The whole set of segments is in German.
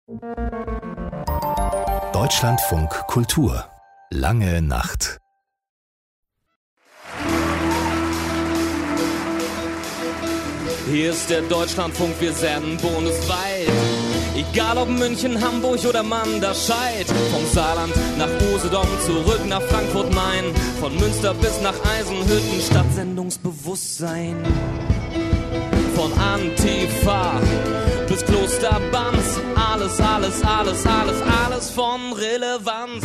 Deutschlandfunk Kultur. Lange Nacht. Hier ist der Deutschlandfunk, wir senden bundesweit. Egal ob München, Hamburg oder Manderscheid. Vom Saarland nach Usedom, zurück nach Frankfurt-Main. Von Münster bis nach Eisenhütten, Stadtsendungsbewusstsein. Von Antifa bis Kloster Banz. Alles, alles, alles, alles, alles von Relevanz.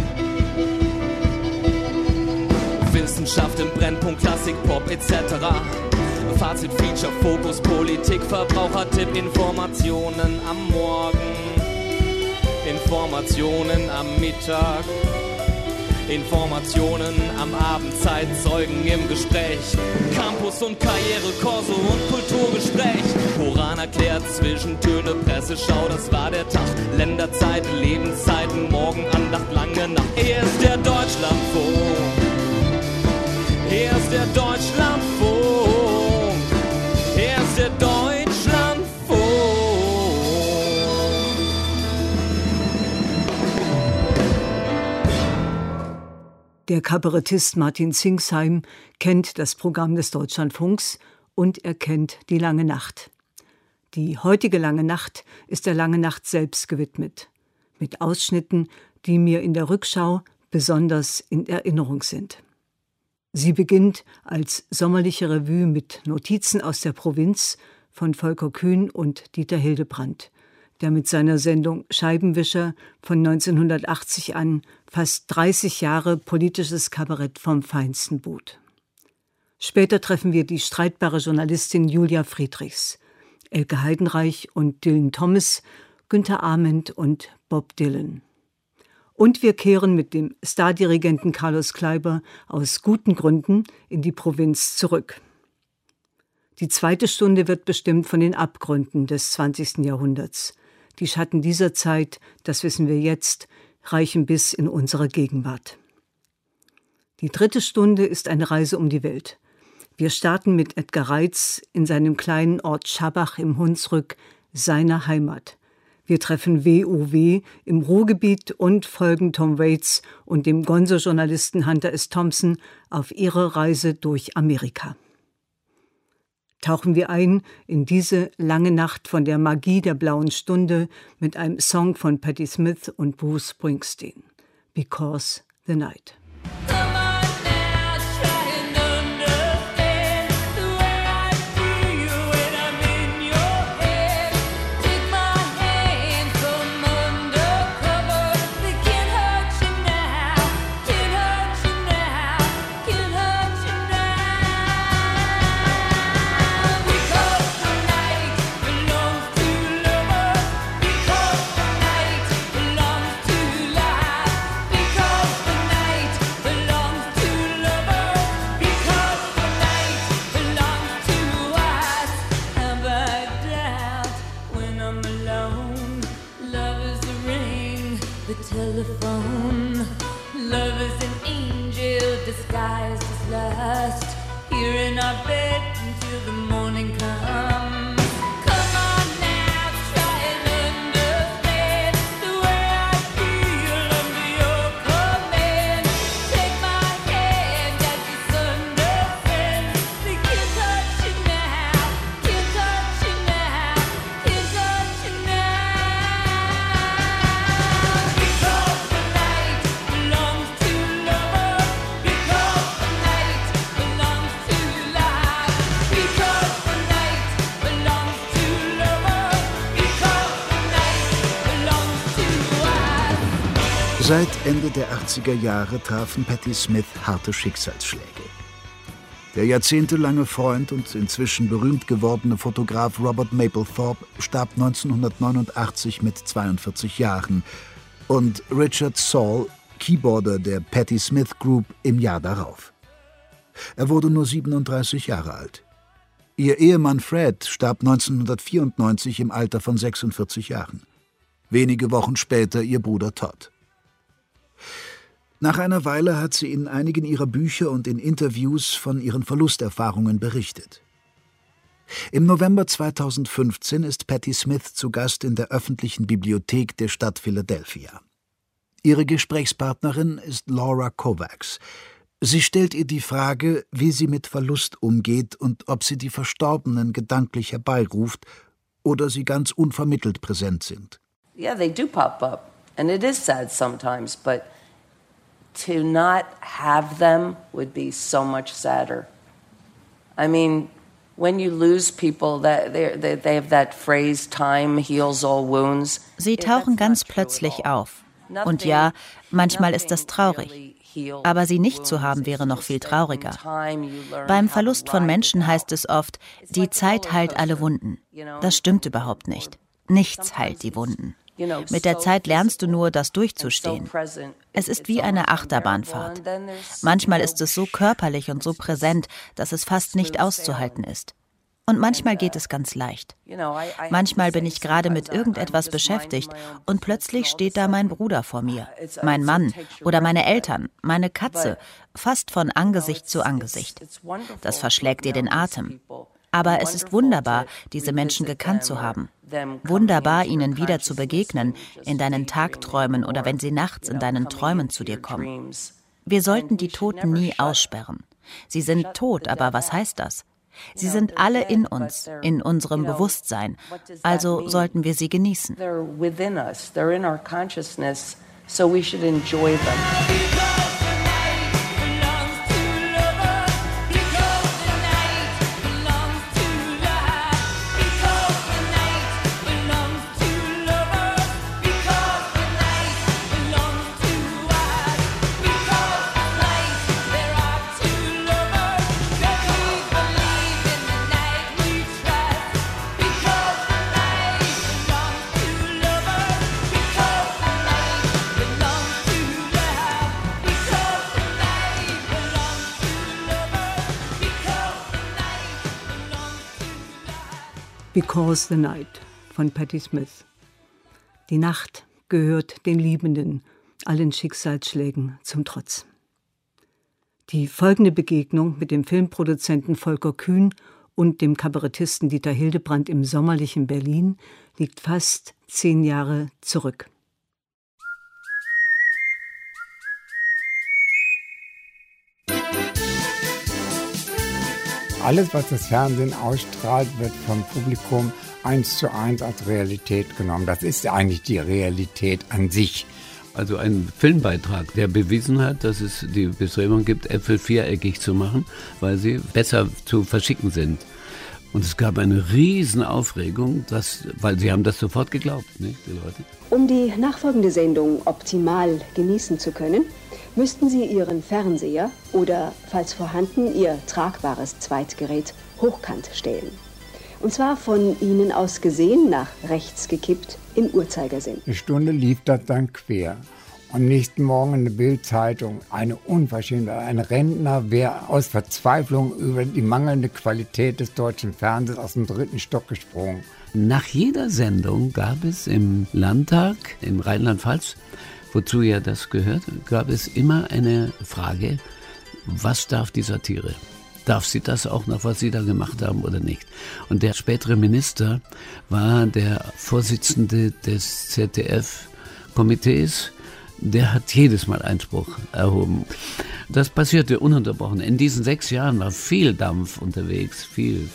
Wissenschaft im Brennpunkt, Klassik, Pop etc. Fazit, Feature, Fokus, Politik, Verbrauchertipp, Informationen am Morgen, Informationen am Mittag, Informationen am Abend, Zeitzeugen im Gespräch, Campus und Karriere, Corso und Kulturgespräch. Koran erklärt, Zwischentöne, Presseschau, das war der Tag. Länderzeit, Lebenszeiten, Morgenandacht, lange Nacht. Hier ist der Deutschlandfunk. Hier ist der Deutschlandfunk. Hier ist der Deutschlandfunk. Der Kabarettist Martin Zingsheim kennt das Programm des Deutschlandfunks und er kennt die Lange Nacht. Die heutige Lange Nacht ist der Lange Nacht selbst gewidmet, mit Ausschnitten, die mir in der Rückschau besonders in Erinnerung sind. Sie beginnt als sommerliche Revue mit Notizen aus der Provinz von Volker Kühn und Dieter Hildebrandt, der mit seiner Sendung Scheibenwischer von 1980 an fast 30 Jahre politisches Kabarett vom Feinsten bot. Später treffen wir die streitbare Journalistin Julia Friedrichs, Elke Heidenreich und Dylan Thomas, Günther Arment und Bob Dylan. Und wir kehren mit dem Stardirigenten Carlos Kleiber aus guten Gründen in die Provinz zurück. Die zweite Stunde wird bestimmt von den Abgründen des 20. Jahrhunderts. Die Schatten dieser Zeit, das wissen wir jetzt, reichen bis in unsere Gegenwart. Die dritte Stunde ist eine Reise um die Welt. Wir starten mit Edgar Reitz in seinem kleinen Ort Schabach im Hunsrück, seiner Heimat. Wir treffen WOW im Ruhrgebiet und folgen Tom Waits und dem Gonzo-Journalisten Hunter S. Thompson auf ihrer Reise durch Amerika. Tauchen wir ein in diese lange Nacht von der Magie der blauen Stunde mit einem Song von Patti Smith und Bruce Springsteen, Because the Night. Seit Ende der 80er Jahre trafen Patti Smith harte Schicksalsschläge. Der jahrzehntelange Freund und inzwischen berühmt gewordene Fotograf Robert Mapplethorpe starb 1989 mit 42 Jahren und Richard Saul, Keyboarder der Patti Smith Group, im Jahr darauf. Er wurde nur 37 Jahre alt. Ihr Ehemann Fred starb 1994 im Alter von 46 Jahren. Wenige Wochen später ihr Bruder Todd. Nach einer Weile hat sie in einigen ihrer Bücher und in Interviews von ihren Verlusterfahrungen berichtet. Im November 2015 ist Patti Smith zu Gast in der öffentlichen Bibliothek der Stadt Philadelphia. Ihre Gesprächspartnerin ist Laura Kovacs. Sie stellt ihr die Frage, wie sie mit Verlust umgeht und ob sie die Verstorbenen gedanklich herbeiruft oder sie ganz unvermittelt präsent sind. Yeah, they do pop up. And it is sad sometimes, but to not have them would be so much sadder. I mean, when you lose people, they have that phrase, time heals all wounds. Sie tauchen ganz plötzlich auf. Und ja, manchmal ist das traurig. Aber sie nicht zu haben, wäre noch viel trauriger. Beim Verlust von Menschen heißt es oft, die Zeit heilt alle Wunden. Das stimmt überhaupt nicht. Nichts heilt die Wunden. Mit der Zeit lernst du nur, das durchzustehen. Es ist wie eine Achterbahnfahrt. Manchmal ist es so körperlich und so präsent, dass es fast nicht auszuhalten ist. Und manchmal geht es ganz leicht. Manchmal bin ich gerade mit irgendetwas beschäftigt und plötzlich steht da mein Bruder vor mir, mein Mann oder meine Eltern, meine Katze, fast von Angesicht zu Angesicht. Das verschlägt dir den Atem. Aber es ist wunderbar, diese Menschen gekannt zu haben. Wunderbar, ihnen wieder zu begegnen, in deinen Tagträumen oder wenn sie nachts in deinen Träumen zu dir kommen. Wir sollten die Toten nie aussperren. Sie sind tot, aber was heißt das? Sie sind alle in uns, in unserem Bewusstsein, also sollten wir sie genießen. Because the Night von Patti Smith. Die Nacht gehört den Liebenden, allen Schicksalsschlägen zum Trotz. Die folgende Begegnung mit dem Filmproduzenten Volker Kühn und dem Kabarettisten Dieter Hildebrandt im sommerlichen Berlin liegt fast 10 Jahre zurück. Alles, was das Fernsehen ausstrahlt, wird vom Publikum 1:1 als Realität genommen. Das ist eigentlich die Realität an sich. Also ein Filmbeitrag, der bewiesen hat, dass es die Bestrebung gibt, Äpfel viereckig zu machen, weil sie besser zu verschicken sind. Und es gab eine riesen Aufregung, weil sie haben das sofort geglaubt, nicht, die Leute. Um die nachfolgende Sendung optimal genießen zu können, müssten Sie Ihren Fernseher oder, falls vorhanden, Ihr tragbares Zweitgerät hochkant stellen. Und zwar von Ihnen aus gesehen, nach rechts gekippt, im Uhrzeigersinn. Eine Stunde lief das dann quer. Am nächsten Morgen in der Bild-Zeitung eine Unverschämtheit. Ein Rentner wäre aus Verzweiflung über die mangelnde Qualität des deutschen Fernsehens aus dem 3. Stock gesprungen. Nach jeder Sendung gab es im Landtag in Rheinland-Pfalz, wozu ja das gehört, gab es immer eine Frage, was darf die Satire? Darf sie das auch noch, was sie da gemacht haben oder nicht? Und der spätere Minister war der Vorsitzende des ZDF-Komitees, der hat jedes Mal Einspruch erhoben. Das passierte ununterbrochen. In diesen 6 Jahren war viel Dampf unterwegs, viel.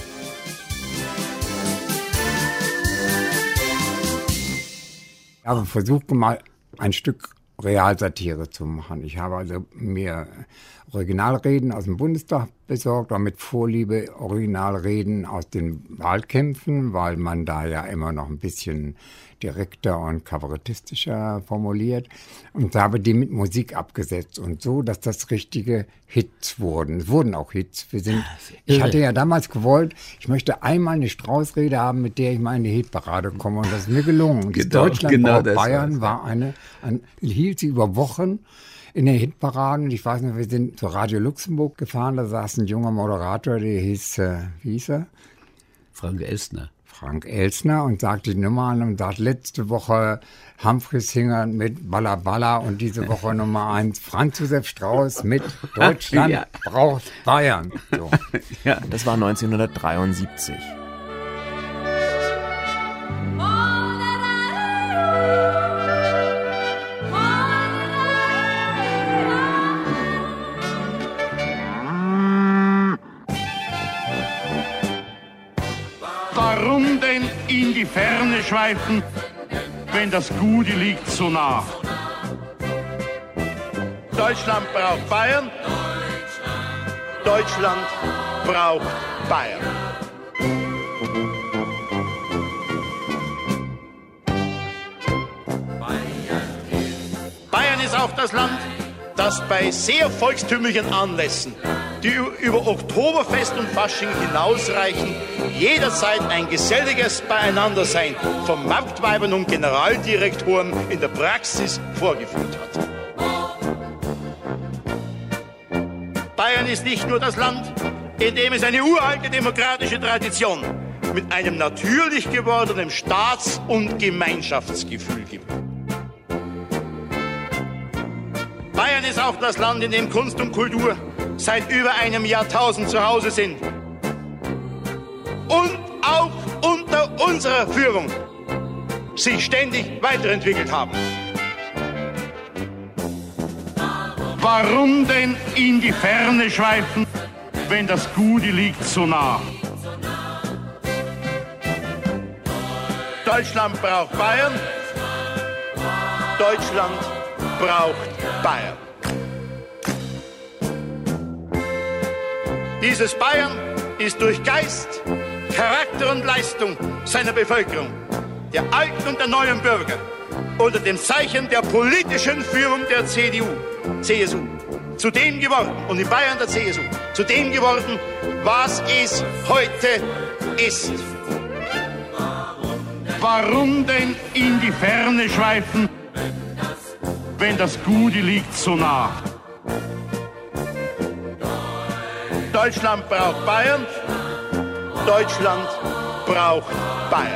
Ich habe versucht, mal ein Stück Realsatire zu machen. Ich habe also mir Originalreden aus dem Bundestag besorgt, und mit Vorliebe Originalreden aus den Wahlkämpfen, weil man da ja immer noch ein bisschen direkter und kabarettistischer formuliert, und habe die mit Musik abgesetzt und so, dass das richtige Hits wurden. Es wurden auch Hits. Ich hatte ja damals gewollt, ich möchte einmal eine Straußrede haben, mit der ich mal in die Hitparade komme, und das ist mir gelungen. Deutschland braucht Bayern hielt sie über Wochen in den Hitparaden. Ich weiß noch, wir sind zu Radio Luxemburg gefahren, da saß ein junger Moderator, der hieß, wie hieß er? Frank Elstner. Frank Elsner, und sagt die Nummer an und sagt, letzte Woche Humphrey Singer mit Balla Balla und diese Woche Nummer 1 Franz Josef Strauß mit Deutschland braucht Bayern. So. Ja, das war 1973. Warum denn in die Ferne schweifen, wenn das Gute liegt so nah? Deutschland braucht Bayern. Deutschland braucht Bayern. Bayern ist auch das Land, das bei sehr volkstümlichen Anlässen, die über Oktoberfest und Fasching hinausreichen, jederzeit ein geselliges Beieinandersein von Marktweibern und Generaldirektoren in der Praxis vorgeführt hat. Bayern ist nicht nur das Land, in dem es eine uralte demokratische Tradition mit einem natürlich gewordenen Staats- und Gemeinschaftsgefühl gibt. Bayern ist auch das Land, in dem Kunst und Kultur seit über einem Jahrtausend zu Hause sind. Und auch unter unserer Führung sich ständig weiterentwickelt haben. Warum denn in die Ferne schweifen, wenn das Gute liegt so nah? Deutschland braucht Bayern. Deutschland braucht Bayern. Dieses Bayern ist durch Geist, Charakter und Leistung seiner Bevölkerung, der alten und der neuen Bürger, unter dem Zeichen der politischen Führung der CSU, zu dem geworden, und in Bayern der CSU, zu dem geworden, was es heute ist. Warum denn in die Ferne schweifen, wenn das Gute liegt so nah? Deutschland braucht Bayern. Deutschland braucht Bayern.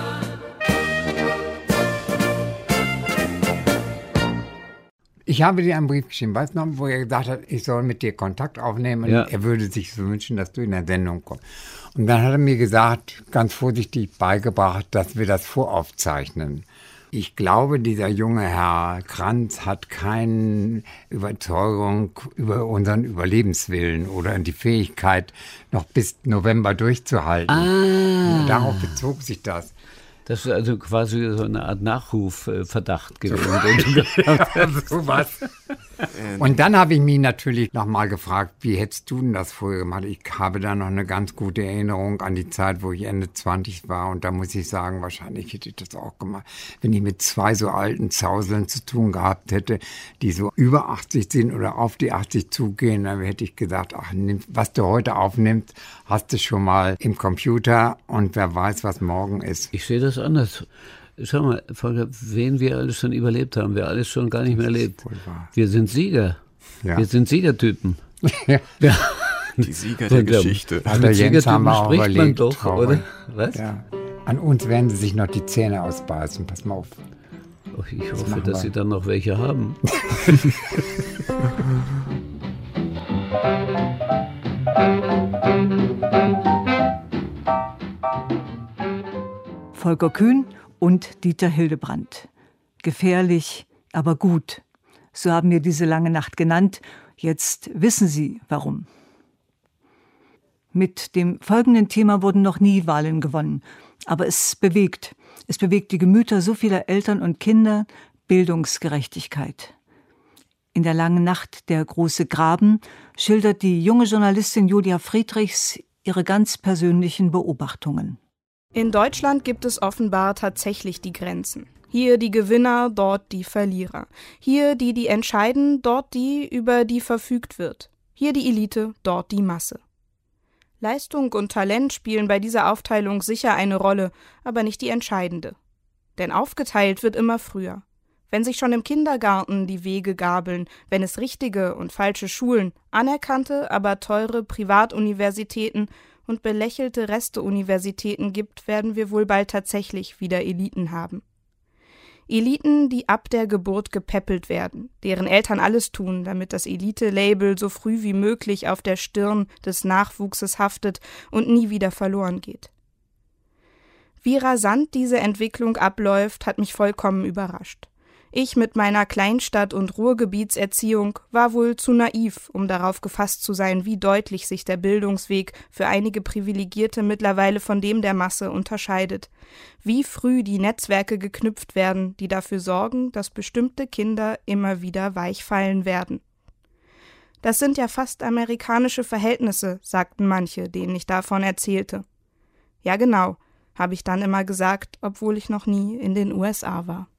Ich habe dir einen Brief geschrieben, weißt du noch, wo er gesagt hat, ich soll mit dir Kontakt aufnehmen. Ja. Er würde sich so wünschen, dass du in der Sendung kommst. Und dann hat er mir gesagt, ganz vorsichtig beigebracht, dass wir das voraufzeichnen. Ich glaube, dieser junge Herr Kranz hat keine Überzeugung über unseren Überlebenswillen oder die Fähigkeit, noch bis November durchzuhalten. Darauf bezog sich das. Das ist also quasi so eine Art Nachrufverdacht gewesen. So was. Und dann habe ich mich natürlich nochmal gefragt, wie hättest du denn das früher gemacht? Ich habe da noch eine ganz gute Erinnerung an die Zeit, wo ich Ende 20 war. Und da muss ich sagen, wahrscheinlich hätte ich das auch gemacht. Wenn ich mit zwei so alten Zauseln zu tun gehabt hätte, die so über 80 sind oder auf die 80 zugehen, dann hätte ich gesagt, ach, was du heute aufnimmst, hast du schon mal im Computer und wer weiß, was morgen ist. Ich sehe das anders. Schau mal, Volker, wen wir alles schon überlebt haben, wer alles schon gar nicht mehr lebt. Wir sind Sieger. Ja. Wir sind Siegertypen. Ja. Die Sieger der Geschichte. Also Jens haben wir auch überlegt, man doch, oder? Was? Ja. An uns werden sie sich noch die Zähne ausbeißen. Pass mal auf. Oh, ich hoffe, dass sie dann noch welche haben. Volker Kühn und Dieter Hildebrandt. Gefährlich, aber gut. So haben wir diese lange Nacht genannt. Jetzt wissen Sie, warum. Mit dem folgenden Thema wurden noch nie Wahlen gewonnen. Aber es bewegt. Es bewegt die Gemüter so vieler Eltern und Kinder. Bildungsgerechtigkeit. In der langen Nacht der große Graben schildert die junge Journalistin Julia Friedrichs ihre ganz persönlichen Beobachtungen. In Deutschland gibt es offenbar tatsächlich die Grenzen. Hier die Gewinner, dort die Verlierer. Hier die entscheiden, dort die, über die verfügt wird. Hier die Elite, dort die Masse. Leistung und Talent spielen bei dieser Aufteilung sicher eine Rolle, aber nicht die entscheidende. Denn aufgeteilt wird immer früher. Wenn sich schon im Kindergarten die Wege gabeln, wenn es richtige und falsche Schulen, anerkannte, aber teure Privatuniversitäten und belächelte Reste-Universitäten gibt, werden wir wohl bald tatsächlich wieder Eliten haben. Eliten, die ab der Geburt gepäppelt werden, deren Eltern alles tun, damit das Elite-Label so früh wie möglich auf der Stirn des Nachwuchses haftet und nie wieder verloren geht. Wie rasant diese Entwicklung abläuft, hat mich vollkommen überrascht. Ich mit meiner Kleinstadt- und Ruhrgebietserziehung war wohl zu naiv, um darauf gefasst zu sein, wie deutlich sich der Bildungsweg für einige Privilegierte mittlerweile von dem der Masse unterscheidet, wie früh die Netzwerke geknüpft werden, die dafür sorgen, dass bestimmte Kinder immer wieder weichfallen werden. Das sind ja fast amerikanische Verhältnisse, sagten manche, denen ich davon erzählte. Ja genau, habe ich dann immer gesagt, obwohl ich noch nie in den USA war.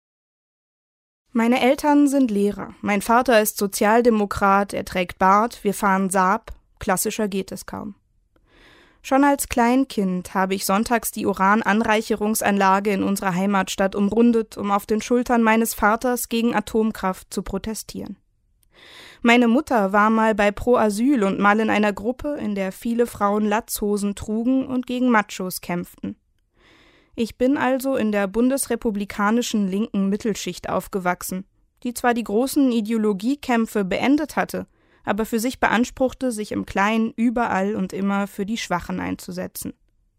Meine Eltern sind Lehrer. Mein Vater ist Sozialdemokrat, er trägt Bart, wir fahren Saab. Klassischer geht es kaum. Schon als Kleinkind habe ich sonntags die Urananreicherungsanlage in unserer Heimatstadt umrundet, um auf den Schultern meines Vaters gegen Atomkraft zu protestieren. Meine Mutter war mal bei Pro Asyl und mal in einer Gruppe, in der viele Frauen Latzhosen trugen und gegen Machos kämpften. Ich bin also in der bundesrepublikanischen linken Mittelschicht aufgewachsen, die zwar die großen Ideologiekämpfe beendet hatte, aber für sich beanspruchte, sich im Kleinen überall und immer für die Schwachen einzusetzen.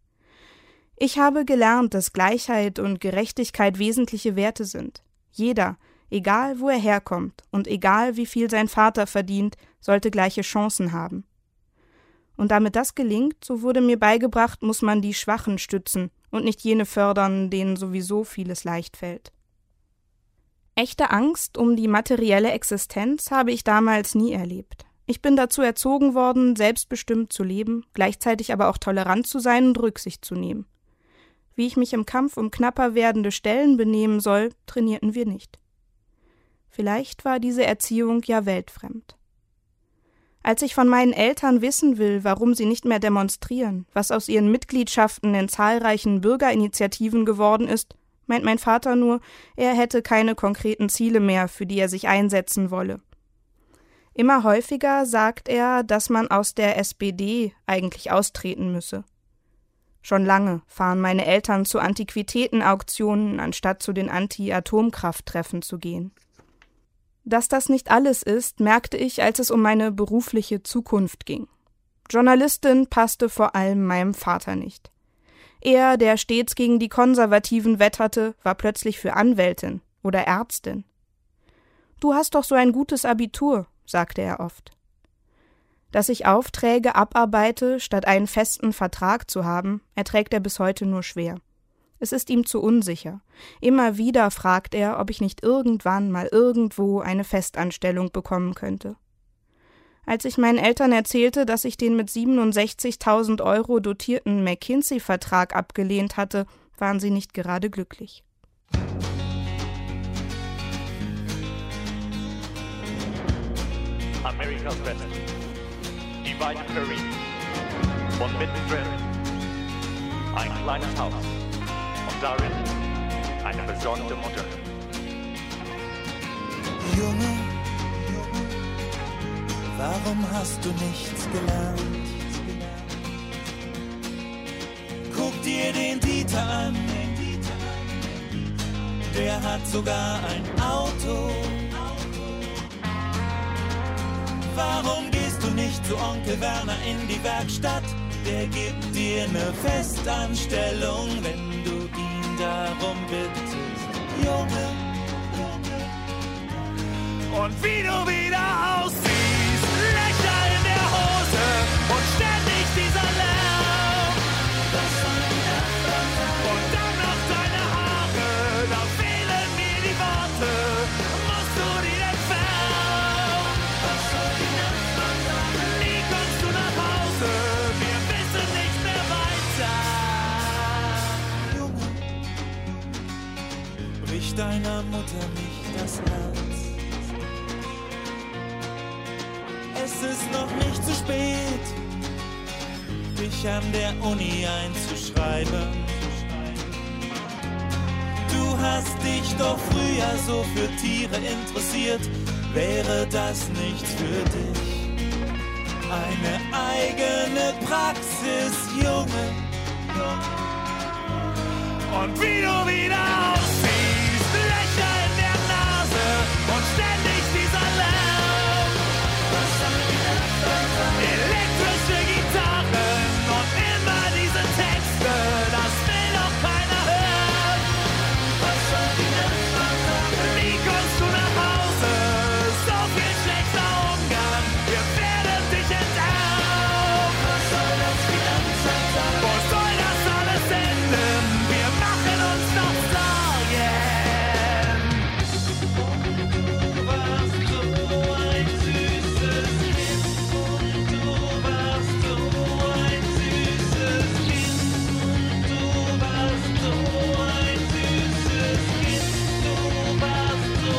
Ich habe gelernt, dass Gleichheit und Gerechtigkeit wesentliche Werte sind. Jeder, egal wo er herkommt und egal wie viel sein Vater verdient, sollte gleiche Chancen haben. Und damit das gelingt, so wurde mir beigebracht, muss man die Schwachen stützen und nicht jene fördern, denen sowieso vieles leicht fällt. Echte Angst um die materielle Existenz habe ich damals nie erlebt. Ich bin dazu erzogen worden, selbstbestimmt zu leben, gleichzeitig aber auch tolerant zu sein und Rücksicht zu nehmen. Wie ich mich im Kampf um knapper werdende Stellen benehmen soll, trainierten wir nicht. Vielleicht war diese Erziehung ja weltfremd. Als ich von meinen Eltern wissen will, warum sie nicht mehr demonstrieren, was aus ihren Mitgliedschaften in zahlreichen Bürgerinitiativen geworden ist, meint mein Vater nur, er hätte keine konkreten Ziele mehr, für die er sich einsetzen wolle. Immer häufiger sagt er, dass man aus der SPD eigentlich austreten müsse. Schon lange fahren meine Eltern zu Antiquitätenauktionen, anstatt zu den Anti-Atomkrafttreffen zu gehen. Dass das nicht alles ist, merkte ich, als es um meine berufliche Zukunft ging. Journalistin passte vor allem meinem Vater nicht. Er, der stets gegen die Konservativen wetterte, war plötzlich für Anwältin oder Ärztin. »Du hast doch so ein gutes Abitur«, sagte er oft. Dass ich Aufträge abarbeite, statt einen festen Vertrag zu haben, erträgt er bis heute nur schwer. Es ist ihm zu unsicher. Immer wieder fragt er, ob ich nicht irgendwann mal irgendwo eine Festanstellung bekommen könnte. Als ich meinen Eltern erzählte, dass ich den mit 67.000 € dotierten McKinsey-Vertrag abgelehnt hatte, waren sie nicht gerade glücklich. Amerikas Welt. Die weite Prairie. Und mittendrin ein kleines Haus. Und darin eine besorgte Mutter. Junge, warum hast du nichts gelernt? Guck dir den Dieter an. Der hat sogar ein Auto. Warum gehst du nicht zu Onkel Werner in die Werkstatt? Der gibt dir eine Festanstellung, wenn du ihn darum bittest, Junge. Und wie du wieder aussiehst, Löcher in der Hose und ständig dieser Lärm. Und dann noch deine Haare, da fehlen mir die Worte. Musst du die entfernen? Nie kommst du nach Hause, wir wissen nicht mehr weiter. Junge, brich deiner Mutter nicht das Herz. Es ist noch nicht zu spät, dich an der Uni einzuschreiben. Du hast dich doch früher so für Tiere interessiert, wäre das nichts für dich? eine eigene Praxis, Junge. Und wie du wieder aussiehst, Löcher in der Nase und ständig dieser Lärm. Elektrische Gitarren und immer diese Texte, das will doch keiner hören. Wie kommst du nach Hause? So viel schlechter Umgang, wir werden dich enterben. Wo soll das alles enden? Wir machen uns noch Sorgen. Du warst so ein süßes Kind. Du warst so ein süßes Kind. Du warst so ein süßes Kind. Du warst so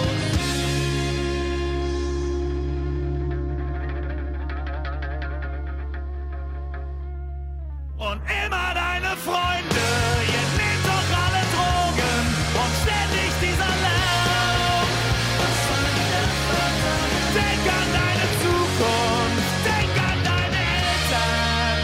süß. Und immer deine Freunde, ihr nehmt doch alle Drogen und ständig dieser Lärm. Denk an deine Zukunft, denk an deine Eltern.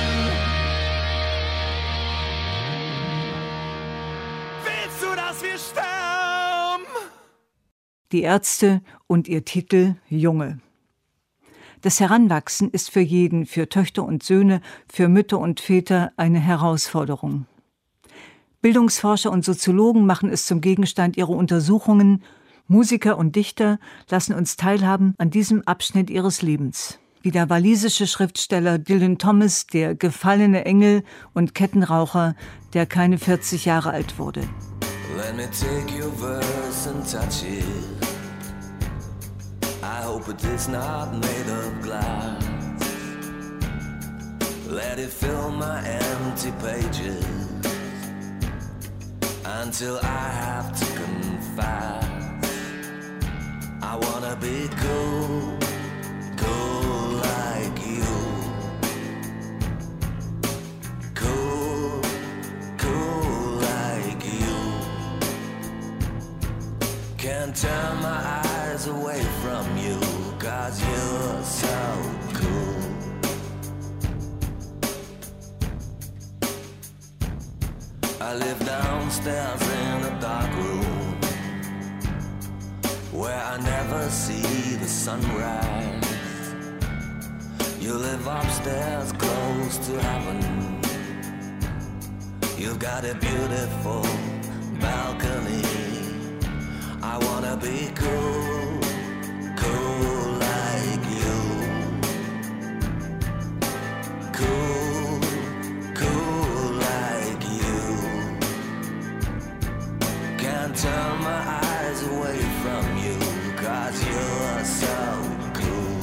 Willst du, dass wir sterben? Die Ärzte und ihr Titel Junge. Das Heranwachsen ist für jeden, für Töchter und Söhne, für Mütter und Väter eine Herausforderung. Bildungsforscher und Soziologen machen es zum Gegenstand ihrer Untersuchungen. Musiker und Dichter lassen uns teilhaben an diesem Abschnitt ihres Lebens. Wie der walisische Schriftsteller Dylan Thomas, der gefallene Engel und Kettenraucher, der keine 40 Jahre alt wurde. Let me take your verse and touch it. I hope it is not made of glass. Let it fill my empty pages until I have to confess. I wanna be cool, cool like you. Cool, cool like you. Can't turn my eyes away from you, 'cause you're so cool. I live downstairs in a dark room where I never see the sunrise. You live upstairs close to heaven. You've got a beautiful balcony. I wanna be cool, cool like you. Cool, cool like you. Can't turn my eyes away from you, 'cause you're so cool.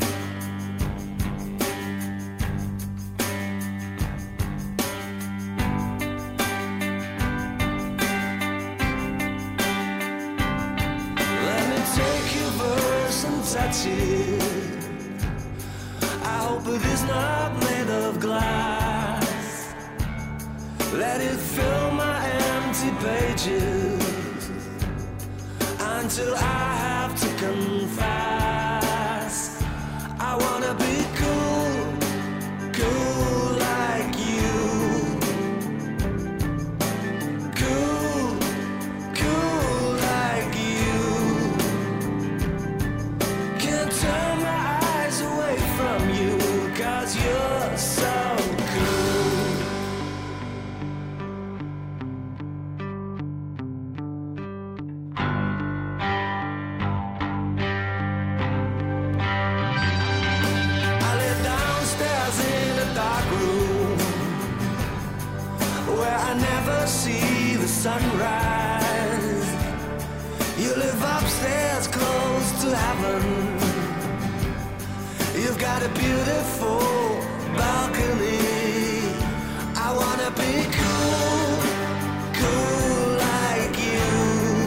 Touch it. I hope it is not made of glass. Let it fill my empty pages until I have to confess. I wanna be cool, cool like you. Cool, cool like you. Turn my eyes away from you, 'cause you're so cool. I live downstairs in a dark room where I never see the sunrise. You live upstairs close to heaven. You've got a beautiful balcony. I wanna be cool, cool like you.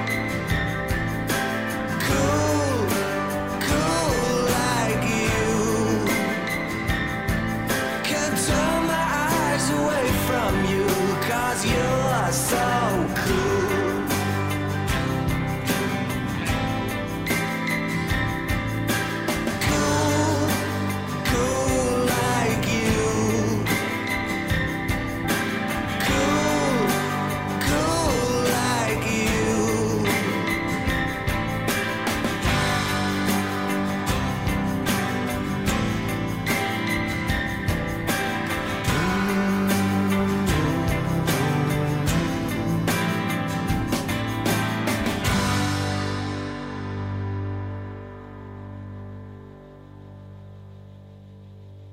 Cool, cool like you. Can't turn my eyes away from you, 'cause you're so cool. Cool, cool.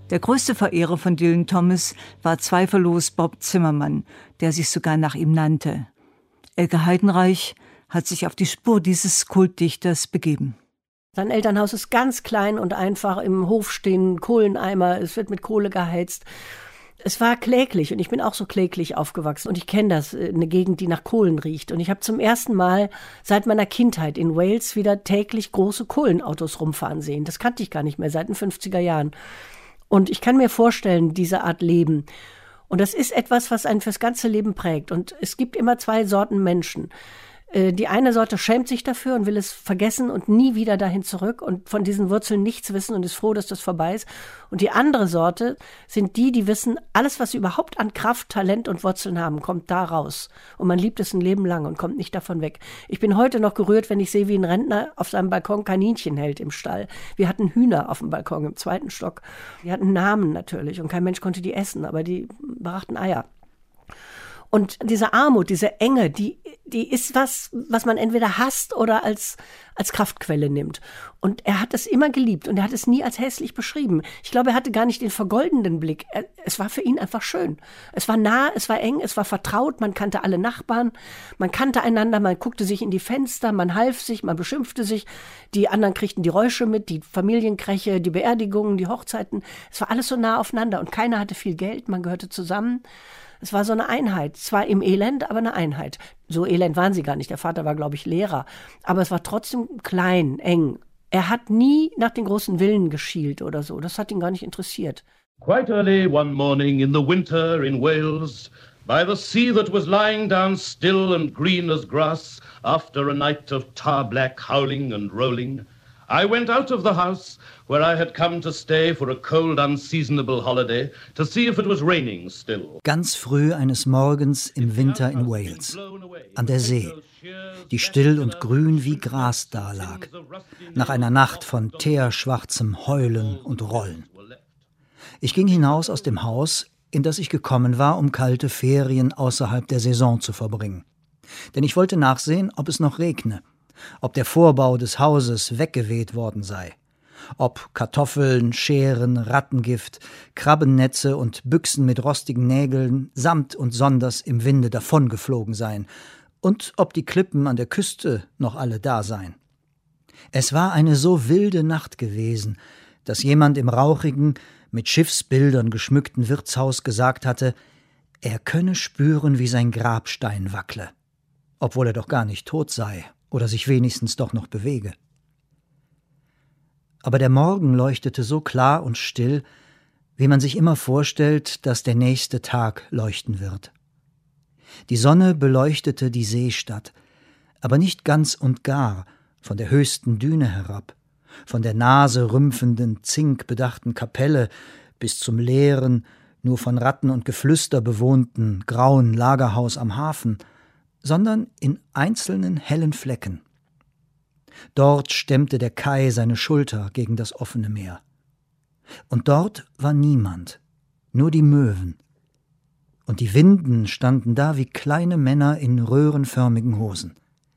Der größte Verehrer von Dylan Thomas war zweifellos Bob Zimmermann, der sich sogar nach ihm nannte. Elke Heidenreich hat sich auf die Spur dieses Kultdichters begeben. Sein Elternhaus ist ganz klein und einfach, im Hof stehen Kohleneimer, es wird mit Kohle geheizt. Es war kläglich und ich bin auch so kläglich aufgewachsen und ich kenne das, eine Gegend, die nach Kohlen riecht. Und ich habe zum ersten Mal seit meiner Kindheit in Wales wieder täglich große Kohlenautos rumfahren sehen. Das kannte ich gar nicht mehr seit den 50er Jahren. Und ich kann mir vorstellen, diese Art Leben. Und das ist etwas, was einen fürs ganze Leben prägt. Und es gibt immer zwei Sorten Menschen. Die eine Sorte schämt sich dafür und will es vergessen und nie wieder dahin zurück und von diesen Wurzeln nichts wissen und ist froh, dass das vorbei ist. Und die andere Sorte sind die, die wissen, alles, was sie überhaupt an Kraft, Talent und Wurzeln haben, kommt da raus. Und man liebt es ein Leben lang und kommt nicht davon weg. Ich bin heute noch gerührt, wenn ich sehe, wie ein Rentner auf seinem Balkon Kaninchen hält im Stall. Wir hatten Hühner auf dem Balkon im 2. Stock. Die hatten Namen natürlich und kein Mensch konnte die essen, aber die brachten Eier. Und diese Armut, diese Enge, die ist was man entweder hasst oder als Kraftquelle nimmt. Und er hat es immer geliebt und er hat es nie als hässlich beschrieben. Ich glaube, er hatte gar nicht den vergoldenden Blick. Es war für ihn einfach schön. Es war nah, es war eng, es war vertraut. Man kannte alle Nachbarn, man kannte einander, man guckte sich in die Fenster, man half sich, man beschimpfte sich. Die anderen kriegten die Räusche mit, die Familienkräche, die Beerdigungen, die Hochzeiten. Es war alles so nah aufeinander und keiner hatte viel Geld, man gehörte zusammen. Es war so eine Einheit, zwar im Elend, aber eine Einheit. So elend waren sie gar nicht, der Vater war, glaube ich, Lehrer. Aber es war trotzdem klein, eng. Er hat nie nach den großen Villen geschielt oder so, das hat ihn gar nicht interessiert. Quite early one morning in the winter in Wales, by the sea that was lying down still and green as grass, after a night of tar-black howling and rolling, I went out of the house where I had come to stay for a cold, unseasonable holiday, to see if it was raining still. Ganz früh eines Morgens im Winter in Wales, an der See, die still und grün wie Gras dalag, nach einer Nacht von teerschwarzem Heulen und Rollen. Ich ging hinaus aus dem Haus, in das ich gekommen war, um kalte Ferien außerhalb der Saison zu verbringen. Denn ich wollte nachsehen, ob es noch regne, ob der Vorbau des Hauses weggeweht worden sei, ob Kartoffeln, Scheren, Rattengift, Krabbennetze und Büchsen mit rostigen Nägeln samt und sonders im Winde davongeflogen seien und ob die Klippen an der Küste noch alle da seien. Es war eine so wilde Nacht gewesen, dass jemand im rauchigen, mit Schiffsbildern geschmückten Wirtshaus gesagt hatte, er könne spüren, wie sein Grabstein wackle, obwohl er doch gar nicht tot sei oder sich wenigstens doch noch bewege. Aber der Morgen leuchtete so klar und still, wie man sich immer vorstellt, dass der nächste Tag leuchten wird. Die Sonne beleuchtete die Seestadt, aber nicht ganz und gar von der höchsten Düne herab, von der naserümpfenden, zinkbedachten Kapelle bis zum leeren, nur von Ratten und Geflüster bewohnten, grauen Lagerhaus am Hafen, sondern in einzelnen hellen Flecken. Dort stemmte der Kai seine Schulter gegen das offene Meer. Und dort war niemand, nur die Möwen. Und die Winden standen da wie kleine Männer in röhrenförmigen Hosen.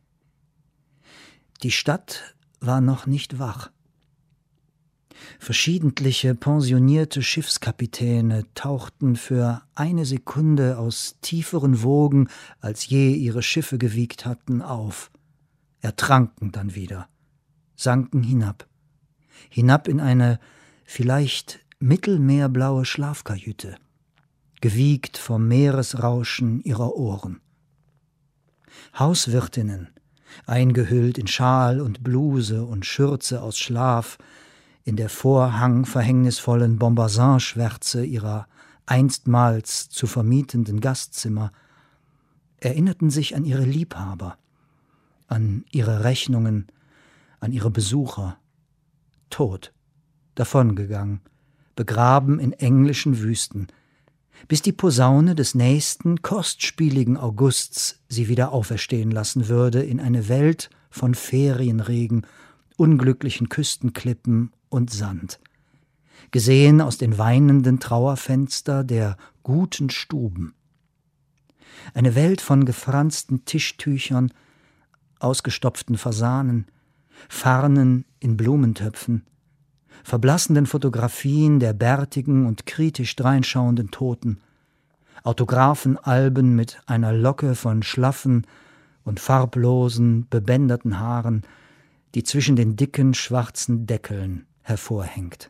Die Stadt war noch nicht wach. Verschiedentliche pensionierte Schiffskapitäne tauchten für eine Sekunde aus tieferen Wogen, als je ihre Schiffe gewiegt hatten, auf, ertranken dann wieder, sanken hinab in eine vielleicht mittelmeerblaue Schlafkajüte, gewiegt vom Meeresrauschen ihrer Ohren. Hauswirtinnen, eingehüllt in Schal und Bluse und Schürze aus Schlaf, in der vorhangverhängnisvollen Bombazin-Schwärze ihrer einstmals zu vermietenden Gastzimmer, erinnerten sich an ihre Liebhaber, an ihre Rechnungen, an ihre Besucher, tot, davongegangen, begraben in englischen Wüsten, bis die Posaune des nächsten kostspieligen Augusts sie wieder auferstehen lassen würde in eine Welt von Ferienregen, unglücklichen Küstenklippen und Sand, gesehen aus den weinenden Trauerfenster der guten Stuben. Eine Welt von gefransten Tischtüchern, ausgestopften Fasanen, Farnen in Blumentöpfen, verblassenden Fotografien der bärtigen und kritisch dreinschauenden Toten, Autographenalben mit einer Locke von schlaffen und farblosen, bebänderten Haaren, die zwischen den dicken, schwarzen Deckeln hervorhängt.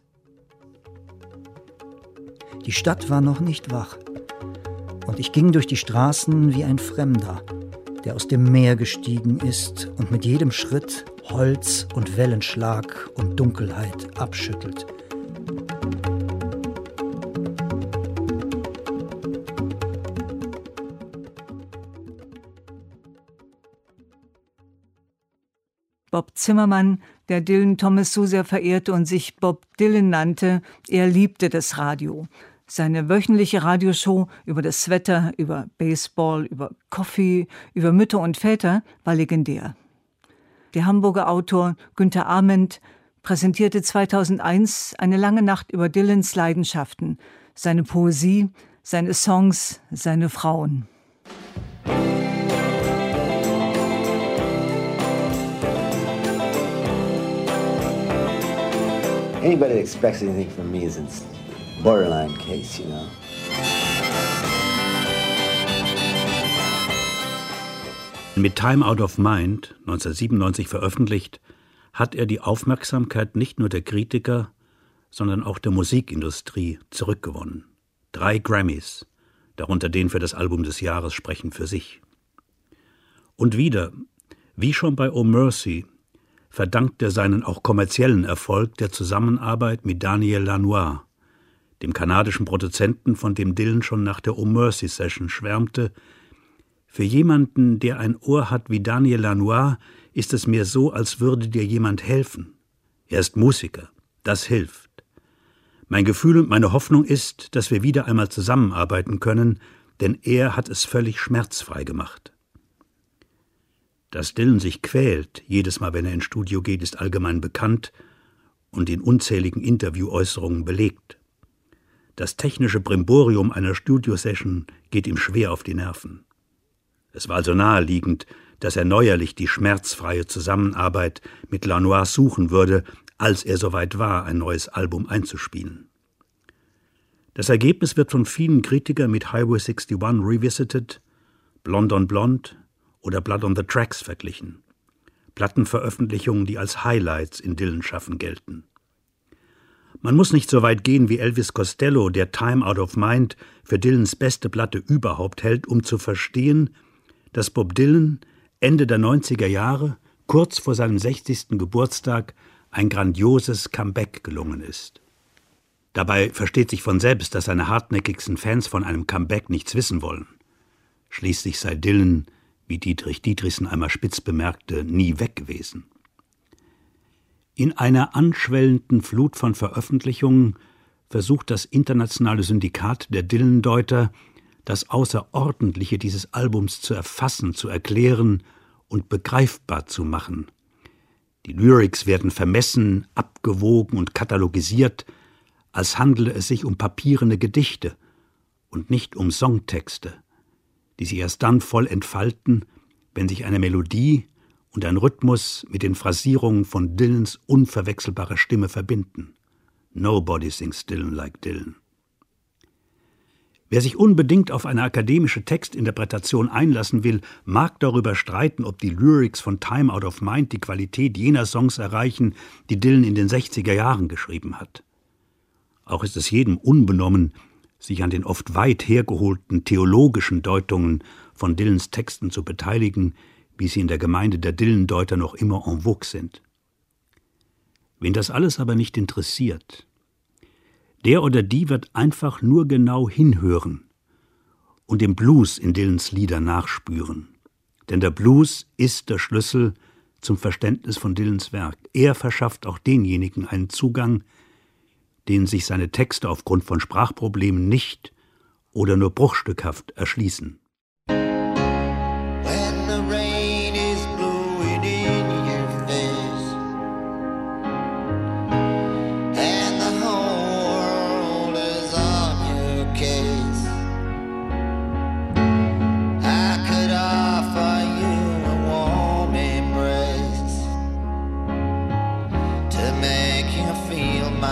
Die Stadt war noch nicht wach, und ich ging durch die Straßen wie ein Fremder, der aus dem Meer gestiegen ist und mit jedem Schritt Holz und Wellenschlag und Dunkelheit abschüttelt. Bob Zimmermann, der Dylan Thomas so sehr verehrte und sich Bob Dylan nannte, er liebte das Radio. Seine wöchentliche Radioshow über das Wetter, über Baseball, über Coffee, über Mütter und Väter war legendär. Der Hamburger Autor Günter Arment präsentierte 2001 eine lange Nacht über Dylans Leidenschaften, seine Poesie, seine Songs, seine Frauen. Anybody that expects anything from me is in borderline case, you know. Mit Time Out of Mind, 1997 veröffentlicht, hat er die Aufmerksamkeit nicht nur der Kritiker, sondern auch der Musikindustrie zurückgewonnen. 3 Grammys, darunter den für das Album des Jahres, sprechen für sich. Und wieder, wie schon bei Oh Mercy, verdankt er seinen auch kommerziellen Erfolg der Zusammenarbeit mit Daniel Lanois, dem kanadischen Produzenten, von dem Dylan schon nach der Oh Mercy Session schwärmte. Für jemanden, der ein Ohr hat wie Daniel Lanois, ist es mir so, als würde dir jemand helfen. Er ist Musiker, das hilft. Mein Gefühl und meine Hoffnung ist, dass wir wieder einmal zusammenarbeiten können, denn er hat es völlig schmerzfrei gemacht. Dass Dylan sich quält, jedes Mal, wenn er ins Studio geht, ist allgemein bekannt und in unzähligen Interviewäußerungen belegt. Das technische Brimborium einer Studiosession geht ihm schwer auf die Nerven. Es war also naheliegend, dass er neuerlich die schmerzfreie Zusammenarbeit mit Lanois suchen würde, als er soweit war, ein neues Album einzuspielen. Das Ergebnis wird von vielen Kritikern mit Highway 61 Revisited, Blonde on Blonde oder Blood on the Tracks verglichen. Plattenveröffentlichungen, die als Highlights in Dylans Schaffen gelten. Man muss nicht so weit gehen wie Elvis Costello, der Time Out of Mind für Dylans beste Platte überhaupt hält, um zu verstehen, dass Bob Dylan Ende der 90er Jahre, kurz vor seinem 60. Geburtstag, ein grandioses Comeback gelungen ist. Dabei versteht sich von selbst, dass seine hartnäckigsten Fans von einem Comeback nichts wissen wollen. Schließlich sei Dylan, wie Dietrich Dietrichsen einmal spitz bemerkte, nie weg gewesen. In einer anschwellenden Flut von Veröffentlichungen versucht das internationale Syndikat der Dylan-Deuter, das Außerordentliche dieses Albums zu erfassen, zu erklären und begreifbar zu machen. Die Lyrics werden vermessen, abgewogen und katalogisiert, als handele es sich um papierene Gedichte und nicht um Songtexte, die sich erst dann voll entfalten, wenn sich eine Melodie und ein Rhythmus mit den Phrasierungen von Dylans unverwechselbarer Stimme verbinden. Nobody sings Dylan like Dylan. Wer sich unbedingt auf eine akademische Textinterpretation einlassen will, mag darüber streiten, ob die Lyrics von Time Out of Mind die Qualität jener Songs erreichen, die Dylan in den 60er Jahren geschrieben hat. Auch ist es jedem unbenommen, sich an den oft weit hergeholten theologischen Deutungen von Dylans Texten zu beteiligen, wie sie in der Gemeinde der Dylan-Deuter noch immer en vogue sind. Wen das alles aber nicht interessiert, der oder die wird einfach nur genau hinhören und dem Blues in Dylans Lieder nachspüren. Denn der Blues ist der Schlüssel zum Verständnis von Dylans Werk. Er verschafft auch denjenigen einen Zugang, denen sich seine Texte aufgrund von Sprachproblemen nicht oder nur bruchstückhaft erschließen. Feel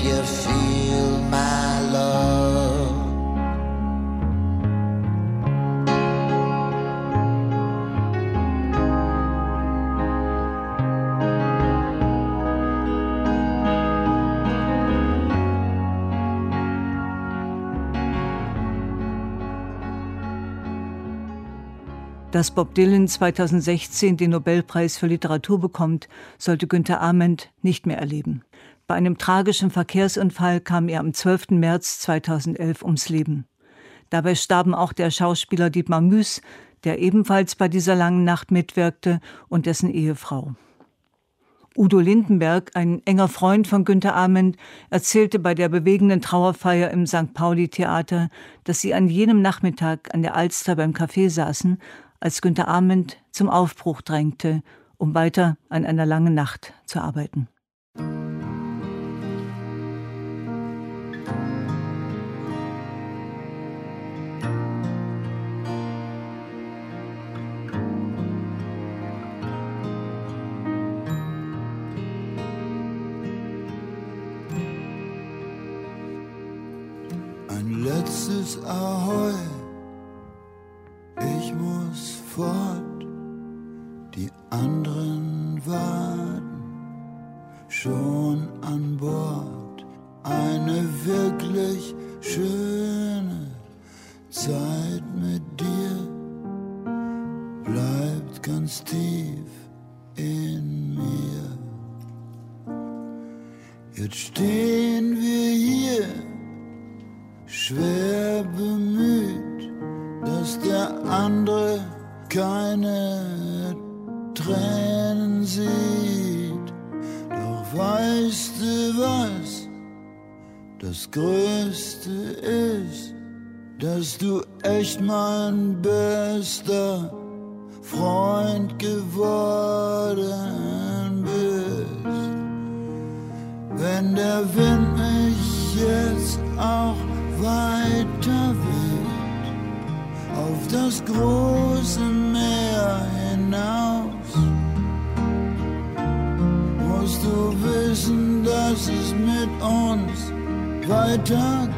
you feel my love. Dass Bob Dylan 2016 den Nobelpreis für Literatur bekommt, sollte Günther Arment nicht mehr erleben. Bei einem tragischen Verkehrsunfall kam er am 12. März 2011 ums Leben. Dabei starben auch der Schauspieler Dietmar Müß, der ebenfalls bei dieser langen Nacht mitwirkte, und dessen Ehefrau. Udo Lindenberg, ein enger Freund von Günther Arment, erzählte bei der bewegenden Trauerfeier im St. Pauli-Theater, dass sie an jenem Nachmittag an der Alster beim Café saßen, als Günther Arment zum Aufbruch drängte, um weiter an einer langen Nacht zu arbeiten. Ein letztes Ahoi. Ich muss fort, die anderen warten schon an Bord. Eine wirklich schöne Zeit mit dir bleibt ganz tief in mir. Jetzt stehen wir hier, schwer bemüht, dass der andere keine Tränen sieht. Doch weißt du was, das Größte ist, dass du echt mein bester Freund geworden bist. Wenn der Wind mich jetzt auch weiter weht, auf das große Meer hinaus, musst du wissen, dass es mit uns weitergeht.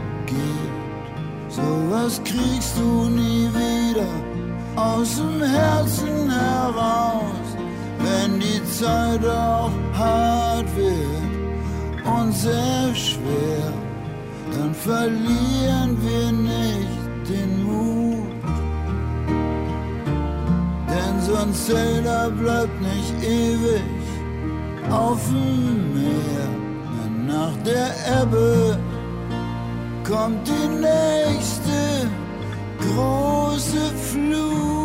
Sowas kriegst du nie wieder aus dem Herzen heraus. Wenn die Zeit auch hart wird und sehr schwer, dann verlieren wir nicht den Mut. Denn so ein Sailor bleibt nicht ewig auf dem Meer. Und nach der Ebbe kommt die nächste große Flut.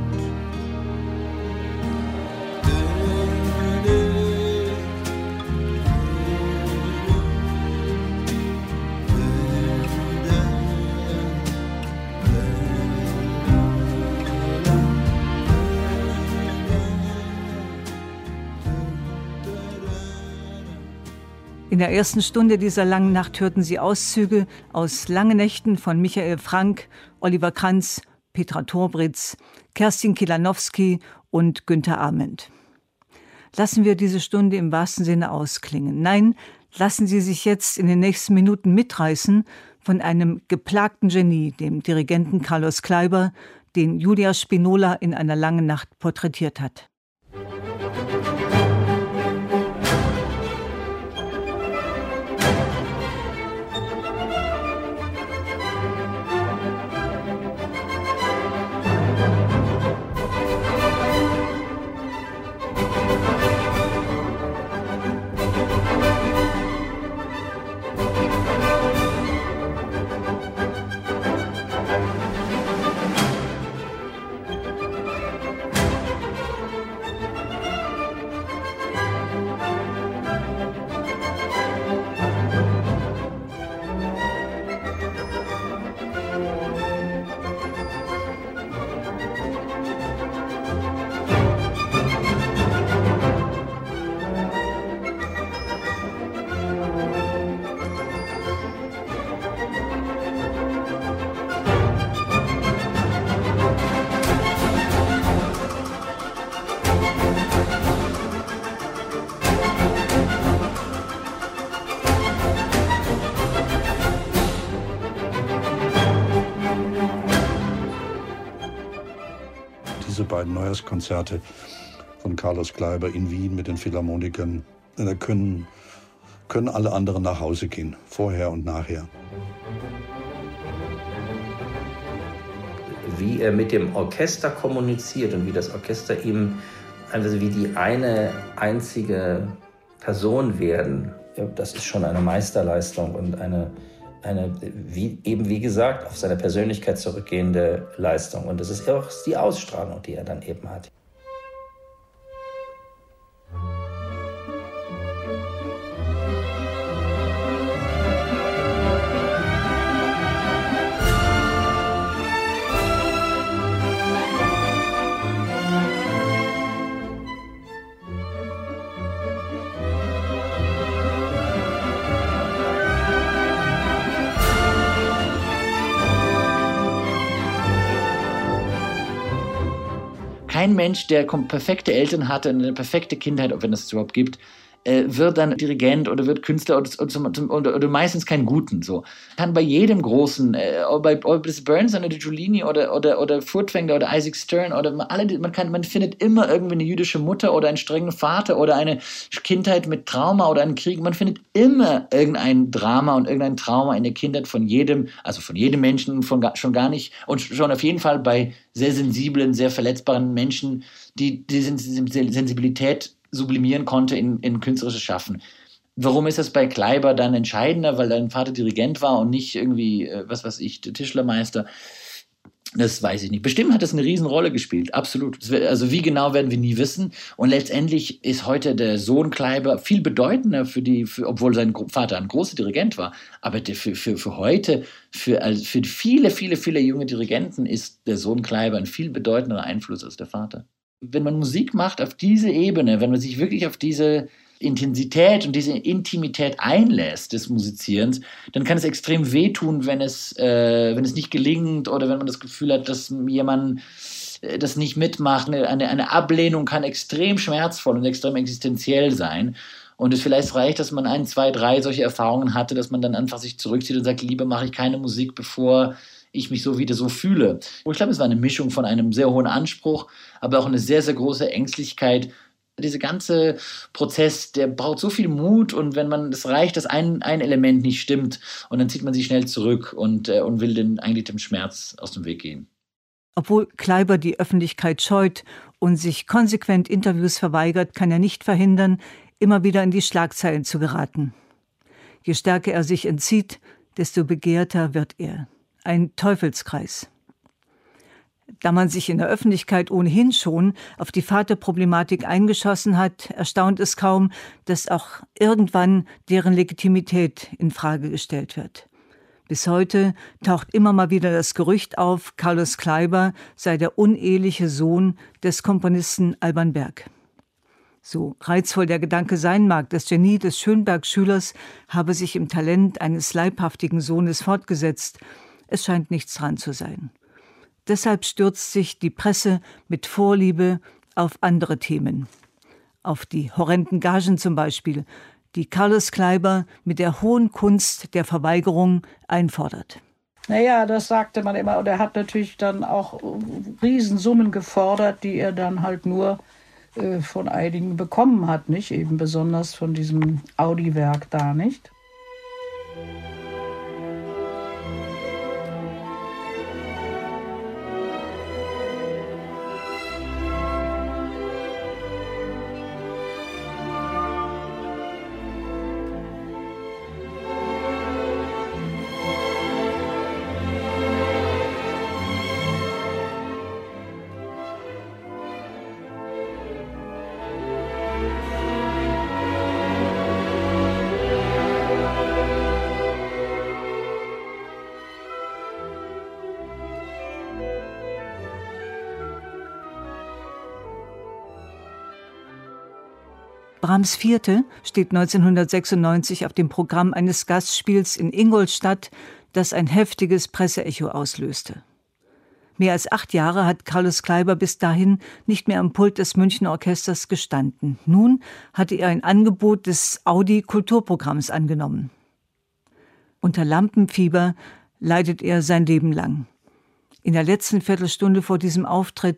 In der ersten Stunde dieser langen Nacht hörten Sie Auszüge aus Lange Nächten von Michael Frank, Oliver Kranz, Petra Torbritz, Kerstin Kilanowski und Günther Arment. Lassen wir diese Stunde im wahrsten Sinne ausklingen. Nein, lassen Sie sich jetzt in den nächsten Minuten mitreißen von einem geplagten Genie, dem Dirigenten Carlos Kleiber, den Julia Spinola in einer langen Nacht porträtiert hat. diese beiden Neujahrskonzerte von Carlos Kleiber in Wien mit den Philharmonikern, da können alle anderen nach Hause gehen, vorher und nachher. Wie er mit dem Orchester kommuniziert und wie das Orchester ihm, also wie die eine einzige Person werden, ja, das ist schon eine Meisterleistung und eine wie gesagt, auf seine Persönlichkeit zurückgehende Leistung. Und das ist auch die Ausstrahlung, die er dann eben hat. Kein Mensch, der perfekte Eltern hatte und eine perfekte Kindheit, wenn es überhaupt gibt, wird dann Dirigent oder wird Künstler oder meistens keinen Guten. So. Kann bei jedem Großen, ob es Burns oder Giulini oder Furtwängler oder Isaac Stern oder alle, man findet immer irgendwie eine jüdische Mutter oder einen strengen Vater oder eine Kindheit mit Trauma oder einen Krieg. Man findet immer irgendein Drama und irgendein Trauma in der Kindheit von jedem Menschen, schon gar nicht und schon auf jeden Fall bei sehr sensiblen, sehr verletzbaren Menschen, die Sensibilität sublimieren konnte in künstlerisches Schaffen. Warum ist das bei Kleiber dann entscheidender? Weil dein Vater Dirigent war und nicht irgendwie, Tischlermeister. Das weiß ich nicht. Bestimmt hat das eine Riesenrolle gespielt, absolut. Also wie genau werden wir nie wissen. Und letztendlich ist heute der Sohn Kleiber viel bedeutender obwohl sein Vater ein großer Dirigent war. Aber für heute, für viele, viele, viele junge Dirigenten ist der Sohn Kleiber ein viel bedeutender Einfluss als der Vater. Wenn man Musik macht auf diese Ebene, wenn man sich wirklich auf diese Intensität und diese Intimität einlässt des Musizierens, dann kann es extrem wehtun, wenn es nicht gelingt oder wenn man das Gefühl hat, dass jemand das nicht mitmacht. Eine Ablehnung kann extrem schmerzvoll und extrem existenziell sein. Und es vielleicht reicht, dass man 1, 2, 3 solche Erfahrungen hatte, dass man dann einfach sich zurückzieht und sagt, lieber mache ich keine Musik, bevor ich mich so wieder so fühle. Ich glaube, es war eine Mischung von einem sehr hohen Anspruch, aber auch eine sehr, sehr große Ängstlichkeit. Dieser ganze Prozess, der braucht so viel Mut und es reicht, dass ein Element nicht stimmt und dann zieht man sich schnell zurück und will eigentlich dem Schmerz aus dem Weg gehen. Obwohl Kleiber die Öffentlichkeit scheut und sich konsequent Interviews verweigert, kann er nicht verhindern, immer wieder in die Schlagzeilen zu geraten. Je stärker er sich entzieht, desto begehrter wird er. Ein Teufelskreis. Da man sich in der Öffentlichkeit ohnehin schon auf die Vaterproblematik eingeschossen hat, erstaunt es kaum, dass auch irgendwann deren Legitimität in Frage gestellt wird. Bis heute taucht immer mal wieder das Gerücht auf, Carlos Kleiber sei der uneheliche Sohn des Komponisten Alban Berg. So reizvoll der Gedanke sein mag, das Genie des Schönberg-Schülers habe sich im Talent eines leibhaftigen Sohnes fortgesetzt, es scheint nichts dran zu sein. Deshalb stürzt sich die Presse mit Vorliebe auf andere Themen. Auf die horrenden Gagen zum Beispiel, die Carlos Kleiber mit der hohen Kunst der Verweigerung einfordert. Naja, das sagte man immer. Und er hat natürlich dann auch Riesensummen gefordert, die er dann halt nur von einigen bekommen hat, nicht? Eben besonders von diesem Audi-Werk da, nicht? Brahms Vierte steht 1996 auf dem Programm eines Gastspiels in Ingolstadt, das ein heftiges Presseecho auslöste. Mehr als 8 Jahre hat Carlos Kleiber bis dahin nicht mehr am Pult des Münchner Orchesters gestanden. Nun hatte er ein Angebot des Audi-Kulturprogramms angenommen. Unter Lampenfieber leidet er sein Leben lang. In der letzten Viertelstunde vor diesem Auftritt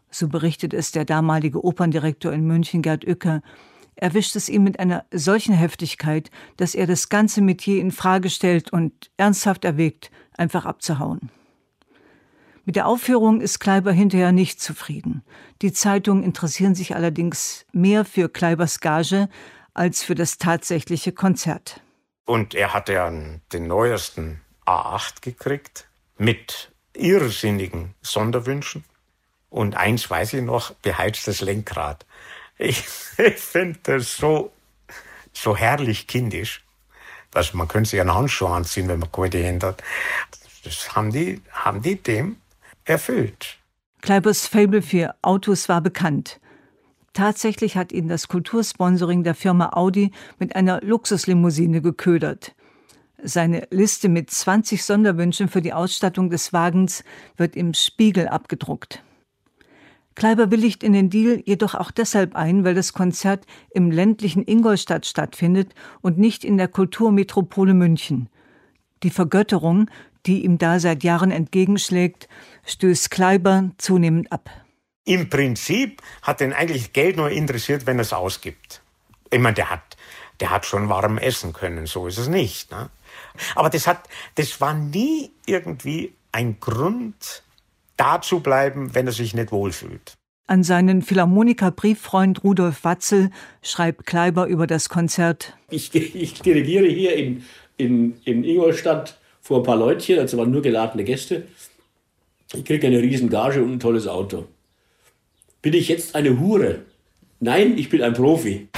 So berichtet es der damalige Operndirektor in München, Gerd Uecker, erwischt es ihm mit einer solchen Heftigkeit, dass er das ganze Metier in Frage stellt und ernsthaft erwägt, einfach abzuhauen. Mit der Aufführung ist Kleiber hinterher nicht zufrieden. Die Zeitungen interessieren sich allerdings mehr für Kleibers Gage als für das tatsächliche Konzert. Und er hatte ja den neuesten A8 gekriegt mit irrsinnigen Sonderwünschen. Und eins weiß ich noch, beheiztes Lenkrad. Ich finde das so herrlich kindisch, dass man könnte sich einen Handschuh anziehen, wenn man kalte Hände hat. Das haben die dem erfüllt. Kleibers Faible für Autos war bekannt. Tatsächlich hat ihn das Kultursponsoring der Firma Audi mit einer Luxuslimousine geködert. Seine Liste mit 20 Sonderwünschen für die Ausstattung des Wagens wird im Spiegel abgedruckt. Kleiber willigt in den Deal jedoch auch deshalb ein, weil das Konzert im ländlichen Ingolstadt stattfindet und nicht in der Kulturmetropole München. Die Vergötterung, die ihm da seit Jahren entgegenschlägt, stößt Kleiber zunehmend ab. Im Prinzip hat ihn eigentlich Geld nur interessiert, wenn er es ausgibt. Ich meine, der hat schon warm essen können, so ist es nicht. Ne? Aber das war nie irgendwie ein Grund, da zu bleiben, wenn er sich nicht wohlfühlt. An seinen Philharmoniker-Brieffreund Rudolf Watzel schreibt Kleiber über das Konzert: Ich dirigiere hier in Ingolstadt vor ein paar Leutchen, also waren nur geladene Gäste. Ich kriege eine riesen Gage und ein tolles Auto. Bin ich jetzt eine Hure? Nein, ich bin ein Profi.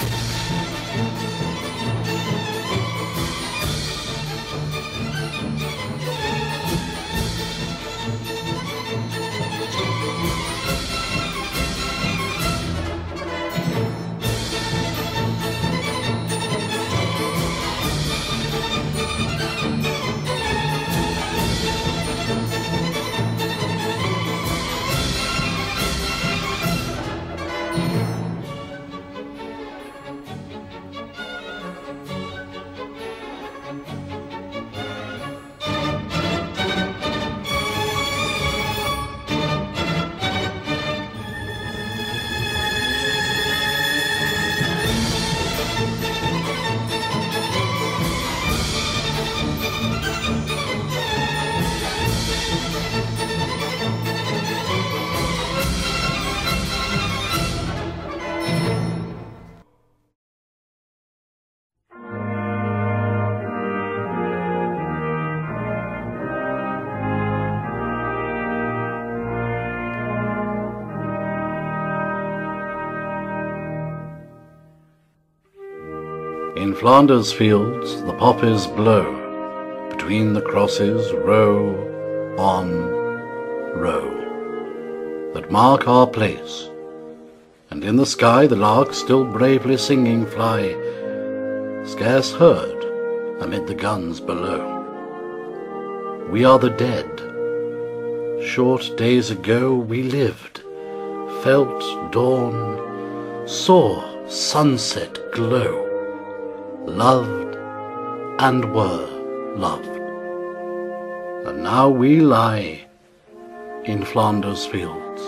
In Flanders fields the poppies blow, between the crosses row on row, that mark our place, and in the sky the larks still bravely singing fly, scarce heard amid the guns below. We are the dead. Short days ago we lived, felt dawn, saw sunset glow, loved and were loved. And now we lie in Flanders fields.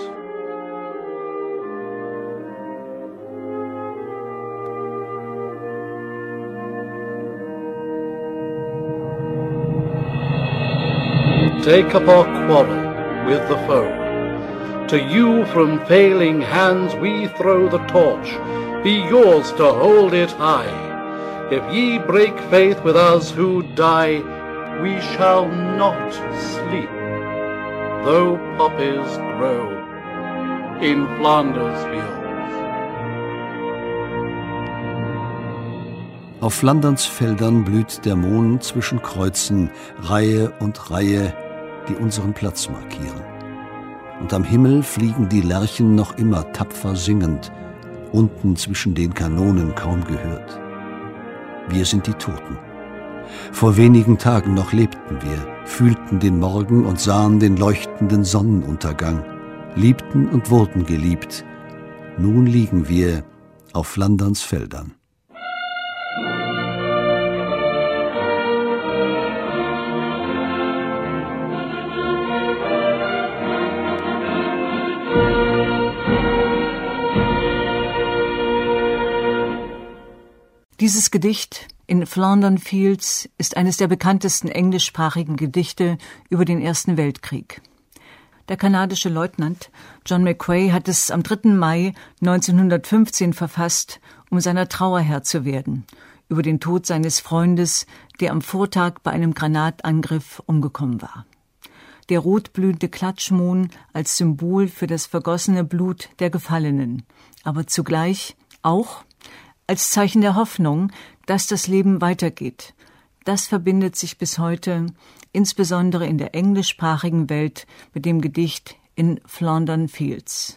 Take up our quarrel with the foe. To you from failing hands we throw the torch. Be yours to hold it high. If ye break faith with us who die, we shall not sleep, though poppies grow in Flanders fields. Auf Flanderns Feldern blüht der Mohn zwischen Kreuzen, Reihe und Reihe, die unseren Platz markieren. Und am Himmel fliegen die Lerchen noch immer tapfer singend, unten zwischen den Kanonen kaum gehört. Wir sind die Toten. Vor wenigen Tagen noch lebten wir, fühlten den Morgen und sahen den leuchtenden Sonnenuntergang, liebten und wurden geliebt. Nun liegen wir auf Flanderns Feldern. Dieses Gedicht in Flandern Fields ist eines der bekanntesten englischsprachigen Gedichte über den Ersten Weltkrieg. Der kanadische Leutnant John McQuay hat es am 3. Mai 1915 verfasst, um seiner Trauer Herr zu werden, über den Tod seines Freundes, der am Vortag bei einem Granatangriff umgekommen war. Der rotblühende Klatschmohn als Symbol für das vergossene Blut der Gefallenen, aber zugleich auch als Zeichen der Hoffnung, dass das Leben weitergeht. Das verbindet sich bis heute, insbesondere in der englischsprachigen Welt, mit dem Gedicht in Flandern Fields.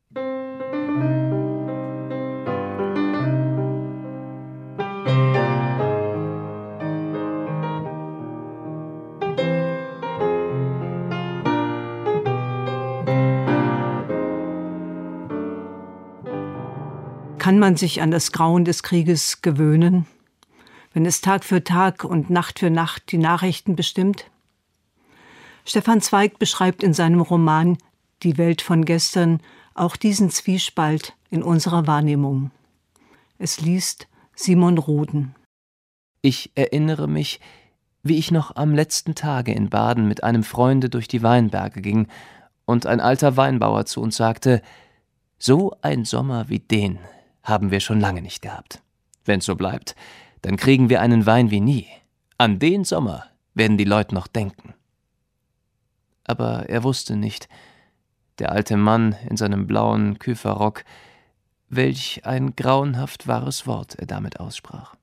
Kann man sich an das Grauen des Krieges gewöhnen, wenn es Tag für Tag und Nacht für Nacht die Nachrichten bestimmt? Stefan Zweig beschreibt in seinem Roman Die Welt von gestern auch diesen Zwiespalt in unserer Wahrnehmung. Es liest Simon Roden. Ich erinnere mich, wie ich noch am letzten Tage in Baden mit einem Freunde durch die Weinberge ging und ein alter Weinbauer zu uns sagte: »So ein Sommer wie den haben wir schon lange nicht gehabt. Wenn's so bleibt, dann kriegen wir einen Wein wie nie. An den Sommer werden die Leute noch denken.« Aber er wusste nicht, der alte Mann in seinem blauen Küferrock, welch ein grauenhaft wahres Wort er damit aussprach.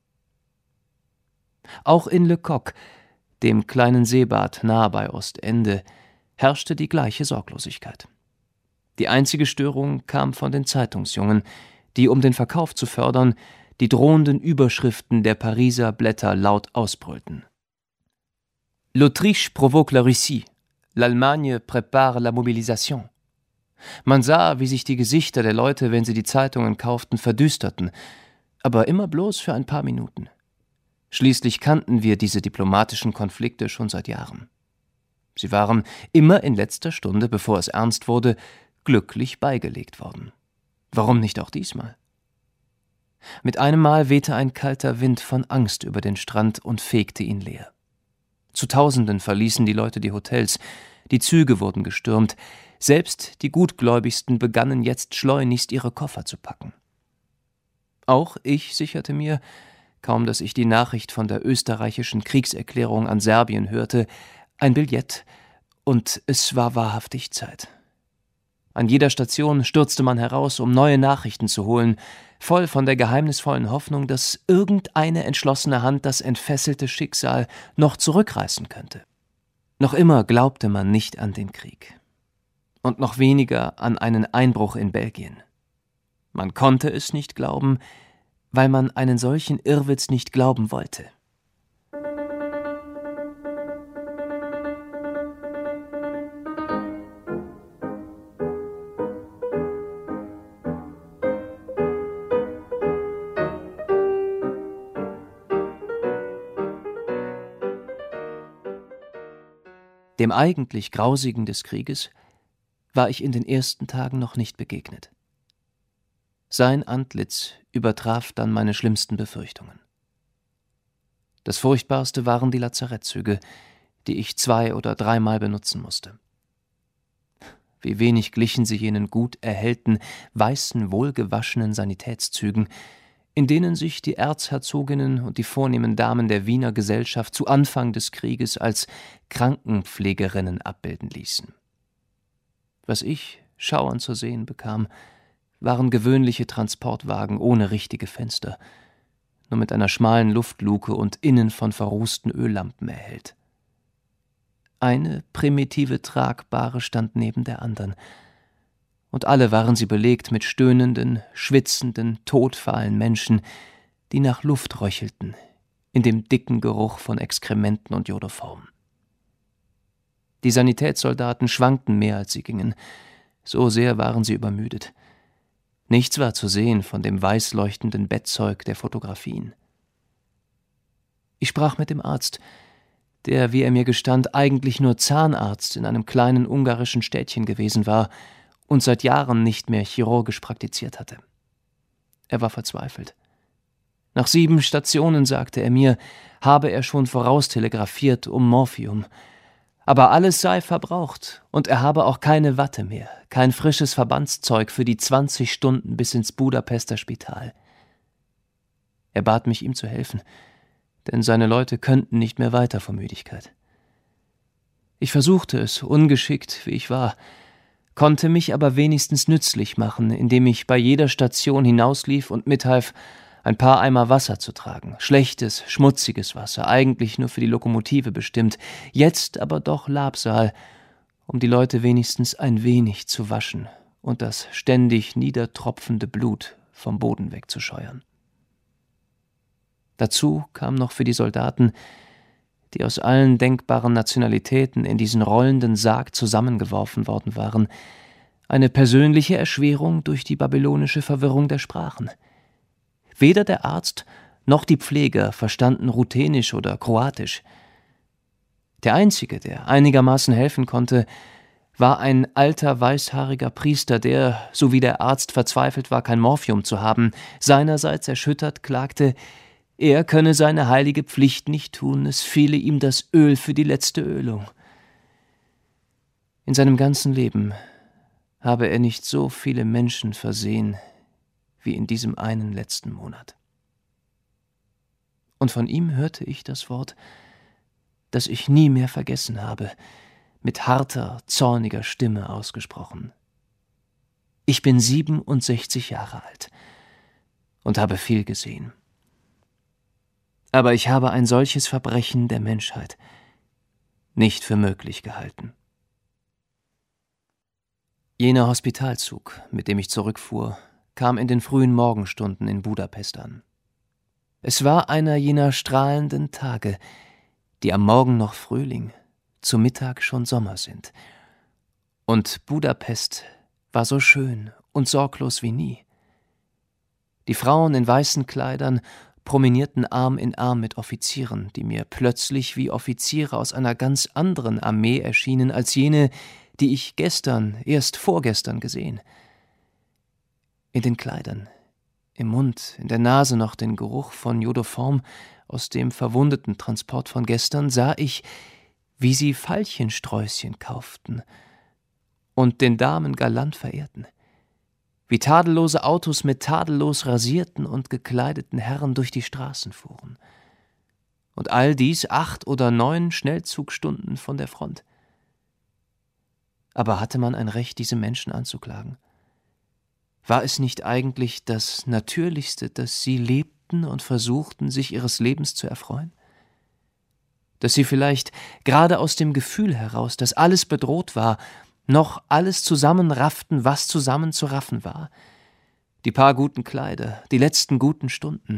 Auch in Le Coq, dem kleinen Seebad nahe bei Ostende, herrschte die gleiche Sorglosigkeit. Die einzige Störung kam von den Zeitungsjungen, die, um den Verkauf zu fördern, die drohenden Überschriften der Pariser Blätter laut ausbrüllten. L'Autriche provoque la Russie, l'Allemagne prépare la mobilisation. Man sah, wie sich die Gesichter der Leute, wenn sie die Zeitungen kauften, verdüsterten, aber immer bloß für ein paar Minuten. Schließlich kannten wir diese diplomatischen Konflikte schon seit Jahren. Sie waren immer in letzter Stunde, bevor es ernst wurde, glücklich beigelegt worden. Warum nicht auch diesmal? Mit einem Mal wehte ein kalter Wind von Angst über den Strand und fegte ihn leer. Zu Tausenden verließen die Leute die Hotels, die Züge wurden gestürmt, selbst die Gutgläubigsten begannen jetzt schleunigst ihre Koffer zu packen. Auch ich sicherte mir, kaum dass ich die Nachricht von der österreichischen Kriegserklärung an Serbien hörte, ein Billett, und es war wahrhaftig Zeit. An jeder Station stürzte man heraus, um neue Nachrichten zu holen, voll von der geheimnisvollen Hoffnung, dass irgendeine entschlossene Hand das entfesselte Schicksal noch zurückreißen könnte. Noch immer glaubte man nicht an den Krieg. Und noch weniger an einen Einbruch in Belgien. Man konnte es nicht glauben, weil man einen solchen Irrwitz nicht glauben wollte. Dem eigentlich Grausigen des Krieges war ich in den ersten Tagen noch nicht begegnet. Sein Antlitz übertraf dann meine schlimmsten Befürchtungen. Das Furchtbarste waren die Lazarettzüge, die ich 2- oder 3-mal benutzen musste. Wie wenig glichen sie jenen gut erhellten, weißen, wohlgewaschenen Sanitätszügen, in denen sich die Erzherzoginnen und die vornehmen Damen der Wiener Gesellschaft zu Anfang des Krieges als Krankenpflegerinnen abbilden ließen. Was ich schauernd zu sehen bekam, waren gewöhnliche Transportwagen ohne richtige Fenster, nur mit einer schmalen Luftluke und innen von verrußten Öllampen erhellt. Eine primitive Tragbare stand neben der anderen, und alle waren sie belegt mit stöhnenden, schwitzenden, todfahlen Menschen, die nach Luft röchelten, in dem dicken Geruch von Exkrementen und Jodoform. Die Sanitätssoldaten schwankten mehr, als sie gingen, so sehr waren sie übermüdet. Nichts war zu sehen von dem weiß leuchtenden Bettzeug der Fotografien. Ich sprach mit dem Arzt, der, wie er mir gestand, eigentlich nur Zahnarzt in einem kleinen ungarischen Städtchen gewesen war und seit Jahren nicht mehr chirurgisch praktiziert hatte. Er war verzweifelt. Nach 7 Stationen, sagte er mir, habe er schon voraustelegrafiert um Morphium. Aber alles sei verbraucht und er habe auch keine Watte mehr, kein frisches Verbandszeug für die 20 Stunden bis ins Budapester Spital. Er bat mich, ihm zu helfen, denn seine Leute könnten nicht mehr weiter vor Müdigkeit. Ich versuchte es, ungeschickt wie ich war, konnte mich aber wenigstens nützlich machen, indem ich bei jeder Station hinauslief und mithalf, ein paar Eimer Wasser zu tragen. Schlechtes, schmutziges Wasser, eigentlich nur für die Lokomotive bestimmt, jetzt aber doch Labsal, um die Leute wenigstens ein wenig zu waschen und das ständig niedertropfende Blut vom Boden wegzuscheuern. Dazu kam noch für die Soldaten, die aus allen denkbaren Nationalitäten in diesen rollenden Sarg zusammengeworfen worden waren, eine persönliche Erschwerung durch die babylonische Verwirrung der Sprachen. Weder der Arzt noch die Pfleger verstanden Ruthenisch oder Kroatisch. Der Einzige, der einigermaßen helfen konnte, war ein alter, weißhaariger Priester, der, so wie der Arzt verzweifelt war, kein Morphium zu haben, seinerseits erschüttert klagte, er könne seine heilige Pflicht nicht tun, es fehle ihm das Öl für die letzte Ölung. In seinem ganzen Leben habe er nicht so viele Menschen versehen wie in diesem einen letzten Monat. Und von ihm hörte ich das Wort, das ich nie mehr vergessen habe, mit harter, zorniger Stimme ausgesprochen. Ich bin 67 Jahre alt und habe viel gesehen. Aber ich habe ein solches Verbrechen der Menschheit nicht für möglich gehalten. Jener Hospitalzug, mit dem ich zurückfuhr, kam in den frühen Morgenstunden in Budapest an. Es war einer jener strahlenden Tage, die am Morgen noch Frühling, zu Mittag schon Sommer sind. Und Budapest war so schön und sorglos wie nie. Die Frauen in weißen Kleidern promenierten Arm in Arm mit Offizieren, die mir plötzlich wie Offiziere aus einer ganz anderen Armee erschienen als jene, die ich erst vorgestern gesehen. In den Kleidern, im Mund, in der Nase noch den Geruch von Jodoform aus dem Verwundetentransport von gestern, sah ich, wie sie Veilchensträußchen kauften und den Damen galant verehrten, wie tadellose Autos mit tadellos rasierten und gekleideten Herren durch die Straßen fuhren. Und all dies 8 oder 9 Schnellzugstunden von der Front. Aber hatte man ein Recht, diese Menschen anzuklagen? War es nicht eigentlich das Natürlichste, dass sie lebten und versuchten, sich ihres Lebens zu erfreuen? Dass sie vielleicht gerade aus dem Gefühl heraus, dass alles bedroht war, noch alles zusammenrafften, was zusammenzuraffen war. Die paar guten Kleider, die letzten guten Stunden.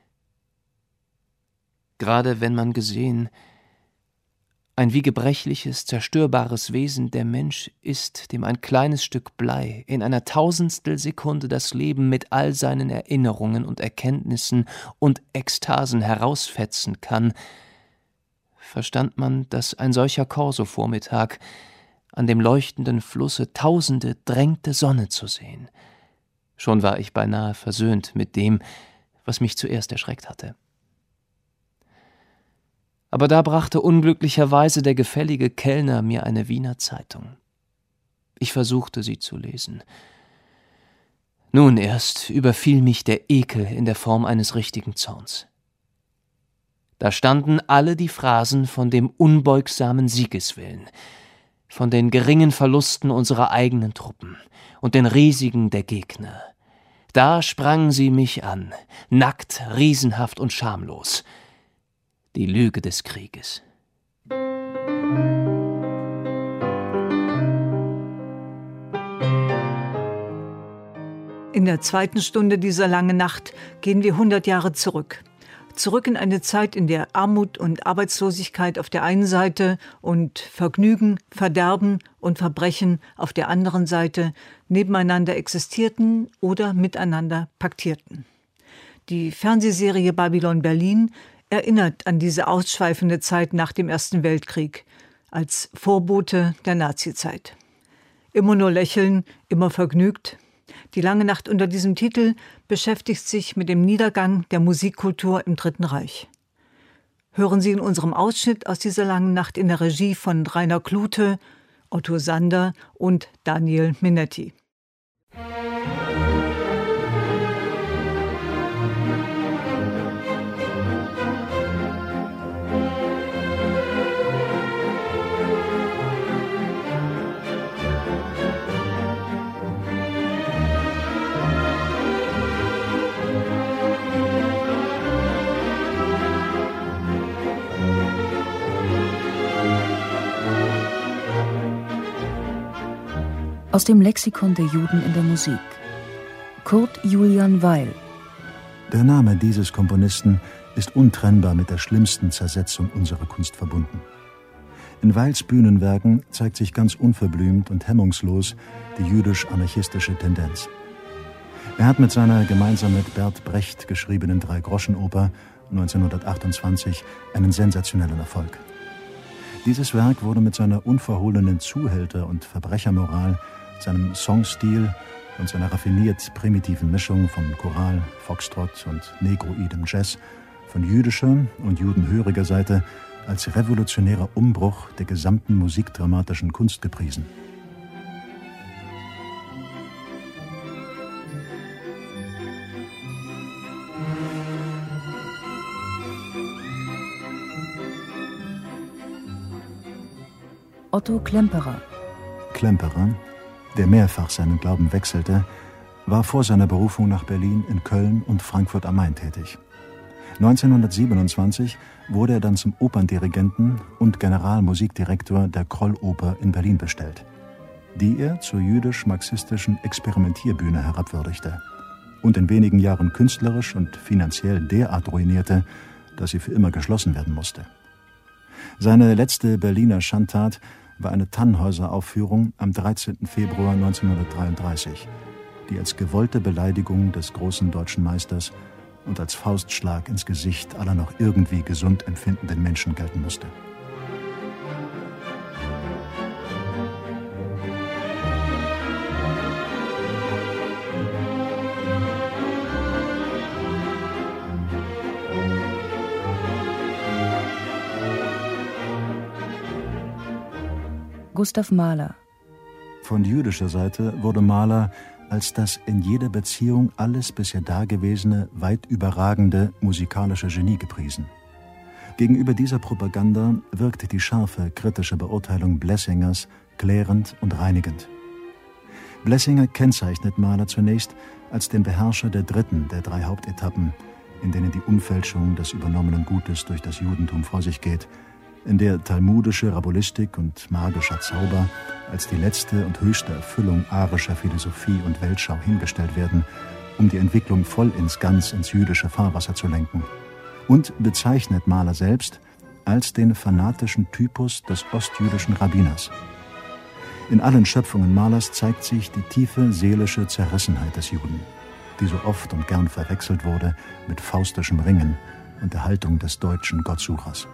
Gerade wenn man gesehen, ein wie gebrechliches, zerstörbares Wesen der Mensch ist, dem ein kleines Stück Blei in einer Tausendstelsekunde das Leben mit all seinen Erinnerungen und Erkenntnissen und Ekstasen herausfetzen kann, verstand man, dass ein solcher Korso-Vormittag an dem leuchtenden Flusse tausende drängte Sonne zu sehen. Schon war ich beinahe versöhnt mit dem, was mich zuerst erschreckt hatte. Aber da brachte unglücklicherweise der gefällige Kellner mir eine Wiener Zeitung. Ich versuchte, sie zu lesen. Nun erst überfiel mich der Ekel in der Form eines richtigen Zorns. Da standen alle die Phrasen von dem unbeugsamen Siegeswillen, von den geringen Verlusten unserer eigenen Truppen und den riesigen der Gegner. Da sprangen sie mich an, nackt, riesenhaft und schamlos. Die Lüge des Krieges. In der zweiten Stunde dieser langen Nacht gehen wir 100 Jahre zurück. Zurück in eine Zeit, in der Armut und Arbeitslosigkeit auf der einen Seite und Vergnügen, Verderben und Verbrechen auf der anderen Seite nebeneinander existierten oder miteinander paktierten. Die Fernsehserie Babylon Berlin erinnert an diese ausschweifende Zeit nach dem Ersten Weltkrieg als Vorbote der Nazizeit. Immer nur lächeln, immer vergnügt, Die Lange Nacht unter diesem Titel beschäftigt sich mit dem Niedergang der Musikkultur im Dritten Reich. Hören Sie in unserem Ausschnitt aus dieser Langen Nacht in der Regie von Rainer Klute, Otto Sander und Daniel Minetti. Aus dem Lexikon der Juden in der Musik. Kurt Julian Weil. Der Name dieses Komponisten ist untrennbar mit der schlimmsten Zersetzung unserer Kunst verbunden. In Weils Bühnenwerken zeigt sich ganz unverblümt und hemmungslos die jüdisch-anarchistische Tendenz. Er hat mit seiner gemeinsam mit Bert Brecht geschriebenen Drei-Groschen-Oper 1928 einen sensationellen Erfolg. Dieses Werk wurde mit seiner unverhohlenen Zuhälter- und Verbrechermoral, seinem Songstil und seiner raffiniert primitiven Mischung von Choral, Foxtrott und negroidem Jazz von jüdischer und judenhöriger Seite als revolutionärer Umbruch der gesamten musikdramatischen Kunst gepriesen. Otto Klemperer. Klemperer, der mehrfach seinen Glauben wechselte, war vor seiner Berufung nach Berlin in Köln und Frankfurt am Main tätig. 1927 wurde er dann zum Operndirigenten und Generalmusikdirektor der Krolloper in Berlin bestellt, die er zur jüdisch-marxistischen Experimentierbühne herabwürdigte und in wenigen Jahren künstlerisch und finanziell derart ruinierte, dass sie für immer geschlossen werden musste. Seine letzte Berliner Schandtat war eine Tannhäuser-Aufführung am 13. Februar 1933, die als gewollte Beleidigung des großen deutschen Meisters und als Faustschlag ins Gesicht aller noch irgendwie gesund empfindenden Menschen gelten musste. Gustav Mahler. Von jüdischer Seite wurde Mahler als das in jeder Beziehung alles bisher Dagewesene weit überragende musikalische Genie gepriesen. Gegenüber dieser Propaganda wirkte die scharfe, kritische Beurteilung Blessingers klärend und reinigend. Blessinger kennzeichnet Mahler zunächst als den Beherrscher der dritten der drei Hauptetappen, in denen die Umfälschung des übernommenen Gutes durch das Judentum vor sich geht, in der talmudische Rabulistik und magischer Zauber als die letzte und höchste Erfüllung arischer Philosophie und Weltschau hingestellt werden, um die Entwicklung vollends ganz ins jüdische Fahrwasser zu lenken, und bezeichnet Mahler selbst als den fanatischen Typus des ostjüdischen Rabbiners. In allen Schöpfungen Mahlers zeigt sich die tiefe seelische Zerrissenheit des Juden, die so oft und gern verwechselt wurde mit faustischem Ringen und der Haltung des deutschen Gottsuchers.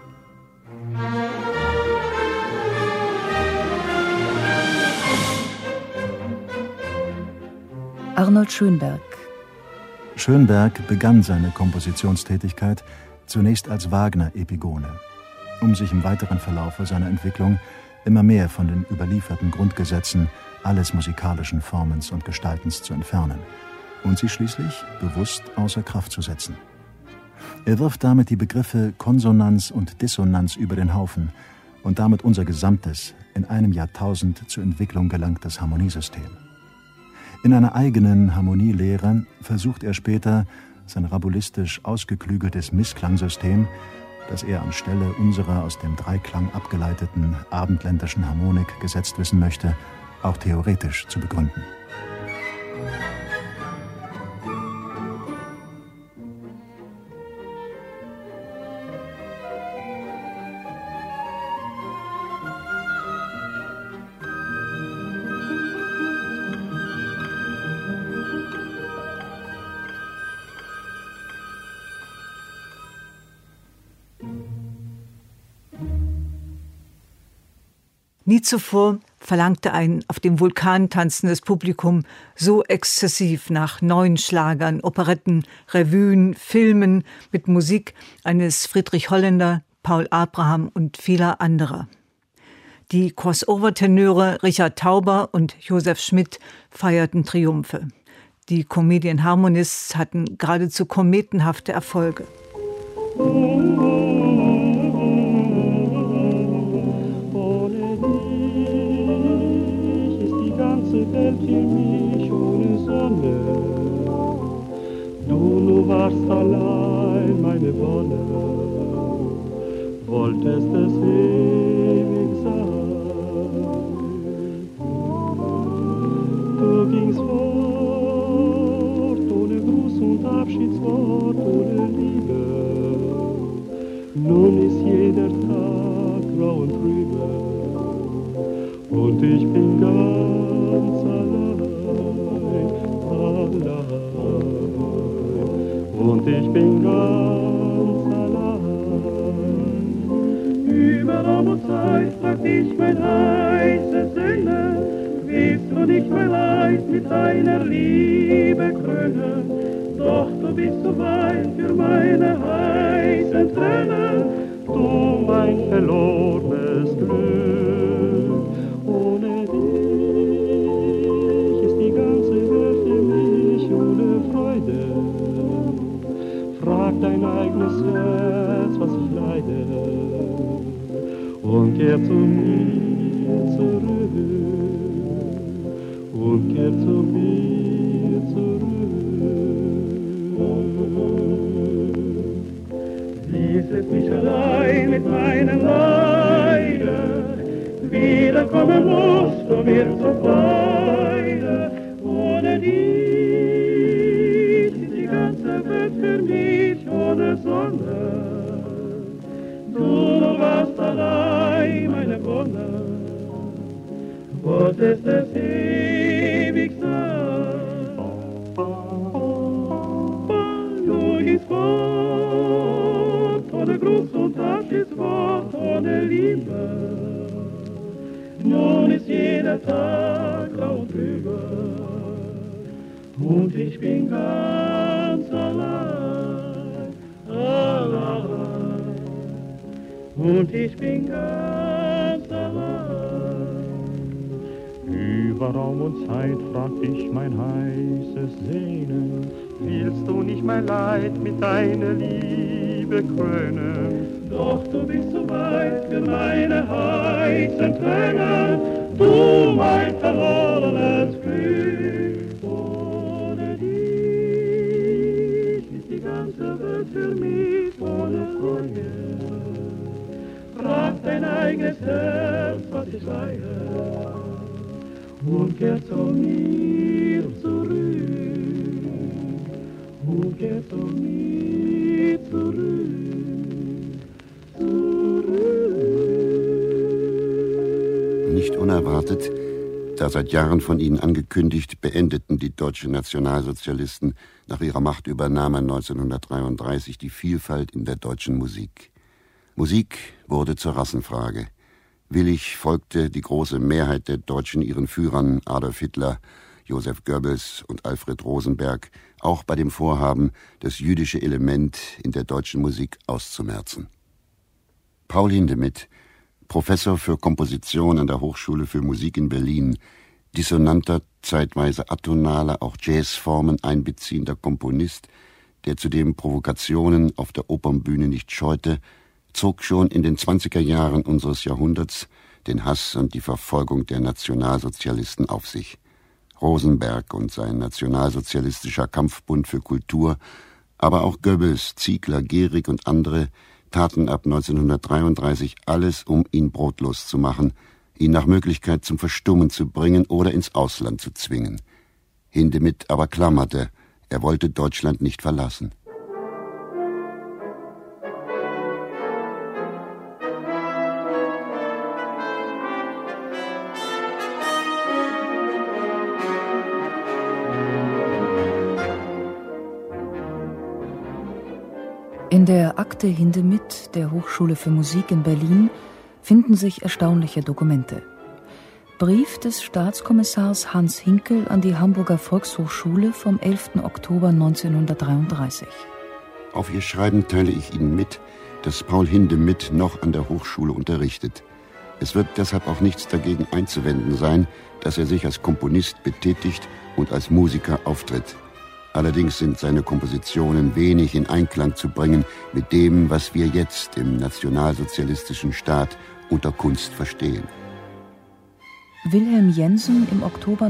Arnold Schönberg. Schönberg begann seine Kompositionstätigkeit zunächst als Wagner-Epigone, um sich im weiteren Verlaufe seiner Entwicklung immer mehr von den überlieferten Grundgesetzen alles musikalischen Formens und Gestaltens zu entfernen und sie schließlich bewusst außer Kraft zu setzen. Er wirft damit die Begriffe Konsonanz und Dissonanz über den Haufen und damit unser gesamtes, in einem Jahrtausend zur Entwicklung gelangtes Harmoniesystem. In einer eigenen Harmonielehre versucht er später, sein rabulistisch ausgeklügeltes Missklangsystem, das er anstelle unserer aus dem Dreiklang abgeleiteten abendländischen Harmonik gesetzt wissen möchte, auch theoretisch zu begründen. Nie zuvor verlangte ein auf dem Vulkan tanzendes Publikum so exzessiv nach neuen Schlagern, Operetten, Revuen, Filmen mit Musik eines Friedrich Holländer, Paul Abraham und vieler anderer. Die Crossover-Tenöre Richard Tauber und Josef Schmidt feierten Triumphe. Die Comedian Harmonists hatten geradezu kometenhafte Erfolge. Welt für mich ohne Sonne. Du warst allein meine Wonne, wolltest es ewig sein. Du gingst fort, ohne Gruß und Abschiedswort, ohne Liebe. Nun ist jeder Tag grau und trübe, und ich bin ganz allein. Und ich bin ganz allein. Über Raum und Zeit fragt dich mein heißes Sehnen, willst du nicht mein Leid mit deiner Liebe krönen? Doch du bist so weit für meine heißen Tränen, du mein verlorenes Glück. Ohne dich ist die ganze Welt für mich ohne Freude. Frag dein eigenes Herz, was ich leide, und kehr zu mir zurück, und kehr zu mir zurück. Dies lässt mich allein mit meinen Leiden, wiederkommen musst du mir zur Freude. Ohne dich ist die ganze Welt für mich ohne Sonne. Du warst allein meine Wonne, wolltest es ewig sein. Du gehst fort, ohne Gruß und Abschiedswort, ohne Liebe. Nun ist jeder Tag grau und trübe, und ich bin ganz allein, allein, und ich bin ganz allein. Über Raum und Zeit fragt dich mein heißes Sehnen, willst du nicht mein Leid mit deiner Liebe krönen? Doch du bist so weit für meine heißen Tränen, du mein verlorenes Glück. Ohne dich ist die ganze Welt für mich ohne Freude. Frag dein eigenes Herz, was ich leide, und kehr zu mir zurück, und kehr zu mir zurück. Nicht unerwartet, da seit Jahren von ihnen angekündigt, beendeten die deutschen Nationalsozialisten nach ihrer Machtübernahme 1933 die Vielfalt in der deutschen Musik. Musik wurde zur Rassenfrage. Willig folgte die große Mehrheit der Deutschen ihren Führern Adolf Hitler, Joseph Goebbels und Alfred Rosenberg, auch bei dem Vorhaben, das jüdische Element in der deutschen Musik auszumerzen. Paul Hindemith, Professor für Komposition an der Hochschule für Musik in Berlin, dissonanter, zeitweise atonaler, auch Jazzformen einbeziehender Komponist, der zudem Provokationen auf der Opernbühne nicht scheute, zog schon in den 20er Jahren unseres Jahrhunderts den Hass und die Verfolgung der Nationalsozialisten auf sich. Rosenberg und sein nationalsozialistischer Kampfbund für Kultur, aber auch Goebbels, Ziegler, Gehrig und andere taten ab 1933 alles, um ihn brotlos zu machen, ihn nach Möglichkeit zum Verstummen zu bringen oder ins Ausland zu zwingen. Hindemith aber klammerte, er wollte Deutschland nicht verlassen. In der Akte Hindemith der Hochschule für Musik in Berlin finden sich erstaunliche Dokumente. Brief des Staatskommissars Hans Hinkel an die Hamburger Volkshochschule vom 11. Oktober 1933. Auf Ihr Schreiben teile ich Ihnen mit, dass Paul Hindemith noch an der Hochschule unterrichtet. Es wird deshalb auch nichts dagegen einzuwenden sein, dass er sich als Komponist betätigt und als Musiker auftritt. Allerdings sind seine Kompositionen wenig in Einklang zu bringen mit dem, was wir jetzt im nationalsozialistischen Staat unter Kunst verstehen. Wilhelm Jensen im Oktober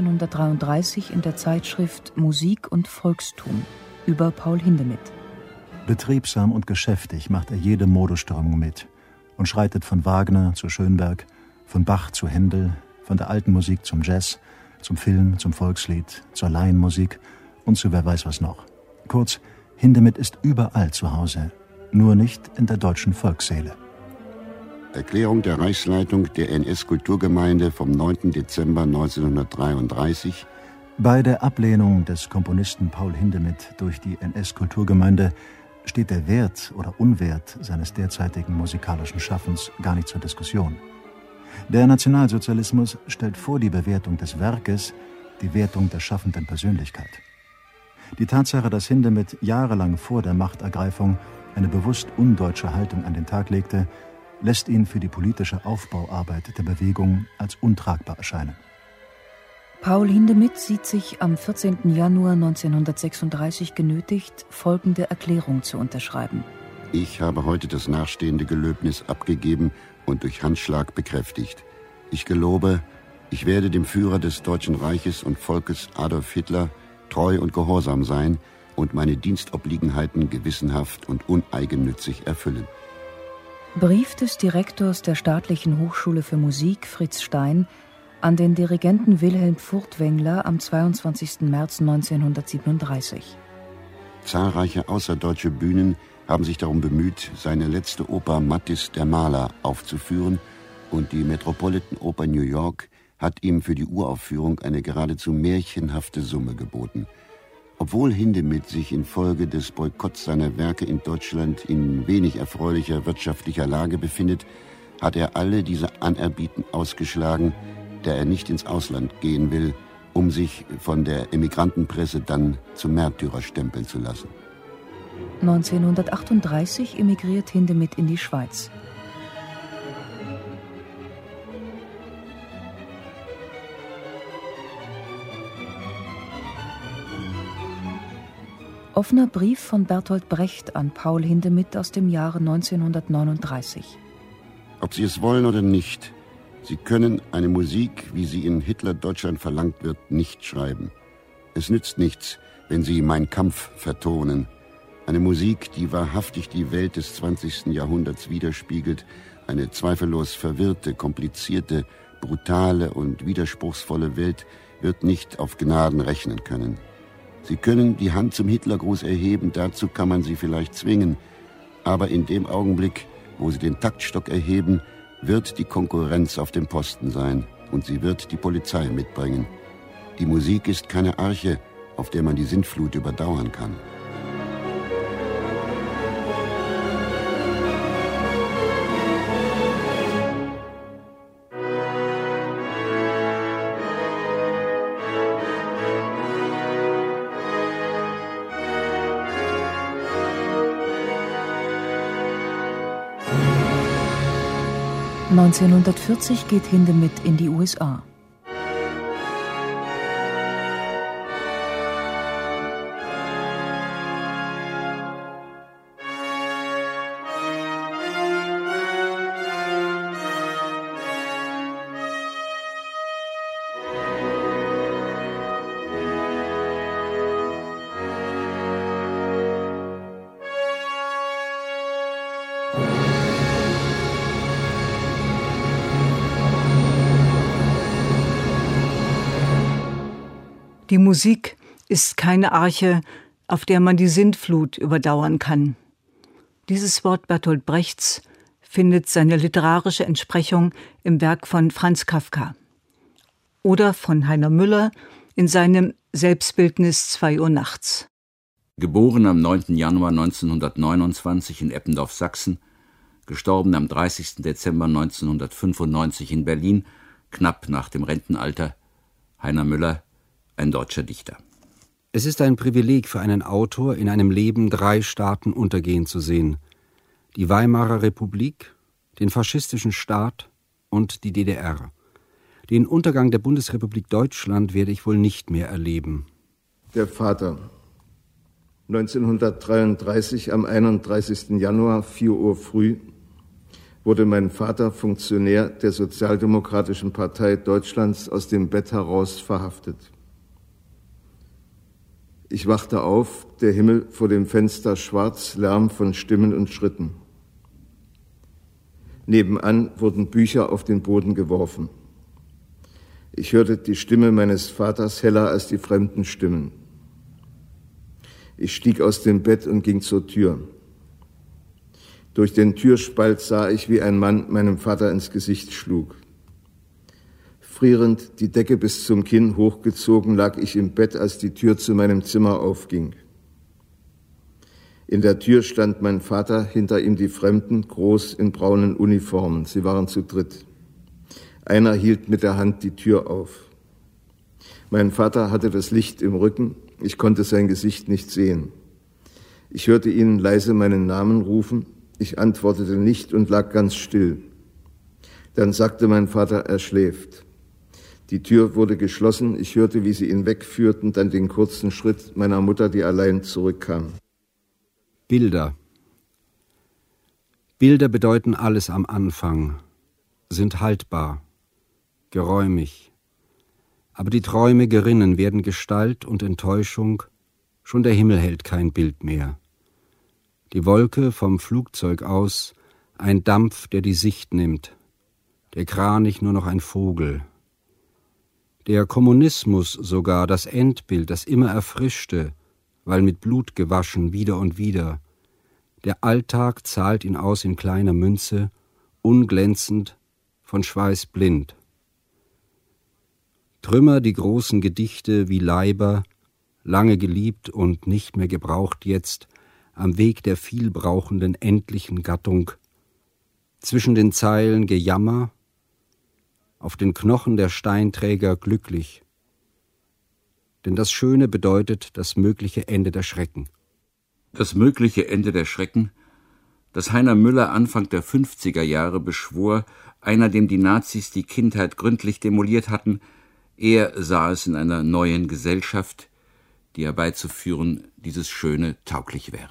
1933 in der Zeitschrift Musik und Volkstum über Paul Hindemith. Betriebsam und geschäftig macht er jede Modeströmung mit und schreitet von Wagner zu Schönberg, von Bach zu Händel, von der alten Musik zum Jazz, zum Film, zum Volkslied, zur Laienmusik und zu wer weiß was noch. Kurz, Hindemith ist überall zu Hause, nur nicht in der deutschen Volksseele. Erklärung der Reichsleitung der NS-Kulturgemeinde vom 9. Dezember 1933. Bei der Ablehnung des Komponisten Paul Hindemith durch die NS-Kulturgemeinde steht der Wert oder Unwert seines derzeitigen musikalischen Schaffens gar nicht zur Diskussion. Der Nationalsozialismus stellt vor die Bewertung des Werkes die Wertung der schaffenden Persönlichkeit. Die Tatsache, dass Hindemith jahrelang vor der Machtergreifung eine bewusst undeutsche Haltung an den Tag legte, lässt ihn für die politische Aufbauarbeit der Bewegung als untragbar erscheinen. Paul Hindemith sieht sich am 14. Januar 1936 genötigt, folgende Erklärung zu unterschreiben. Ich habe heute das nachstehende Gelöbnis abgegeben und durch Handschlag bekräftigt. Ich gelobe, ich werde dem Führer des Deutschen Reiches und Volkes Adolf Hitler treu und gehorsam sein und meine Dienstobliegenheiten gewissenhaft und uneigennützig erfüllen. Brief des Direktors der Staatlichen Hochschule für Musik, Fritz Stein, an den Dirigenten Wilhelm Furtwängler am 22. März 1937. Zahlreiche außerdeutsche Bühnen haben sich darum bemüht, seine letzte Oper Mattis der Maler aufzuführen, und die Metropolitan Oper New York hat ihm für die Uraufführung eine geradezu märchenhafte Summe geboten. Obwohl Hindemith sich infolge des Boykotts seiner Werke in Deutschland in wenig erfreulicher wirtschaftlicher Lage befindet, hat er alle diese Anerbieten ausgeschlagen, da er nicht ins Ausland gehen will, um sich von der Emigrantenpresse dann zum Märtyrer stempeln zu lassen. 1938 emigriert Hindemith in die Schweiz. Offener Brief von Bertolt Brecht an Paul Hindemith aus dem Jahre 1939. Ob Sie es wollen oder nicht, Sie können eine Musik, wie sie in Hitler-Deutschland verlangt wird, nicht schreiben. Es nützt nichts, wenn Sie Mein Kampf vertonen. Eine Musik, die wahrhaftig die Welt des 20. Jahrhunderts widerspiegelt, eine zweifellos verwirrte, komplizierte, brutale und widerspruchsvolle Welt, wird nicht auf Gnaden rechnen können. Sie können die Hand zum Hitlergruß erheben, dazu kann man sie vielleicht zwingen. Aber in dem Augenblick, wo Sie den Taktstock erheben, wird die Konkurrenz auf dem Posten sein und sie wird die Polizei mitbringen. Die Musik ist keine Arche, auf der man die Sintflut überdauern kann. – 1940 geht Hindemith in die USA. Die Musik ist keine Arche, auf der man die Sintflut überdauern kann. Dieses Wort Bertolt Brechts findet seine literarische Entsprechung im Werk von Franz Kafka oder von Heiner Müller in seinem Selbstbildnis 2 Uhr nachts. Geboren am 9. Januar 1929 in Eppendorf, Sachsen, gestorben am 30. Dezember 1995 in Berlin, knapp nach dem Rentenalter. Heiner Müller, ein deutscher Dichter. Es ist ein Privileg für einen Autor, in einem Leben 3 Staaten untergehen zu sehen. Die Weimarer Republik, den faschistischen Staat und die DDR. Den Untergang der Bundesrepublik Deutschland werde ich wohl nicht mehr erleben. Der Vater. 1933 am 31. Januar, 4 Uhr früh, wurde mein Vater, Funktionär der Sozialdemokratischen Partei Deutschlands, aus dem Bett heraus verhaftet. Ich wachte auf, der Himmel vor dem Fenster schwarz, Lärm von Stimmen und Schritten. Nebenan wurden Bücher auf den Boden geworfen. Ich hörte die Stimme meines Vaters heller als die fremden Stimmen. Ich stieg aus dem Bett und ging zur Tür. Durch den Türspalt sah ich, wie ein Mann meinem Vater ins Gesicht schlug. Frierend, die Decke bis zum Kinn hochgezogen, lag ich im Bett, als die Tür zu meinem Zimmer aufging. In der Tür stand mein Vater, hinter ihm die Fremden, groß in braunen Uniformen. Sie waren zu dritt. Einer hielt mit der Hand die Tür auf. Mein Vater hatte das Licht im Rücken, ich konnte sein Gesicht nicht sehen. Ich hörte ihn leise meinen Namen rufen, ich antwortete nicht und lag ganz still. Dann sagte mein Vater, er schläft. Die Tür wurde geschlossen, ich hörte, wie sie ihn wegführten, dann den kurzen Schritt meiner Mutter, die allein zurückkam. Bilder. Bilder bedeuten alles am Anfang, sind haltbar, geräumig. Aber die Träume gerinnen, werden Gestalt und Enttäuschung, schon der Himmel hält kein Bild mehr. Die Wolke vom Flugzeug aus, ein Dampf, der die Sicht nimmt, der Kranich nur noch ein Vogel. Der Kommunismus sogar, das Endbild, das immer erfrischte, weil mit Blut gewaschen, wieder und wieder. Der Alltag zahlt ihn aus in kleiner Münze, unglänzend, von Schweiß blind. Trümmer die großen Gedichte wie Leiber, lange geliebt und nicht mehr gebraucht jetzt, am Weg der vielbrauchenden endlichen Gattung, zwischen den Zeilen Gejammer, auf den Knochen der Steinträger glücklich. Denn das Schöne bedeutet das mögliche Ende der Schrecken. Das mögliche Ende der Schrecken, das Heiner Müller Anfang der 50er Jahre beschwor, einer, dem die Nazis die Kindheit gründlich demoliert hatten, er sah es in einer neuen Gesellschaft, die herbeizuführen dieses Schöne tauglich wäre.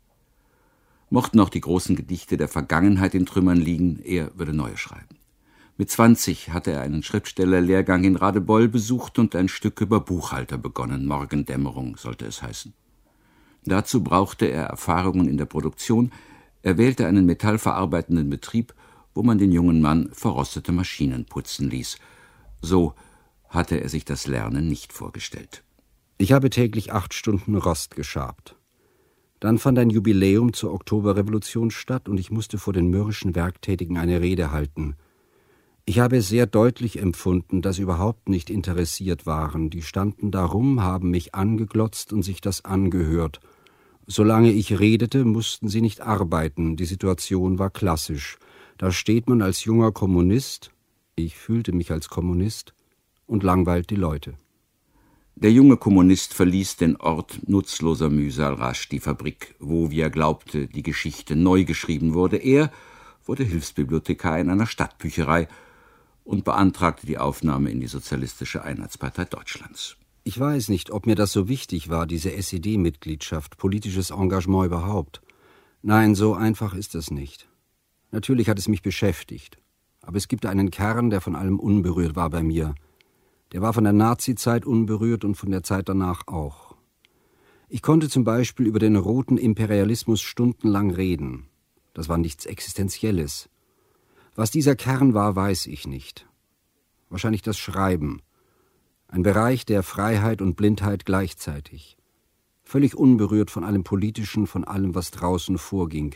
Mochten auch die großen Gedichte der Vergangenheit in Trümmern liegen, er würde neue schreiben. Mit 20 hatte er einen Schriftstellerlehrgang in Radebeul besucht und ein Stück über Buchhalter begonnen, Morgendämmerung sollte es heißen. Dazu brauchte er Erfahrungen in der Produktion, er wählte einen metallverarbeitenden Betrieb, wo man den jungen Mann verrostete Maschinen putzen ließ. So hatte er sich das Lernen nicht vorgestellt. Ich habe täglich 8 Stunden Rost geschabt. Dann fand ein Jubiläum zur Oktoberrevolution statt und ich musste vor den mürrischen Werktätigen eine Rede halten. Ich habe es sehr deutlich empfunden, dass sie überhaupt nicht interessiert waren. Die standen darum, haben mich angeglotzt und sich das angehört. Solange ich redete, mussten sie nicht arbeiten. Die Situation war klassisch. Da steht man als junger Kommunist, ich fühlte mich als Kommunist, und langweilt die Leute. Der junge Kommunist verließ den Ort nutzloser Mühsal rasch, die Fabrik, wo, wie er glaubte, die Geschichte neu geschrieben wurde. Er wurde Hilfsbibliothekar in einer Stadtbücherei und beantragte die Aufnahme in die Sozialistische Einheitspartei Deutschlands. Ich weiß nicht, ob mir das so wichtig war, diese SED-Mitgliedschaft, politisches Engagement überhaupt. Nein, so einfach ist es nicht. Natürlich hat es mich beschäftigt. Aber es gibt einen Kern, der von allem unberührt war bei mir. Der war von der Nazizeit unberührt und von der Zeit danach auch. Ich konnte zum Beispiel über den roten Imperialismus stundenlang reden. Das war nichts Existenzielles. Was dieser Kern war, weiß ich nicht. Wahrscheinlich das Schreiben. Ein Bereich der Freiheit und Blindheit gleichzeitig. Völlig unberührt von allem Politischen, von allem, was draußen vorging.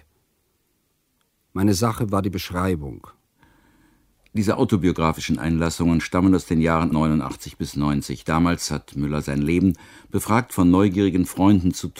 Meine Sache war die Beschreibung. Diese autobiografischen Einlassungen stammen aus den Jahren 89 bis 90. Damals hat Müller sein Leben, befragt von neugierigen Freunden, zu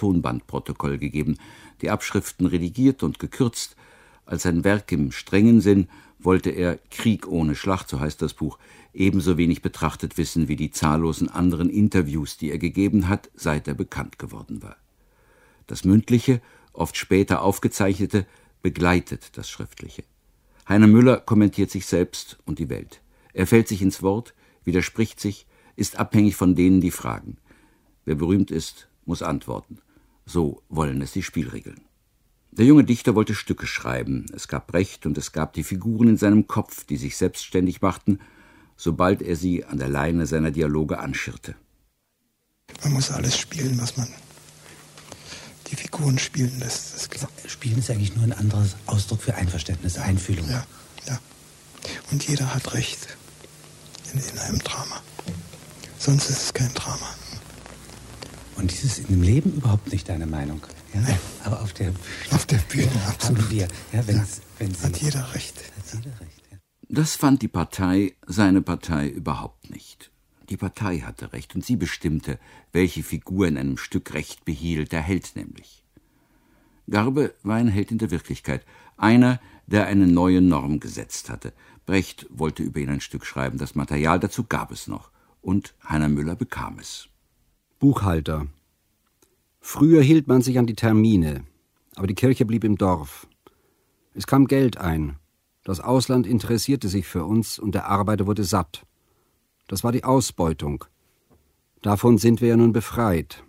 Tonbandprotokoll gegeben, die Abschriften redigiert und gekürzt, als ein Werk im strengen Sinn wollte er Krieg ohne Schlacht, so heißt das Buch, ebenso wenig betrachtet wissen wie die zahllosen anderen Interviews, die er gegeben hat, seit er bekannt geworden war. Das Mündliche, oft später aufgezeichnete, begleitet das Schriftliche. Heiner Müller kommentiert sich selbst und die Welt. Er fällt sich ins Wort, widerspricht sich, ist abhängig von denen, die fragen. Wer berühmt ist, muss antworten. So wollen es die Spielregeln. Der junge Dichter wollte Stücke schreiben. Es gab Brecht und es gab die Figuren in seinem Kopf, die sich selbstständig machten, sobald er sie an der Leine seiner Dialoge anschirrte. Man muss alles spielen, was man die Figuren spielen lässt, das ist klar. Spielen ist eigentlich nur ein anderer Ausdruck für Einverständnis, Einfühlung. Ja. Und jeder hat Recht in einem Drama. Sonst ist es kein Drama. Und dieses in dem Leben überhaupt nicht deine Meinung? Ja? Nein. Aber auf der Bühne absolut. Wir, ja, wenn hat jeder Recht. Ja. Das fand die Partei, seine Partei, überhaupt nicht. Die Partei hatte Recht und sie bestimmte, welche Figur in einem Stück Recht behielt, der Held nämlich. Garbe war ein Held in der Wirklichkeit, einer, der eine neue Norm gesetzt hatte. Brecht wollte über ihn ein Stück schreiben, das Material dazu gab es noch, und Heiner Müller bekam es. Buchhalter. Früher hielt man sich an die Termine, aber die Kirche blieb im Dorf. Es kam Geld ein. Das Ausland interessierte sich für uns und der Arbeiter wurde satt. Das war die Ausbeutung. Davon sind wir ja nun befreit.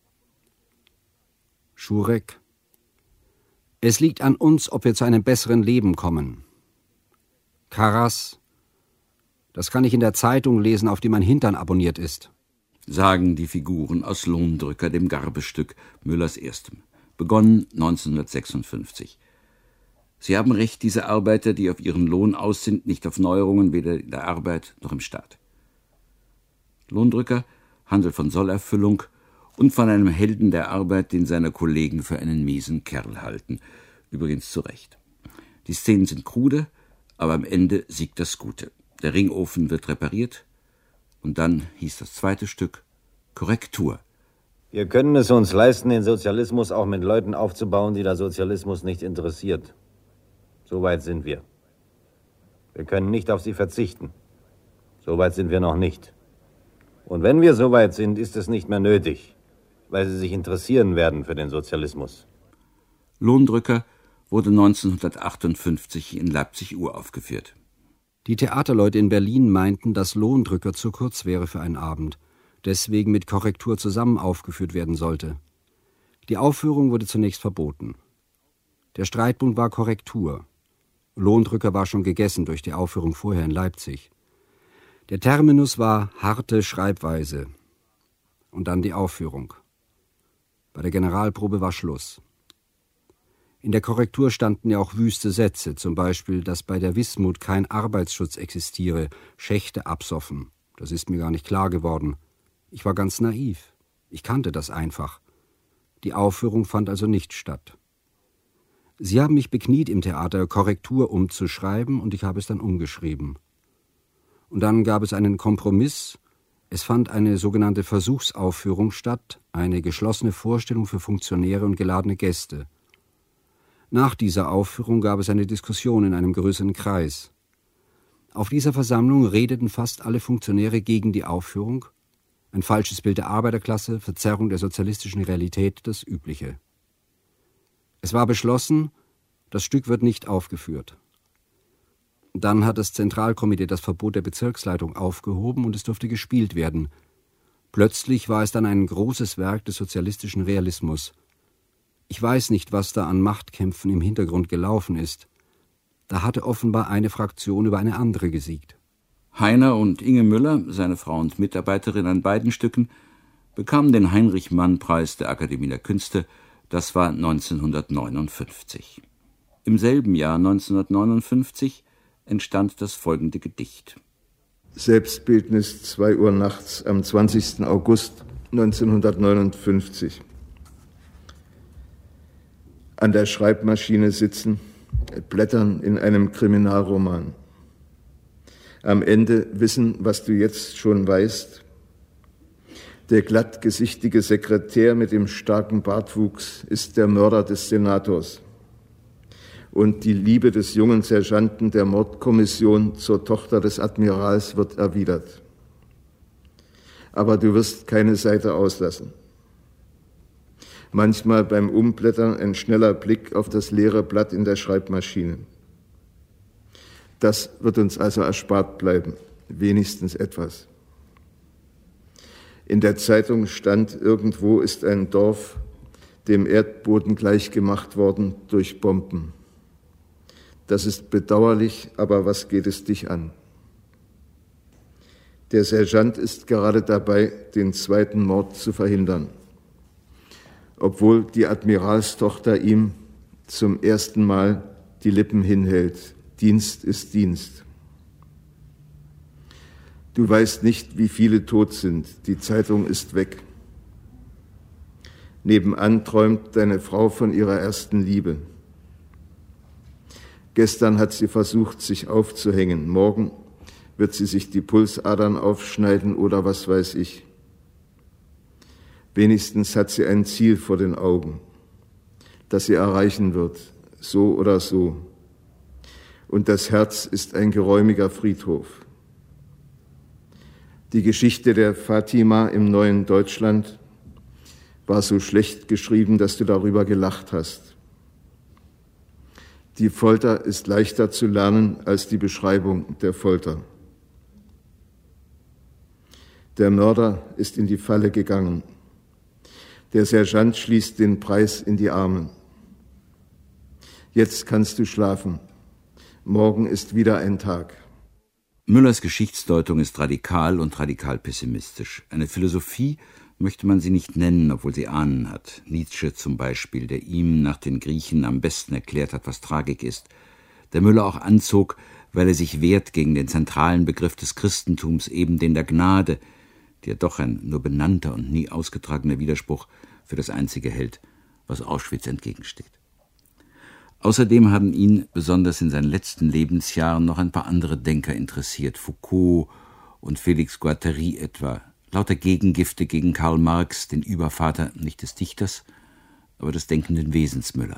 Schurek. Es liegt an uns, ob wir zu einem besseren Leben kommen. Karas. Das kann ich in der Zeitung lesen, auf die mein Hintern abonniert ist. Sagen die Figuren aus Lohndrücker, dem Garbe-Stück, Müllers erstem. Begonnen 1956. Sie haben recht, diese Arbeiter, die auf ihren Lohn aus sind, nicht auf Neuerungen, weder in der Arbeit noch im Staat. Lohndrücker handelt von Sollerfüllung und von einem Helden der Arbeit, den seine Kollegen für einen miesen Kerl halten. Übrigens zu Recht. Die Szenen sind krude, aber am Ende siegt das Gute. Der Ringofen wird repariert und dann hieß das zweite Stück Korrektur. Wir können es uns leisten, den Sozialismus auch mit Leuten aufzubauen, die der Sozialismus nicht interessiert. So weit sind wir. Wir können nicht auf sie verzichten. So weit sind wir noch nicht. Und wenn wir so weit sind, ist es nicht mehr nötig, weil sie sich interessieren werden für den Sozialismus. Lohndrücker wurde 1958 in Leipzig uraufgeführt. Die Theaterleute in Berlin meinten, dass Lohndrücker zu kurz wäre für einen Abend, deswegen mit Korrektur zusammen aufgeführt werden sollte. Die Aufführung wurde zunächst verboten. Der Streitpunkt war Korrektur. Lohndrücker war schon gegessen durch die Aufführung vorher in Leipzig. Der Terminus war harte Schreibweise und dann die Aufführung. Bei der Generalprobe war Schluss. In der Korrektur standen ja auch wüste Sätze, zum Beispiel, dass bei der Wismut kein Arbeitsschutz existiere, Schächte absoffen. Das ist mir gar nicht klar geworden. Ich war ganz naiv. Ich kannte das einfach. Die Aufführung fand also nicht statt. Sie haben mich bekniet, im Theater Korrektur umzuschreiben, und ich habe es dann umgeschrieben. Und dann gab es einen Kompromiss. Es fand eine sogenannte Versuchsaufführung statt, eine geschlossene Vorstellung für Funktionäre und geladene Gäste. Nach dieser Aufführung gab es eine Diskussion in einem größeren Kreis. Auf dieser Versammlung redeten fast alle Funktionäre gegen die Aufführung. Ein falsches Bild der Arbeiterklasse, Verzerrung der sozialistischen Realität, das Übliche. Es war beschlossen, das Stück wird nicht aufgeführt. Dann hat das Zentralkomitee das Verbot der Bezirksleitung aufgehoben und es durfte gespielt werden. Plötzlich war es dann ein großes Werk des sozialistischen Realismus. Ich weiß nicht, was da an Machtkämpfen im Hintergrund gelaufen ist. Da hatte offenbar eine Fraktion über eine andere gesiegt. Heiner und Inge Müller, seine Frau und Mitarbeiterin an beiden Stücken, bekamen den Heinrich-Mann-Preis der Akademie der Künste. Das war 1959. Im selben Jahr 1959 entstand das folgende Gedicht. Selbstbildnis, 2 Uhr nachts am 20. August 1959. An der Schreibmaschine sitzen, blättern in einem Kriminalroman. Am Ende wissen, was du jetzt schon weißt. Der glattgesichtige Sekretär mit dem starken Bartwuchs ist der Mörder des Senators. und die Liebe des jungen Sergeanten der Mordkommission zur Tochter des Admirals wird erwidert. Aber du wirst keine Seite auslassen. Manchmal beim Umblättern ein schneller Blick auf das leere Blatt in der Schreibmaschine. Das wird uns also erspart bleiben, wenigstens etwas. In der Zeitung stand, irgendwo ist ein Dorf dem Erdboden gleichgemacht worden durch Bomben. Das ist bedauerlich, aber was geht es dich an? Der Sergeant ist gerade dabei, den zweiten Mord zu verhindern, obwohl die Admiralstochter ihm zum ersten Mal die Lippen hinhält. Dienst ist Dienst. Du weißt nicht, wie viele tot sind. Die Zeitung ist weg. Nebenan träumt deine Frau von ihrer ersten Liebe. Gestern hat sie versucht, sich aufzuhängen. Morgen wird sie sich die Pulsadern aufschneiden oder was weiß ich. Wenigstens hat sie ein Ziel vor den Augen, das sie erreichen wird, so oder so. Und das Herz ist ein geräumiger Friedhof. Die Geschichte der Fatima im neuen Deutschland war so schlecht geschrieben, dass du darüber gelacht hast. Die Folter ist leichter zu lernen als die Beschreibung der Folter. Der Mörder ist in die Falle gegangen. Der Sergeant schließt den Preis in die Arme. Jetzt kannst du schlafen. Morgen ist wieder ein Tag. Müllers Geschichtsdeutung ist radikal und radikal pessimistisch. Eine Philosophie möchte man sie nicht nennen, obwohl sie Ahnen hat. Nietzsche zum Beispiel, der ihm nach den Griechen am besten erklärt hat, was Tragik ist. Der Müller auch anzog, weil er sich wehrt gegen den zentralen Begriff des Christentums, eben den der Gnade, der doch ein nur benannter und nie ausgetragener Widerspruch für das Einzige hält, was Auschwitz entgegensteht. Außerdem haben ihn, besonders in seinen letzten Lebensjahren, noch ein paar andere Denker interessiert, Foucault und Félix Guattari etwa, lauter Gegengifte gegen Karl Marx, den Übervater nicht des Dichters, aber des denkenden Wesens Müller.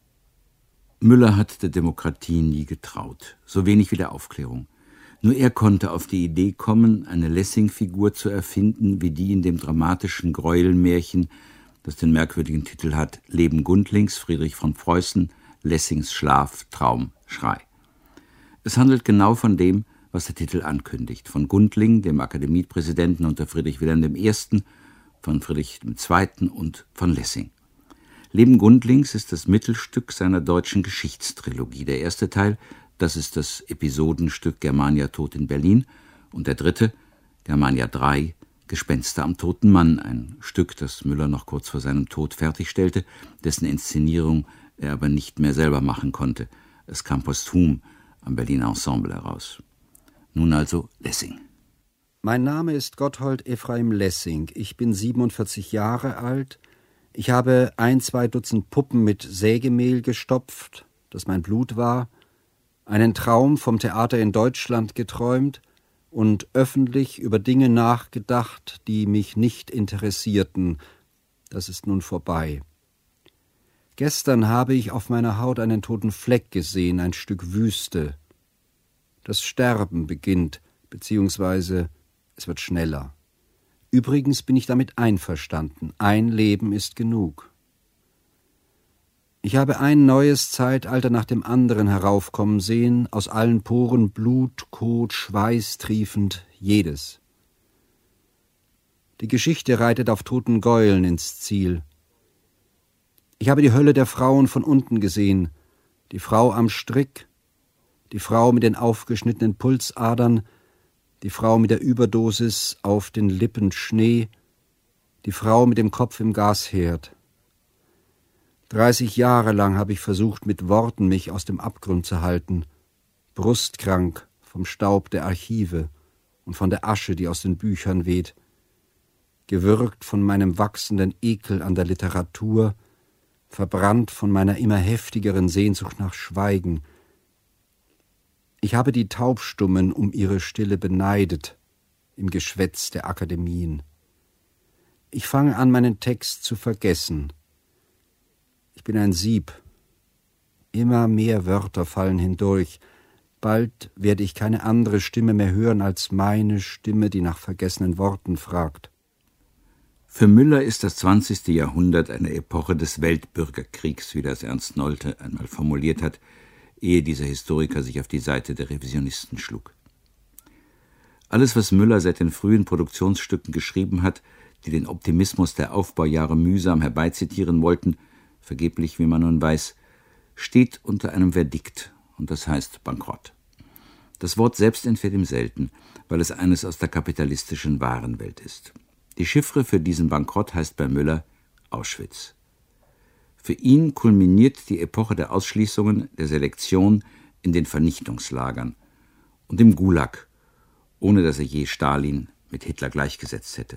Müller hat der Demokratie nie getraut, so wenig wie der Aufklärung. Nur er konnte auf die Idee kommen, eine Lessing-Figur zu erfinden, wie die in dem dramatischen Gräuelmärchen, das den merkwürdigen Titel hat Leben Gundlings, Friedrich von Preußen, Lessings Schlaf, Traum, Schrei. Es handelt genau von dem, was der Titel ankündigt, von Gundling, dem Akademiepräsidenten unter Friedrich Wilhelm I., von Friedrich II. Und von Lessing. Leben Gundlings ist das Mittelstück seiner deutschen Geschichtstrilogie. Der erste Teil, das ist das Episodenstück Germania Tod in Berlin, und der dritte, Germania 3, Gespenster am toten Mann, ein Stück, das Müller noch kurz vor seinem Tod fertigstellte, dessen Inszenierung er aber nicht mehr selber machen konnte. Es kam posthum am Berliner Ensemble heraus. Nun also Lessing. Mein Name ist Gotthold Ephraim Lessing. Ich bin 47 Jahre alt. Ich habe 1-2 Dutzend Puppen mit Sägemehl gestopft, das mein Blut war, einen Traum vom Theater in Deutschland geträumt und öffentlich über Dinge nachgedacht, die mich nicht interessierten. Das ist nun vorbei. Gestern habe ich auf meiner Haut einen toten Fleck gesehen, ein Stück Wüste. Das Sterben beginnt, beziehungsweise es wird schneller. Übrigens bin ich damit einverstanden. Ein Leben ist genug. Ich habe ein neues Zeitalter nach dem anderen heraufkommen sehen, aus allen Poren Blut, Kot, Schweiß triefend, jedes. Die Geschichte reitet auf toten Gäulen ins Ziel. Ich habe die Hölle der Frauen von unten gesehen, die Frau am Strick, die Frau mit den aufgeschnittenen Pulsadern, die Frau mit der Überdosis auf den Lippen Schnee, die Frau mit dem Kopf im Gasherd. 30 Jahre lang habe ich versucht, mit Worten mich aus dem Abgrund zu halten, brustkrank vom Staub der Archive und von der Asche, die aus den Büchern weht, gewürgt von meinem wachsenden Ekel an der Literatur, verbrannt von meiner immer heftigeren Sehnsucht nach Schweigen. Ich habe die Taubstummen um ihre Stille beneidet, im Geschwätz der Akademien. Ich fange an, meinen Text zu vergessen. Ich bin ein Sieb. Immer mehr Wörter fallen hindurch. Bald werde ich keine andere Stimme mehr hören als meine Stimme, die nach vergessenen Worten fragt. Für Müller ist das 20. Jahrhundert eine Epoche des Weltbürgerkriegs, wie das Ernst Nolte einmal formuliert hat, ehe dieser Historiker sich auf die Seite der Revisionisten schlug. Alles, was Müller seit den frühen Produktionsstücken geschrieben hat, die den Optimismus der Aufbaujahre mühsam herbeizitieren wollten, vergeblich, wie man nun weiß, steht unter einem Verdikt, und das heißt Bankrott. Das Wort selbst entfällt ihm selten, weil es eines aus der kapitalistischen Warenwelt ist. Die Chiffre für diesen Bankrott heißt bei Müller Auschwitz. Für ihn kulminiert die Epoche der Ausschließungen, der Selektion in den Vernichtungslagern und im Gulag, ohne dass er je Stalin mit Hitler gleichgesetzt hätte.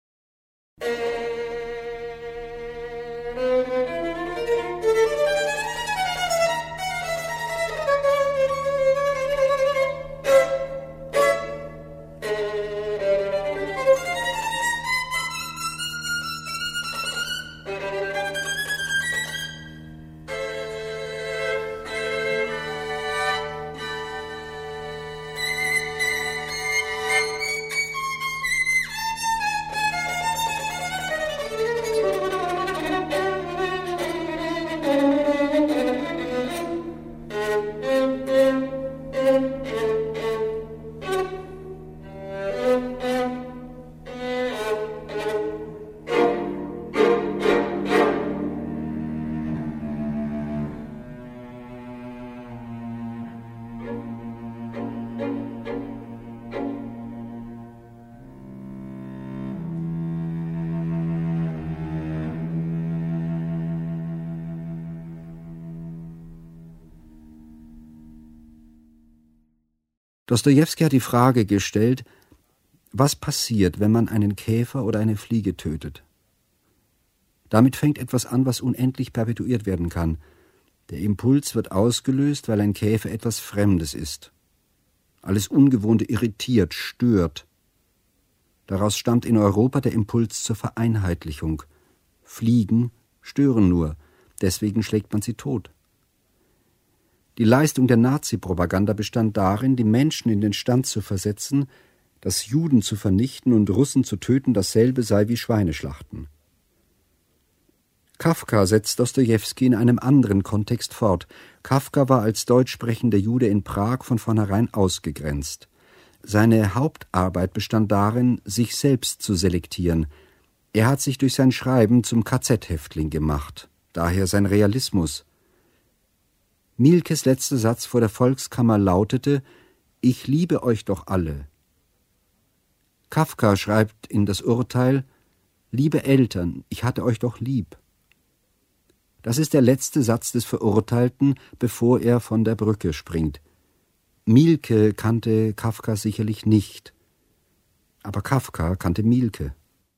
Dostojewski hat die Frage gestellt, was passiert, wenn man einen Käfer oder eine Fliege tötet? Damit fängt etwas an, was unendlich perpetuiert werden kann. Der Impuls wird ausgelöst, weil ein Käfer etwas Fremdes ist. Alles Ungewohnte irritiert, stört. Daraus stammt in Europa der Impuls zur Vereinheitlichung. Fliegen stören nur, deswegen schlägt man sie tot. Die Leistung der Nazi-Propaganda bestand darin, die Menschen in den Stand zu versetzen, dass Juden zu vernichten und Russen zu töten dasselbe sei wie Schweineschlachten. Kafka setzt Dostojewski in einem anderen Kontext fort. Kafka war als deutsch sprechender Jude in Prag von vornherein ausgegrenzt. Seine Hauptarbeit bestand darin, sich selbst zu selektieren. Er hat sich durch sein Schreiben zum KZ-Häftling gemacht, daher sein Realismus. Mielkes letzter Satz vor der Volkskammer lautete: »Ich liebe euch doch alle.« Kafka schreibt in das Urteil: »Liebe Eltern, ich hatte euch doch lieb.« Das ist der letzte Satz des Verurteilten, bevor er von der Brücke springt. Mielke kannte Kafka sicherlich nicht, aber Kafka kannte Mielke.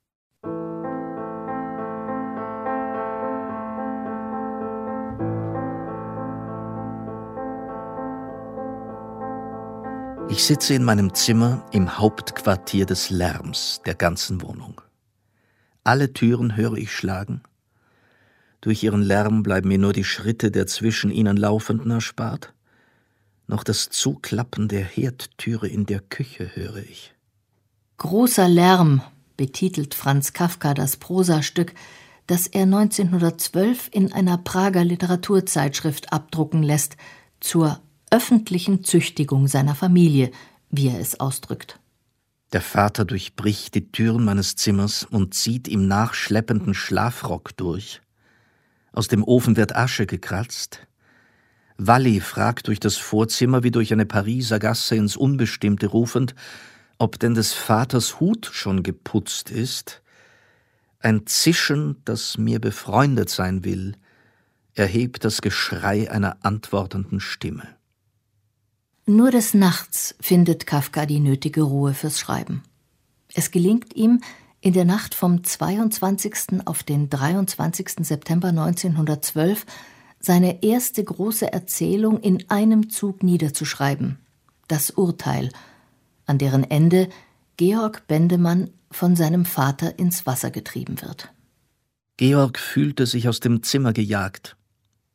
Ich sitze in meinem Zimmer im Hauptquartier des Lärms der ganzen Wohnung. Alle Türen höre ich schlagen. Durch ihren Lärm bleiben mir nur die Schritte der zwischen ihnen Laufenden erspart. Noch das Zuklappen der Herdtüre in der Küche höre ich. Großer Lärm betitelt Franz Kafka das Prosastück, das er 1912 in einer Prager Literaturzeitschrift abdrucken lässt, zur öffentlichen Züchtigung seiner Familie, wie er es ausdrückt. Der Vater durchbricht die Türen meines Zimmers und zieht im nachschleppenden Schlafrock durch. Aus dem Ofen wird Asche gekratzt. Walli fragt durch das Vorzimmer wie durch eine Pariser Gasse ins Unbestimmte rufend, ob denn des Vaters Hut schon geputzt ist. Ein Zischen, das mir befreundet sein will, erhebt das Geschrei einer antwortenden Stimme. Nur des Nachts findet Kafka die nötige Ruhe fürs Schreiben. Es gelingt ihm, in der Nacht vom 22. auf den 23. September 1912 seine erste große Erzählung in einem Zug niederzuschreiben, das Urteil, an deren Ende Georg Bendemann von seinem Vater ins Wasser getrieben wird. Georg fühlte sich aus dem Zimmer gejagt.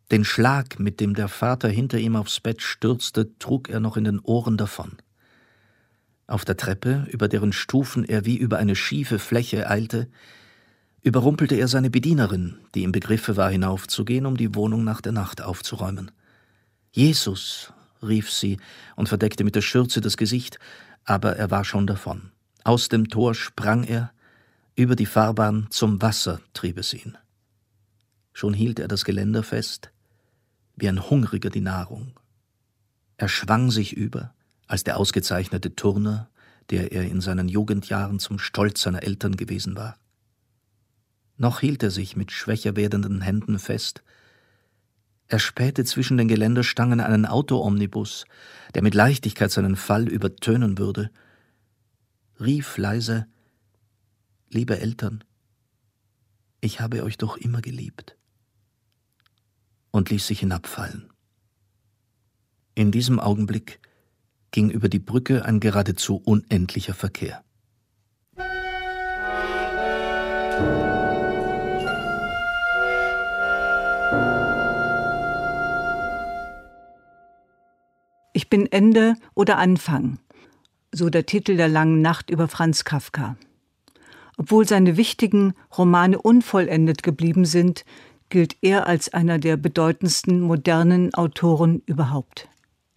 Den Schlag, mit dem der Vater hinter ihm aufs Bett stürzte, trug er noch in den Ohren davon. Auf der Treppe, über deren Stufen er wie über eine schiefe Fläche eilte, überrumpelte er seine Bedienerin, die im Begriffe war, hinaufzugehen, um die Wohnung nach der Nacht aufzuräumen. »Jesus«, rief sie und verdeckte mit der Schürze das Gesicht, aber er war schon davon. Aus dem Tor sprang er, über die Fahrbahn zum Wasser trieb es ihn. Schon hielt er das Geländer fest, wie ein Hungriger die Nahrung. Er schwang sich über, als der ausgezeichnete Turner, der er in seinen Jugendjahren zum Stolz seiner Eltern gewesen war. Noch hielt er sich mit schwächer werdenden Händen fest. Er spähte zwischen den Geländerstangen einen Autoomnibus, der mit Leichtigkeit seinen Fall übertönen würde, rief leise: »Liebe Eltern, ich habe euch doch immer geliebt«, und ließ sich hinabfallen. In diesem Augenblick ging über die Brücke ein geradezu unendlicher Verkehr. Ich bin Ende oder Anfang, so der Titel der langen Nacht über Franz Kafka. Obwohl seine wichtigen Romane unvollendet geblieben sind, gilt er als einer der bedeutendsten modernen Autoren überhaupt.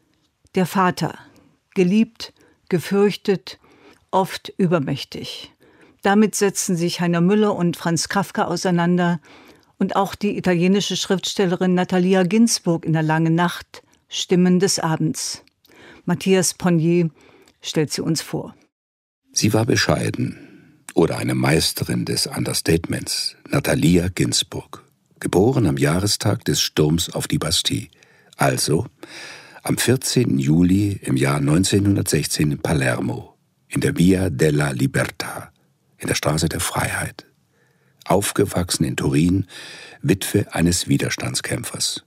Der Vater, geliebt, gefürchtet, oft übermächtig. Damit setzen sich Heiner Müller und Franz Kafka auseinander und auch die italienische Schriftstellerin Natalia Ginzburg in der langen Nacht, Stimmen des Abends. Matthias Ponnier stellt sie uns vor. Sie war bescheiden oder eine Meisterin des Understatements, Natalia Ginzburg, geboren am Jahrestag des Sturms auf die Bastille, also am 14. Juli im Jahr 1916 in Palermo, in der Via della Libertà, in der Straße der Freiheit. Aufgewachsen in Turin, Witwe eines Widerstandskämpfers.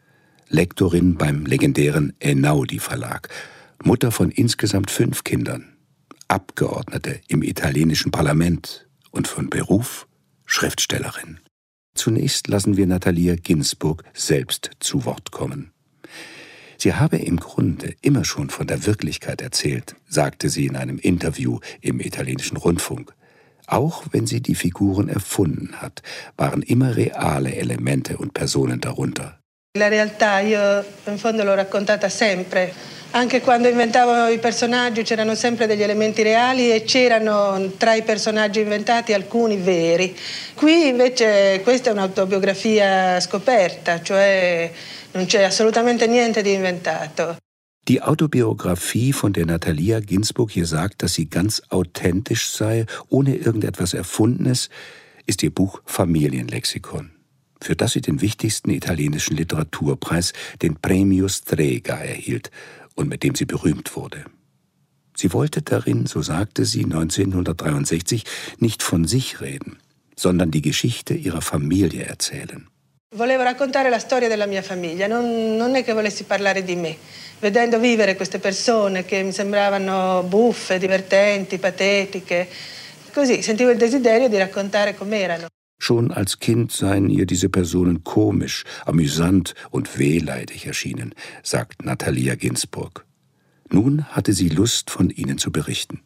Lektorin beim legendären Einaudi Verlag, Mutter von insgesamt 5 Kindern, Abgeordnete im italienischen Parlament und von Beruf Schriftstellerin. Zunächst lassen wir Natalia Ginzburg selbst zu Wort kommen. Sie habe im Grunde immer schon von der Wirklichkeit erzählt, sagte sie in einem Interview im italienischen Rundfunk. Auch wenn sie die Figuren erfunden hat, waren immer reale Elemente und Personen darunter. La realtà io in fondo l'ho raccontata sempre. Anche quando inventavo i personaggi c'erano sempre degli elementi reali e c'erano tra i personaggi inventati alcuni veri. Qui invece questa è un'autobiografia scoperta, cioè non c'è assolutamente niente di inventato. Die Autobiografie, von der Natalia Ginzburg hier sagt, dass sie ganz authentisch sei, ohne irgendetwas Erfundenes, ist ihr Buch Familienlexikon, für das sie den wichtigsten italienischen Literaturpreis, den Premio Strega, erhielt und mit dem sie berühmt wurde. Sie wollte darin, so sagte sie 1963, nicht von sich reden, sondern die Geschichte ihrer Familie erzählen. Volevo raccontare la storia della mia famiglia, non è che volessi parlare di me. Vedendo vivere queste persone che mi sembravano buffe, divertenti, patetiche, così sentivo il desiderio di raccontare com'erano. Schon als Kind seien ihr diese Personen komisch, amüsant und wehleidig erschienen, sagt Natalia Ginzburg. Nun hatte sie Lust, von ihnen zu berichten.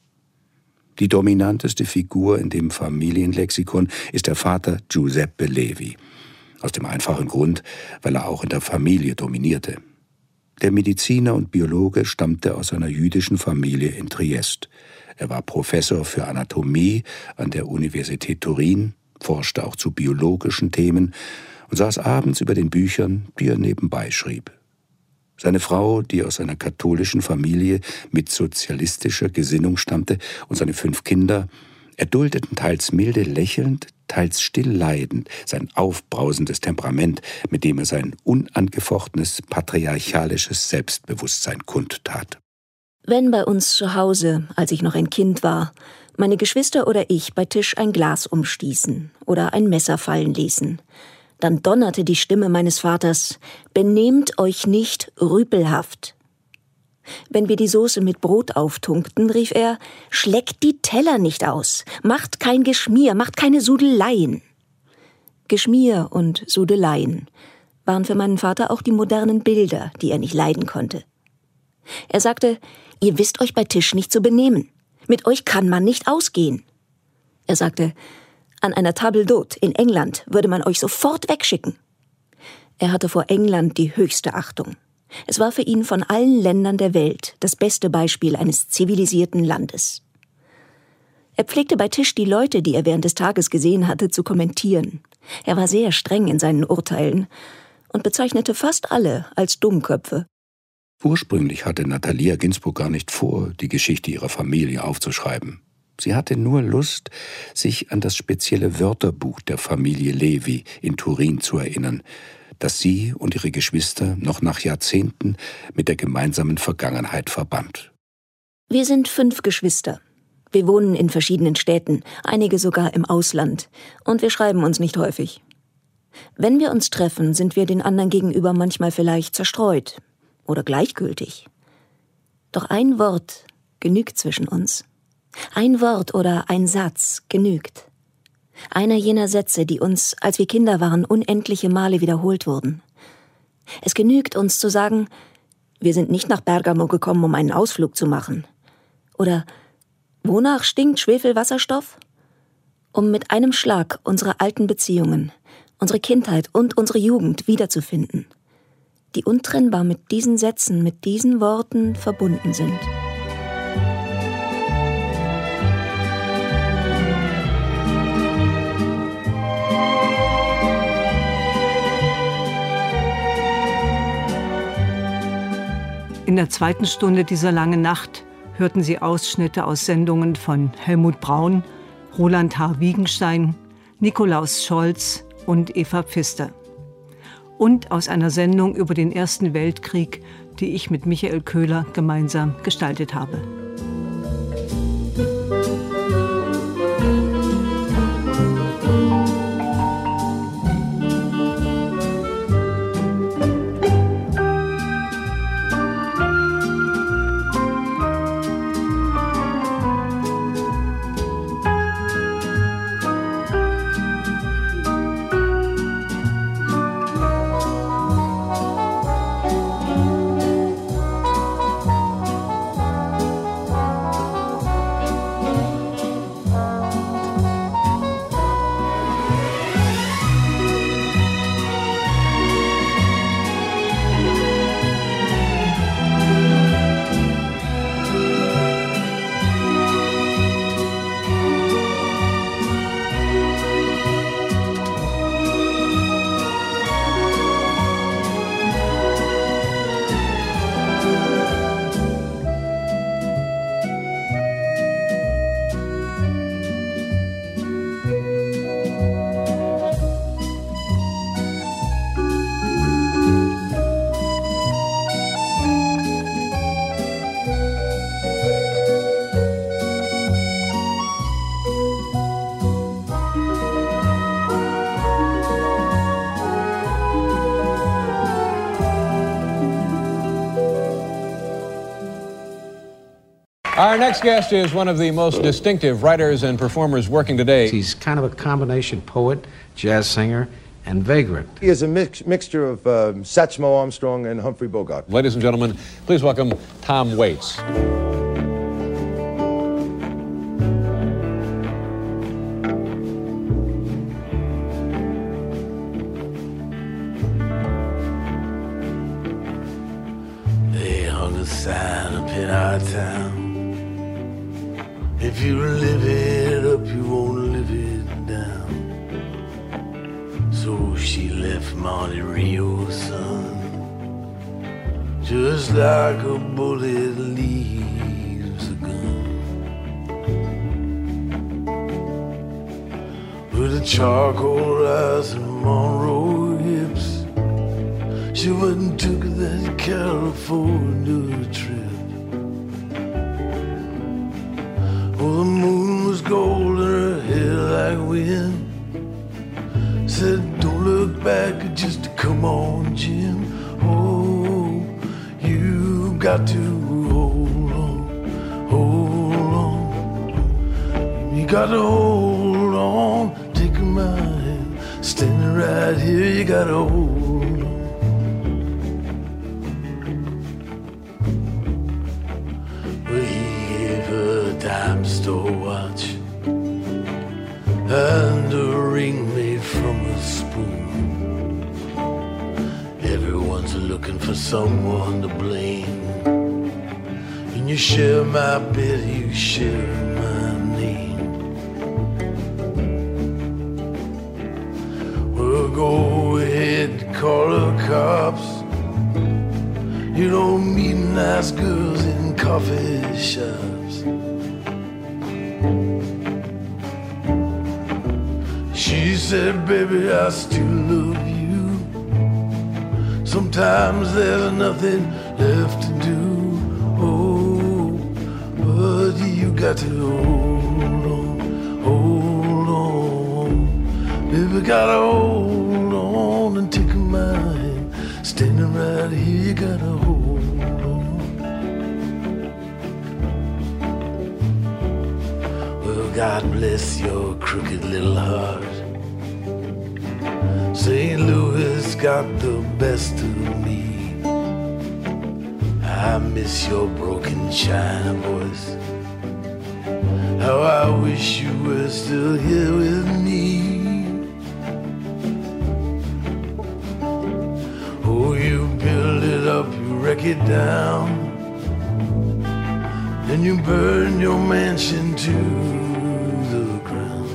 Die dominanteste Figur in dem Familienlexikon ist der Vater Giuseppe Levi. Aus dem einfachen Grund, weil er auch in der Familie dominierte. Der Mediziner und Biologe stammte aus einer jüdischen Familie in Triest. Er war Professor für Anatomie an der Universität Turin, forschte auch zu biologischen Themen und saß abends über den Büchern, die er nebenbei schrieb. Seine Frau, die aus einer katholischen Familie mit sozialistischer Gesinnung stammte, und seine 5 Kinder erduldeten teils milde lächelnd, teils still leidend sein aufbrausendes Temperament, mit dem er sein unangefochtenes patriarchalisches Selbstbewusstsein kundtat. Wenn bei uns zu Hause, als ich noch ein Kind war, meine Geschwister oder ich bei Tisch ein Glas umstießen oder ein Messer fallen ließen, dann donnerte die Stimme meines Vaters: »Benehmt euch nicht rüpelhaft.« Wenn wir die Soße mit Brot auftunkten, rief er: »Schleckt die Teller nicht aus, macht kein Geschmier, macht keine Sudeleien.« Geschmier und Sudeleien waren für meinen Vater auch die modernen Bilder, die er nicht leiden konnte. Er sagte, ihr wisst euch bei Tisch nicht zu benehmen. Mit euch kann man nicht ausgehen. Er sagte, an einer Table d'hôte in England würde man euch sofort wegschicken. Er hatte vor England die höchste Achtung. Es war für ihn von allen Ländern der Welt das beste Beispiel eines zivilisierten Landes. Er pflegte bei Tisch die Leute, die er während des Tages gesehen hatte, zu kommentieren. Er war sehr streng in seinen Urteilen und bezeichnete fast alle als Dummköpfe. Ursprünglich hatte Natalia Ginzburg gar nicht vor, die Geschichte ihrer Familie aufzuschreiben. Sie hatte nur Lust, sich an das spezielle Wörterbuch der Familie Levi in Turin zu erinnern, das sie und ihre Geschwister noch nach Jahrzehnten mit der gemeinsamen Vergangenheit verband. Wir sind 5 Geschwister. Wir wohnen in verschiedenen Städten, einige sogar im Ausland, und wir schreiben uns nicht häufig. Wenn wir uns treffen, sind wir den anderen gegenüber manchmal vielleicht zerstreut oder gleichgültig. Doch ein Wort genügt zwischen uns. Ein Wort oder ein Satz genügt. Einer jener Sätze, die uns, als wir Kinder waren, unendliche Male wiederholt wurden. Es genügt uns zu sagen, wir sind nicht nach Bergamo gekommen, um einen Ausflug zu machen. Oder wonach stinkt Schwefelwasserstoff? Um mit einem Schlag unsere alten Beziehungen, unsere Kindheit und unsere Jugend wiederzufinden, die untrennbar mit diesen Sätzen, mit diesen Worten verbunden sind. In der zweiten Stunde dieser langen Nacht hörten Sie Ausschnitte aus Sendungen von Helmut Braun, Roland H. Wiegenstein, Nikolaus Scholz und Eva Pfister. Und aus einer Sendung über den Ersten Weltkrieg, die ich mit Michael Köhler gemeinsam gestaltet habe. Our next guest is one of the most distinctive writers and performers working today. He's kind of a combination poet, jazz singer, and vagrant. He is a mixture of Satchmo Armstrong and Humphrey Bogart. Ladies and gentlemen, please welcome Tom Waits. They hung a sign up in our town. If you live it up, you won't live it down. So she left Monte Rio, son, just like a bullet leaves a gun. With a charcoal eyes and Monroe hips, she went and took that California trip. Oh, the moon was gold and her hair like wind. Said, don't look back, just come on, Jim. Oh, you got to hold on. You got to hold on, take my hand, standing right here, you got to hold on. dime store watch and a ring made from a spoon. Everyone's looking for someone to blame. And you share my bed, you share my name. Well, go ahead, call the cops. You don't meet nice girls in coffee shops. She said, baby, I still love you. Sometimes there's nothing left to do. Oh, but you got to hold on. Baby, gotta hold on and take my hand. Standing right here, you gotta hold on. Well, God bless your crooked little heart. St. Louis got the best of me. I miss your broken China voice. How I wish you were still here with me. Oh, you build it up, you wreck it down, then you burn your mansion to the ground.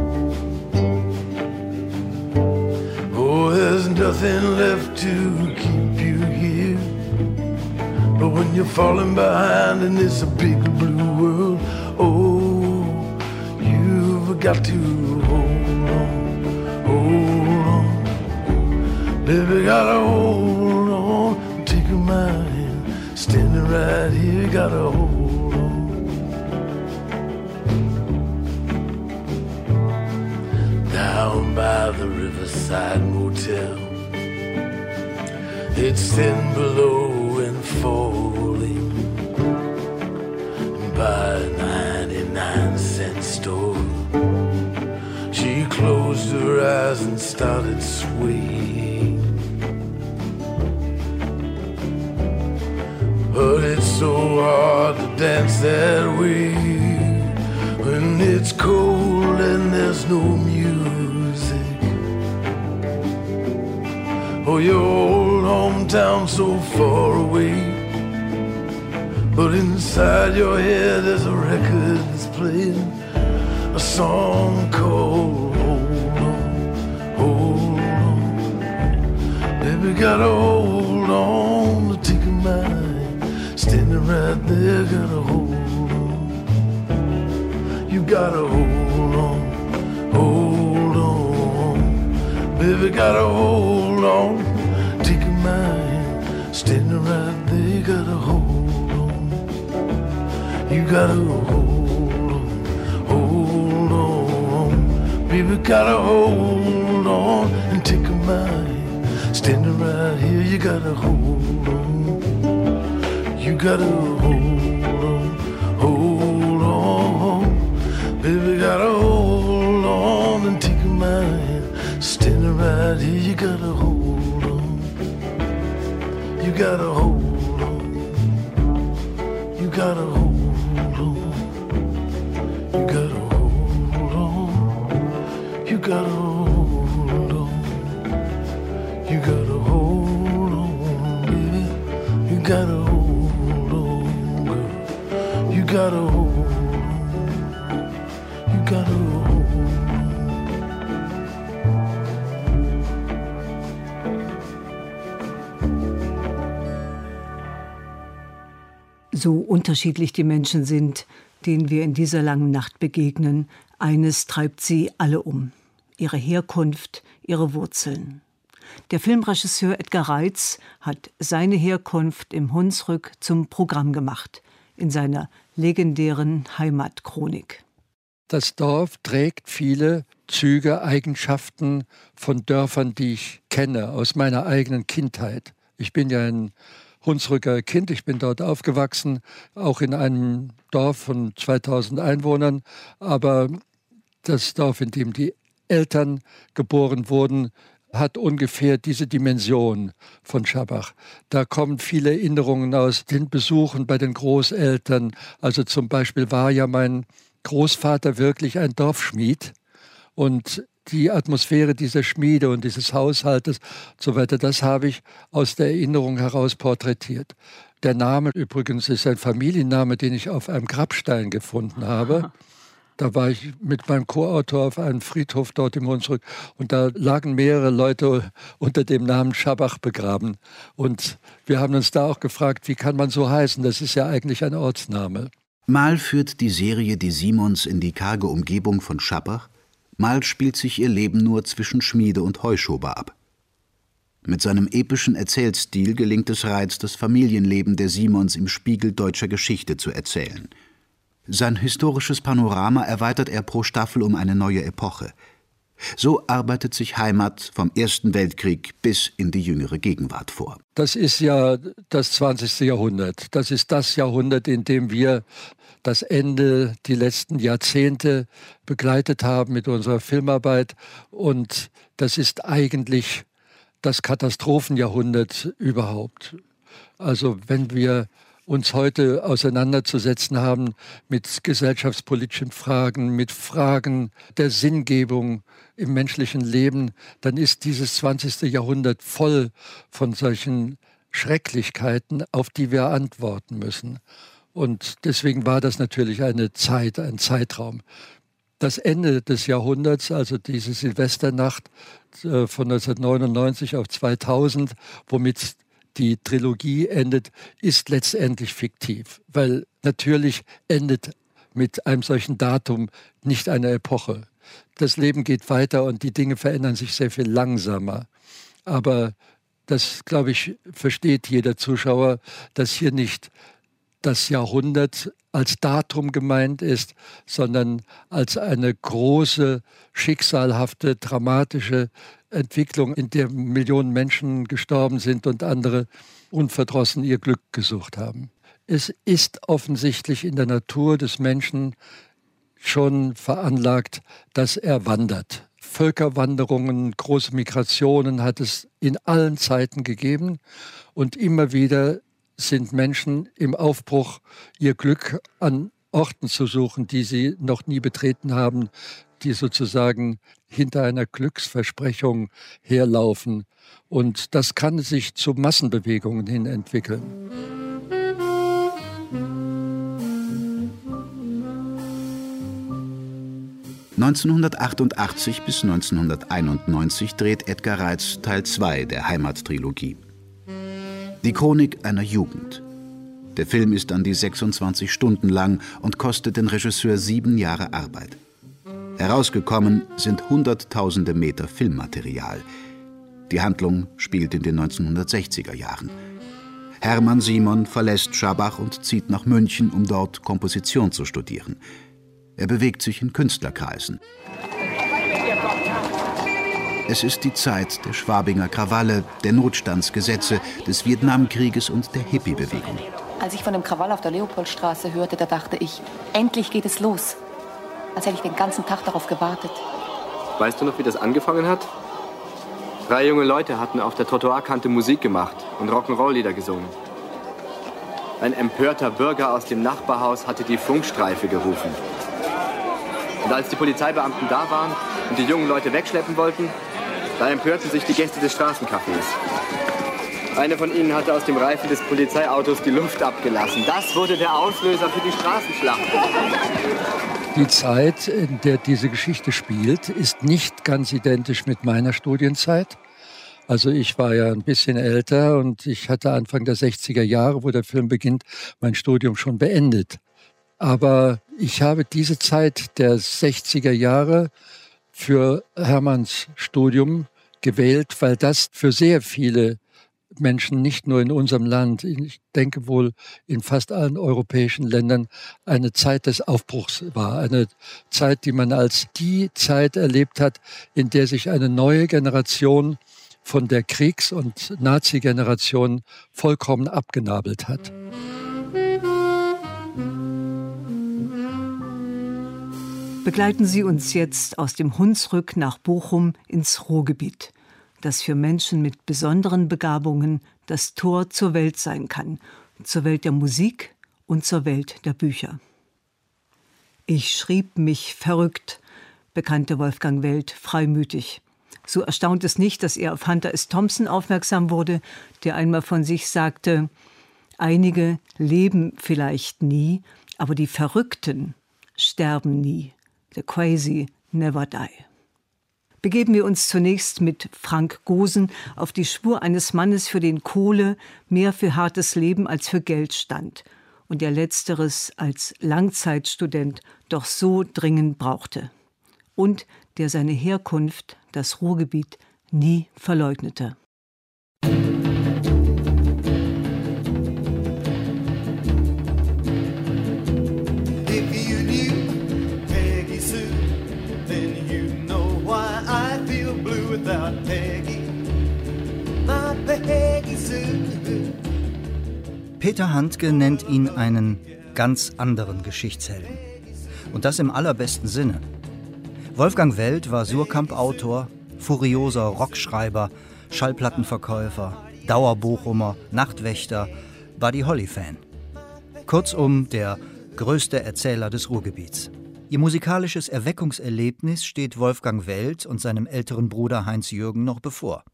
Oh, there's nothing left to keep you here. But when you're falling behind in this big blue world, oh, you've got to hold on. Baby, gotta hold on, take my hand, standing right here, gotta hold on. Down by the Riverside Motel, it's thin below and falling by a 99-cent store. She closed her eyes and started swaying. But it's so hard to dance that way when it's cold and there's no music. Oh, your old hometown so far away, but inside your head there's a record that's playing a song called Hold On, Hold On. Baby, gotta hold on to take my hand, standing right there, gotta hold on. You gotta hold on, hold on. Baby, gotta hold on, take my hand, standing right there, you gotta hold on. You gotta hold on. Baby, gotta hold on and take my hand, standing right here, you gotta hold on. You gotta hold on. Baby, gotta hold on and take my hand, standing right here, you gotta hold on. You gotta hold on. You gotta hold on. You gotta hold on. You gotta hold on. You gotta hold on, baby. You gotta hold on, girl. You gotta hold on. You gotta hold on. So unterschiedlich die Menschen sind, denen wir in dieser langen Nacht begegnen, eines treibt sie alle um: ihre Herkunft, ihre Wurzeln. Der Filmregisseur Edgar Reitz hat seine Herkunft im Hunsrück zum Programm gemacht, in seiner legendären Heimatchronik. Das Dorf trägt viele Züge, Eigenschaften von Dörfern, die ich kenne, aus meiner eigenen Kindheit. Ich bin ja ein Hunsrücker Kind, ich bin dort aufgewachsen, auch in einem Dorf von 2000 Einwohnern. Aber das Dorf, in dem die Eltern geboren wurden, hat ungefähr diese Dimension von Schabach. Da kommen viele Erinnerungen aus den Besuchen bei den Großeltern. Also zum Beispiel war ja mein Großvater wirklich ein Dorfschmied. Und die Atmosphäre dieser Schmiede und dieses Haushaltes und so weiter, das habe ich aus der Erinnerung heraus porträtiert. Der Name übrigens ist ein Familienname, den ich auf einem Grabstein gefunden habe. Da war ich mit meinem Co-Autor auf einem Friedhof dort im Hunsrück und da lagen mehrere Leute unter dem Namen Schabach begraben. Und wir haben uns da auch gefragt, wie kann man so heißen? Das ist ja eigentlich ein Ortsname. Mal führt die Serie die Simons in die karge Umgebung von Schabach, mal spielt sich ihr Leben nur zwischen Schmiede und Heuschober ab. Mit seinem epischen Erzählstil gelingt es Reitz, das Familienleben der Simons im Spiegel deutscher Geschichte zu erzählen. Sein historisches Panorama erweitert er pro Staffel um eine neue Epoche. So arbeitet sich Heimat vom Ersten Weltkrieg bis in die jüngere Gegenwart vor. Das ist ja das 20. Jahrhundert. Das ist das Jahrhundert, in dem wir das Ende, die letzten Jahrzehnte begleitet haben mit unserer Filmarbeit. Und das ist eigentlich das Katastrophenjahrhundert überhaupt. Also wenn wir uns heute auseinanderzusetzen haben mit gesellschaftspolitischen Fragen, mit Fragen der Sinngebung im menschlichen Leben, dann ist dieses 20. Jahrhundert voll von solchen Schrecklichkeiten, auf die wir antworten müssen. Und deswegen war das natürlich eine Zeit, ein Zeitraum. Das Ende des Jahrhunderts, also diese Silvesternacht von 1999 auf 2000, womit die Trilogie endet, ist letztendlich fiktiv, weil natürlich endet mit einem solchen Datum nicht eine Epoche. Das Leben geht weiter und die Dinge verändern sich sehr viel langsamer. Aber das, glaube ich, versteht jeder Zuschauer, dass hier nicht das Jahrhundert als Datum gemeint ist, sondern als eine große, schicksalhafte, dramatische Entwicklung, in der Millionen Menschen gestorben sind und andere unverdrossen ihr Glück gesucht haben. Es ist offensichtlich in der Natur des Menschen schon veranlagt, dass er wandert. Völkerwanderungen, große Migrationen hat es in allen Zeiten gegeben und immer wieder sind Menschen im Aufbruch, ihr Glück an Orten zu suchen, die sie noch nie betreten haben, die sozusagen hinter einer Glücksversprechung herlaufen. Und das kann sich zu Massenbewegungen hin entwickeln. (1988 bis 1991) dreht Edgar Reitz Teil 2 der Heimat-Trilogie. Die Chronik einer Jugend. Der Film ist an die 26 Stunden lang und kostet den Regisseur 7 Jahre Arbeit. Herausgekommen sind Hunderttausende Meter Filmmaterial. Die Handlung spielt in den 1960er Jahren. Hermann Simon verlässt Schabach und zieht nach München, um dort Komposition zu studieren. Er bewegt sich in Künstlerkreisen. Es ist die Zeit der Schwabinger Krawalle, der Notstandsgesetze, des Vietnamkrieges und der Hippie-Bewegung. Als ich von dem Krawall auf der Leopoldstraße hörte, da dachte ich, endlich geht es los. Als hätte ich den ganzen Tag darauf gewartet. Weißt du noch, wie das angefangen hat? 3 junge Leute hatten auf der Trottoirkante Musik gemacht und Rock'n'Roll-Lieder gesungen. Ein empörter Bürger aus dem Nachbarhaus hatte die Funkstreife gerufen. Und als die Polizeibeamten da waren und die jungen Leute wegschleppen wollten, da empörten sich die Gäste des Straßencafés. Einer von ihnen hatte aus dem Reifen des Polizeiautos die Luft abgelassen. Das wurde der Auslöser für die Straßenschlacht. Die Zeit, in der diese Geschichte spielt, ist nicht ganz identisch mit meiner Studienzeit. Also ich war ja ein bisschen älter und ich hatte Anfang der 60er Jahre, wo der Film beginnt, mein Studium schon beendet. Aber ich habe diese Zeit der 60er Jahre für Hermanns Studium gewählt, weil das für sehr viele Menschen, nicht nur in unserem Land, ich denke wohl in fast allen europäischen Ländern, eine Zeit des Aufbruchs war. Eine Zeit, die man als die Zeit erlebt hat, in der sich eine neue Generation von der Kriegs- und Nazi-Generation vollkommen abgenabelt hat. Begleiten Sie uns jetzt aus dem Hunsrück nach Bochum ins Ruhrgebiet. das für Menschen mit besonderen Begabungen das Tor zur Welt sein kann, zur Welt der Musik und zur Welt der Bücher. »Ich schrieb mich verrückt«, bekannte Wolfgang Welt freimütig. So erstaunt es nicht, dass er auf Hunter S. Thompson aufmerksam wurde, der einmal von sich sagte: »Einige leben vielleicht nie, aber die Verrückten sterben nie. The crazy never die.« Begeben wir uns zunächst mit Frank Gosen auf die Spur eines Mannes, für den Kohle mehr für hartes Leben als für Geld stand und der Letzteres als Langzeitstudent doch so dringend brauchte. Und der seine Herkunft, das Ruhrgebiet, nie verleugnete. Peter Handke nennt ihn einen ganz anderen Geschichtshelden. Und das im allerbesten Sinne. Wolfgang Welt war Surkamp-Autor, furioser Rockschreiber, Schallplattenverkäufer, Dauerbochumer, Nachtwächter, Buddy Holly-Fan. Kurzum, der größte Erzähler des Ruhrgebiets. Ihr musikalisches Erweckungserlebnis steht Wolfgang Welt und seinem älteren Bruder Heinz-Jürgen noch bevor.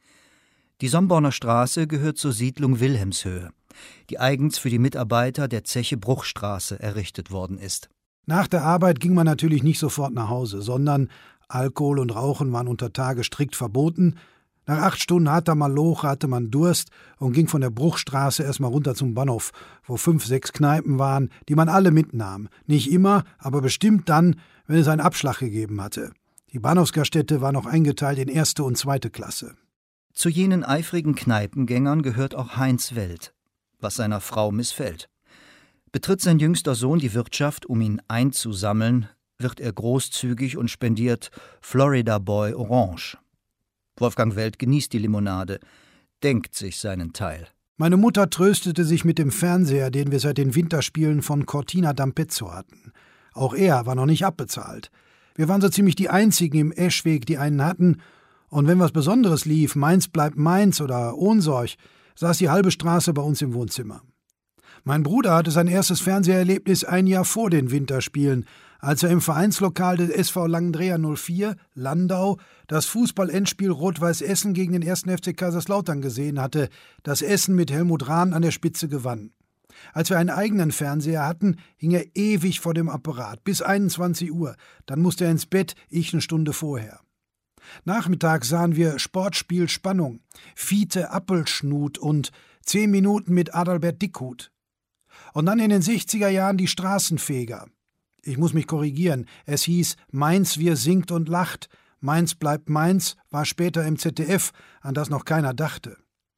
Die Somborner Straße gehört zur Siedlung Wilhelmshöhe, die eigens für die Mitarbeiter der Zeche Bruchstraße errichtet worden ist. Nach der Arbeit ging man natürlich nicht sofort nach Hause, sondern Alkohol und Rauchen waren unter Tage strikt verboten. Nach 8 Stunden harter Maloche hatte man Durst und ging von der Bruchstraße erstmal runter zum Bahnhof, wo 5, 6 Kneipen waren, die man alle mitnahm. Nicht immer, aber bestimmt dann, wenn es einen Abschlag gegeben hatte. Die Bahnhofsgaststätte war noch eingeteilt in 1. und 2. Klasse. Zu jenen eifrigen Kneipengängern gehört auch Heinz Welt, was seiner Frau missfällt. Betritt sein jüngster Sohn die Wirtschaft, um ihn einzusammeln, wird er großzügig und spendiert Florida Boy Orange. Wolfgang Welt genießt die Limonade, denkt sich seinen Teil. Meine Mutter tröstete sich mit dem Fernseher, den wir seit den Winterspielen von Cortina d'Ampezzo hatten. Auch er war noch nicht abbezahlt. Wir waren so ziemlich die Einzigen im Eschweg, die einen hatten. Und wenn was Besonderes lief, Mainz bleibt Mainz oder Ohnsorg, saß die halbe Straße bei uns im Wohnzimmer. Mein Bruder hatte sein erstes Fernseherlebnis ein Jahr vor den Winterspielen, als er im Vereinslokal des SV Langendreher 04, Landau, das Fußball-Endspiel Rot-Weiß Essen gegen den 1. FC Kaiserslautern gesehen hatte, das Essen mit Helmut Rahn an der Spitze gewann. Als wir einen eigenen Fernseher hatten, hing er ewig vor dem Apparat, bis 21 Uhr. Dann musste er ins Bett, ich 1 Stunde vorher. Nachmittags sahen wir Sportspiel Spannung, Fiete Appelschnut und 10 Minuten mit Adalbert Dickhut. Und dann in den 60er Jahren die Straßenfeger. Ich muss mich korrigieren, es hieß Mainz, wir singt und lacht. Mainz bleibt Mainz war später im ZDF, an das noch keiner dachte.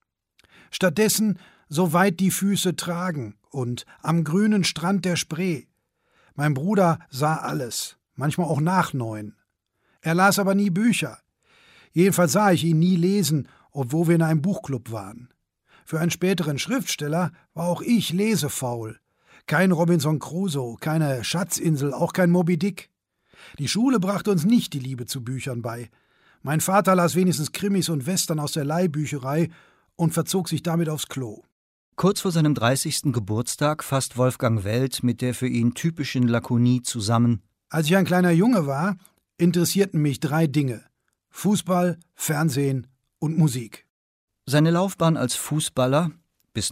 Stattdessen so weit die Füße tragen und am grünen Strand der Spree. Mein Bruder sah alles, manchmal auch nach 9. Er las aber nie Bücher. Jedenfalls sah ich ihn nie lesen, obwohl wir in einem Buchclub waren. Für einen späteren Schriftsteller war auch ich lesefaul. Kein Robinson Crusoe, keine Schatzinsel, auch kein Moby Dick. Die Schule brachte uns nicht die Liebe zu Büchern bei. Mein Vater las wenigstens Krimis und Western aus der Leihbücherei und verzog sich damit aufs Klo. Kurz vor seinem 30. Geburtstag fasst Wolfgang Welt mit der für ihn typischen Lakonie zusammen: Als ich ein kleiner Junge war, interessierten mich 3 Dinge: Fußball, Fernsehen und Musik. Seine Laufbahn als Fußballer, bis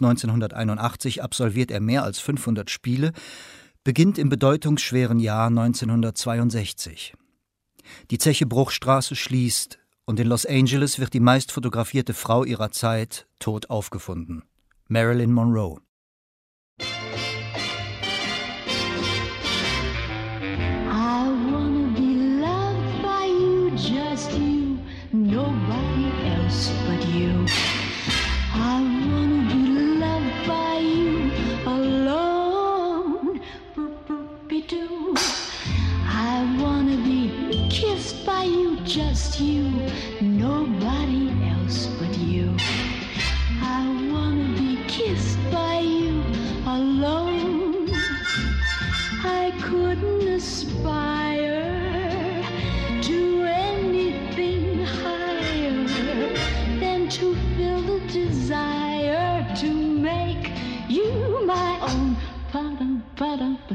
1981 absolviert er mehr als 500 Spiele, beginnt im bedeutungsschweren Jahr 1962. Die Zeche Bruchstraße schließt und in Los Angeles wird die meist fotografierte Frau ihrer Zeit tot aufgefunden: Marilyn Monroe. Just you, nobody else but you. I wanna be kissed by you alone. I couldn't aspire to anything higher.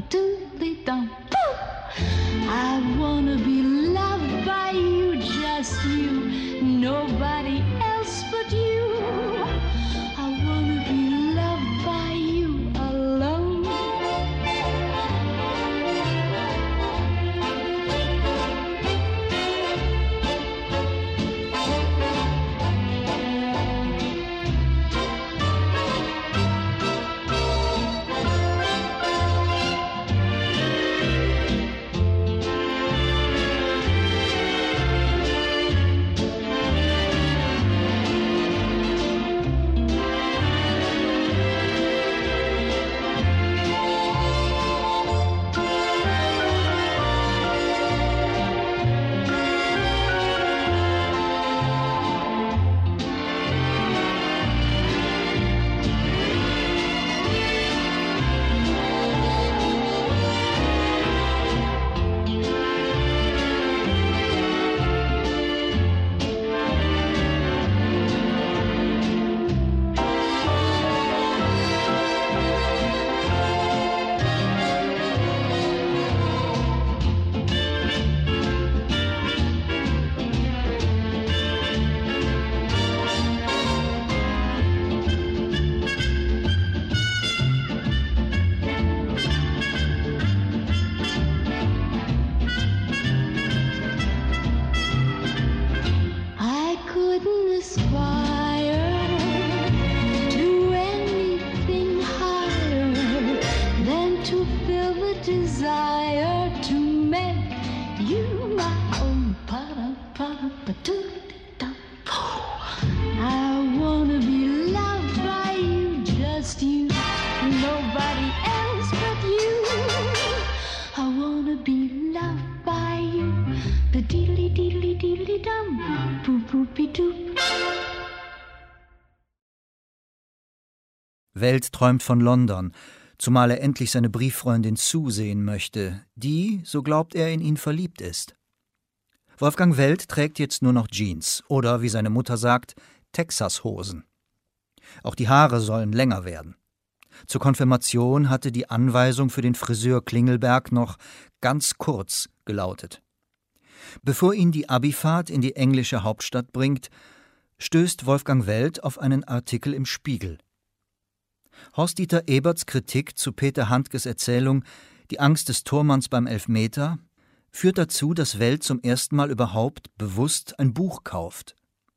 doodly-dum. I wanna be loved by you, just you, nobody else but you. I wanna be loved by you alone. Welt träumt von London, zumal er endlich seine Brieffreundin Sue sehen möchte, die, so glaubt er, in ihn verliebt ist. Wolfgang Welt trägt jetzt nur noch Jeans oder, wie seine Mutter sagt, Texas-Hosen. Auch die Haare sollen länger werden. Zur Konfirmation hatte die Anweisung für den Friseur Klingelberg noch ganz kurz gelautet. Bevor ihn die Abifahrt in die englische Hauptstadt bringt, stößt Wolfgang Welt auf einen Artikel im Spiegel. Horst-Dieter Eberts Kritik zu Peter Handkes Erzählung »Die Angst des Tormanns beim Elfmeter« führt dazu, dass Welt zum ersten Mal überhaupt bewusst ein Buch kauft.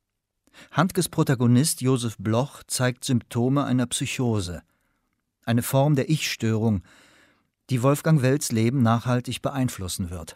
Handkes Protagonist Josef Bloch zeigt Symptome einer Psychose, eine Form der Ich-Störung, die Wolfgang Welts Leben nachhaltig beeinflussen wird.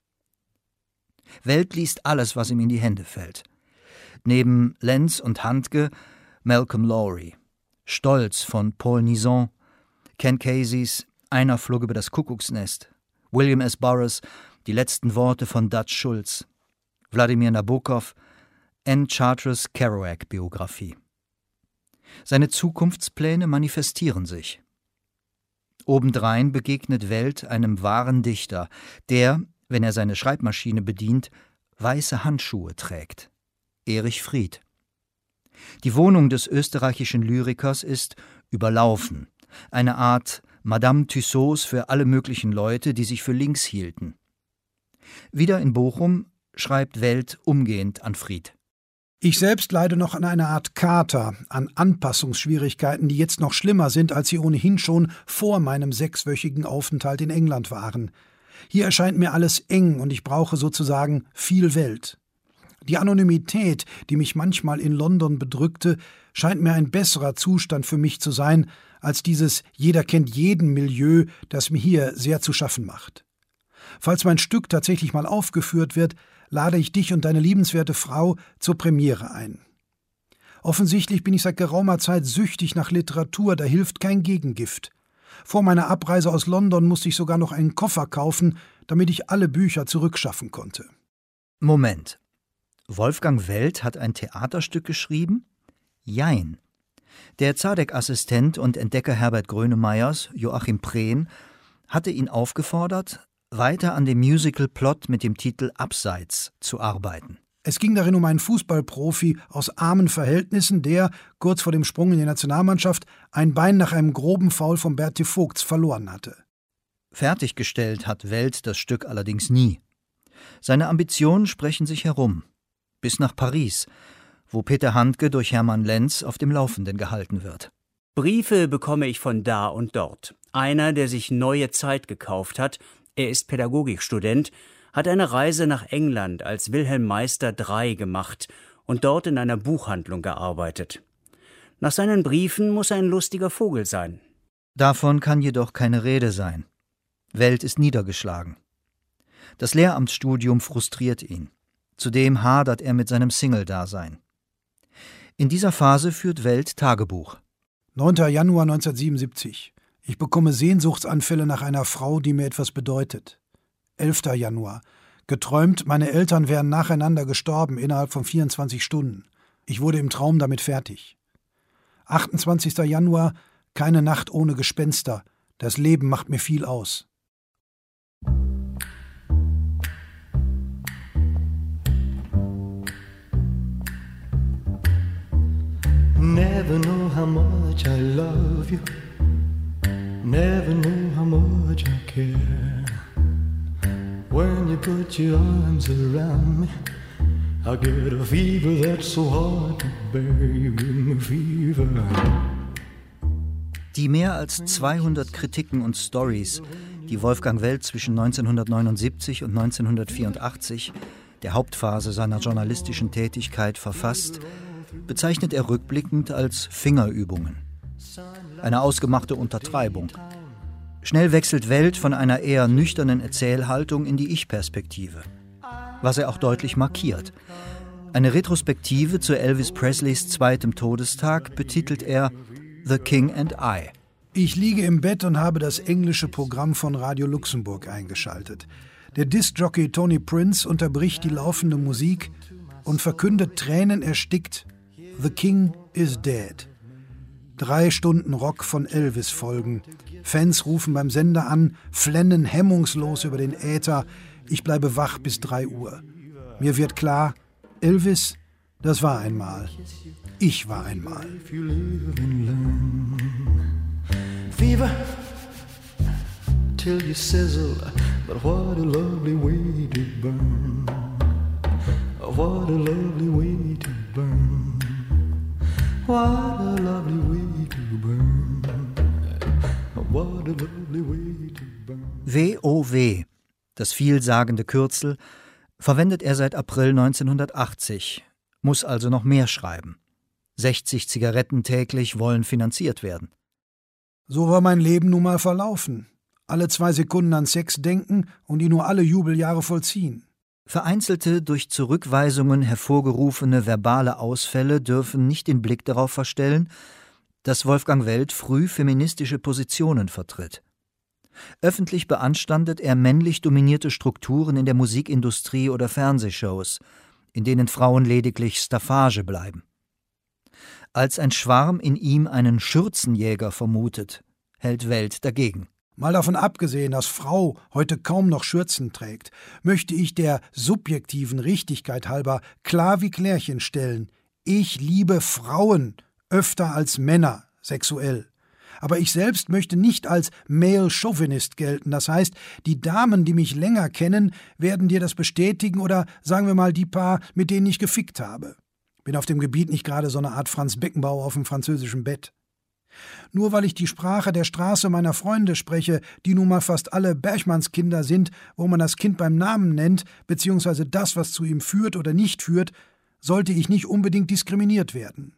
Welt liest alles, was ihm in die Hände fällt. Neben Lenz und Handke Malcolm Lowry, Stolz von Paul Nizon, Ken Caseys Einer flog über das Kuckucksnest, William S. Burroughs Die letzten Worte von Dutch Schulz, Wladimir Nabokov, Anne Chartres Kerouac-Biografie. Seine Zukunftspläne manifestieren sich. Obendrein begegnet Welt einem wahren Dichter, der, wenn er seine Schreibmaschine bedient, weiße Handschuhe trägt. Erich Fried. Die Wohnung des österreichischen Lyrikers ist überlaufen, eine Art Madame Tussauds für alle möglichen Leute, die sich für links hielten. Wieder in Bochum schreibt Welt umgehend an Fried. Ich selbst leide noch an einer Art Kater, an Anpassungsschwierigkeiten, die jetzt noch schlimmer sind, als sie ohnehin schon vor meinem 6-wöchigen Aufenthalt in England waren. Hier erscheint mir alles eng und ich brauche sozusagen viel Welt. Die Anonymität, die mich manchmal in London bedrückte, scheint mir ein besserer Zustand für mich zu sein, als dieses Jeder kennt jeden Milieu, das mir hier sehr zu schaffen macht. Falls mein Stück tatsächlich mal aufgeführt wird, lade ich dich und deine liebenswerte Frau zur Premiere ein. Offensichtlich bin ich seit geraumer Zeit süchtig nach Literatur, da hilft kein Gegengift. Vor meiner Abreise aus London musste ich sogar noch einen Koffer kaufen, damit ich alle Bücher zurückschaffen konnte. Moment. Wolfgang Welt hat ein Theaterstück geschrieben? Jein. Der Zadek-Assistent und Entdecker Herbert Grönemeyers, Joachim Prehn, hatte ihn aufgefordert, weiter an dem Musical-Plot mit dem Titel Abseits zu arbeiten. Es ging darin um einen Fußballprofi aus armen Verhältnissen, der, kurz vor dem Sprung in die Nationalmannschaft, ein Bein nach einem groben Foul von Berti Vogts verloren hatte. Fertiggestellt hat Welt das Stück allerdings nie. Seine Ambitionen sprechen sich herum, bis nach Paris, wo Peter Handke durch Hermann Lenz auf dem Laufenden gehalten wird. Briefe bekomme ich von da und dort. Einer, der sich Neue Zeit gekauft hat, er ist Pädagogikstudent, hat eine Reise nach England als Wilhelm Meister III gemacht und dort in einer Buchhandlung gearbeitet. Nach seinen Briefen muss er ein lustiger Vogel sein. Davon kann jedoch keine Rede sein. Welt ist niedergeschlagen. Das Lehramtsstudium frustriert ihn. Zudem hadert er mit seinem Single-Dasein. In dieser Phase führt Welt Tagebuch. 9. Januar 1977. Ich bekomme Sehnsuchtsanfälle nach einer Frau, die mir etwas bedeutet. 11. Januar. Geträumt, meine Eltern wären nacheinander gestorben innerhalb von 24 Stunden. Ich wurde im Traum damit fertig. 28. Januar. Keine Nacht ohne Gespenster. Das Leben macht mir viel aus. Never know how much I love you. Never know how much I care. When you put your arms around me, I get a fever that's so hard to bear. You give me fever. Die mehr als 200 Kritiken und Stories, die Wolfgang Welt zwischen 1979 und 1984, der Hauptphase seiner journalistischen Tätigkeit, verfasst, bezeichnet er rückblickend als Fingerübungen. Eine ausgemachte Untertreibung. Schnell wechselt Welt von einer eher nüchternen Erzählhaltung in die Ich-Perspektive. Was er auch deutlich markiert. Eine Retrospektive zu Elvis Presleys zweitem Todestag betitelt er The King and I. Ich liege im Bett und habe das englische Programm von Radio Luxemburg eingeschaltet. Der Diskjockey Tony Prince unterbricht die laufende Musik und verkündet tränenerstickt: The King is dead. 3 Stunden Rock von Elvis folgen. Fans rufen beim Sender an, flennen hemmungslos über den Äther. Ich bleibe wach bis 3 Uhr. Mir wird klar, Elvis, das war einmal. Ich war einmal. Fever till you sizzle, but what a lovely way to burn. What a lovely way to burn. What a lovely way to burn. What a lovely way to burn. WOW, das vielsagende Kürzel, verwendet er seit April 1980, muss also noch mehr schreiben. 60 Zigaretten täglich wollen finanziert werden. So war mein Leben nun mal verlaufen. Alle 2 Sekunden an Sex denken und ihn nur alle Jubeljahre vollziehen. Vereinzelte, durch Zurückweisungen hervorgerufene verbale Ausfälle dürfen nicht den Blick darauf verstellen, dass Wolfgang Welt früh feministische Positionen vertritt. Öffentlich beanstandet er männlich dominierte Strukturen in der Musikindustrie oder Fernsehshows, in denen Frauen lediglich Staffage bleiben. Als ein Schwarm in ihm einen Schürzenjäger vermutet, hält Welt dagegen. Mal davon abgesehen, dass Frau heute kaum noch Schürzen trägt, möchte ich der subjektiven Richtigkeit halber klar wie Klärchen stellen: Ich liebe Frauen öfter als Männer sexuell. Aber ich selbst möchte nicht als Male Chauvinist gelten. Das heißt, die Damen, die mich länger kennen, werden dir das bestätigen oder sagen wir mal die paar, mit denen ich gefickt habe. Bin auf dem Gebiet nicht gerade so eine Art Franz Beckenbauer auf dem französischen Bett. Nur weil ich die Sprache der Straße meiner Freunde spreche, die nun mal fast alle Bergmannskinder sind, wo man das Kind beim Namen nennt, beziehungsweise das, was zu ihm führt oder nicht führt, sollte ich nicht unbedingt diskriminiert werden.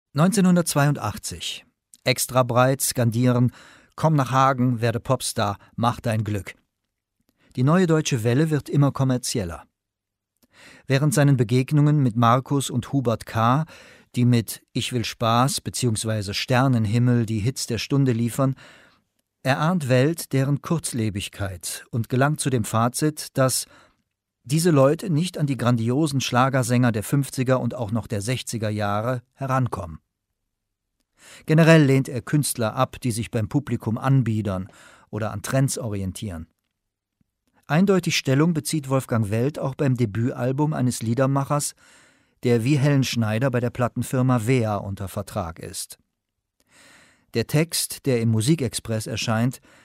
1982. Extra breit skandieren: Komm nach Hagen, werde Popstar, mach dein Glück. Die Neue Deutsche Welle wird immer kommerzieller. Während seinen Begegnungen mit Markus und Hubert K., die mit Ich will Spaß bzw. Sternenhimmel die Hits der Stunde liefern, erahnt Welt deren Kurzlebigkeit und gelangt zu dem Fazit, dass diese Leute nicht an die grandiosen Schlagersänger der 50er und auch noch der 60er Jahre herankommen. Generell lehnt er Künstler ab, die sich beim Publikum anbiedern oder an Trends orientieren. Eindeutig Stellung bezieht Wolfgang Welt auch beim Debütalbum eines Liedermachers, der wie Helen Schneider bei der Plattenfirma Wea unter Vertrag ist. Der Text, der im Musikexpress erscheint,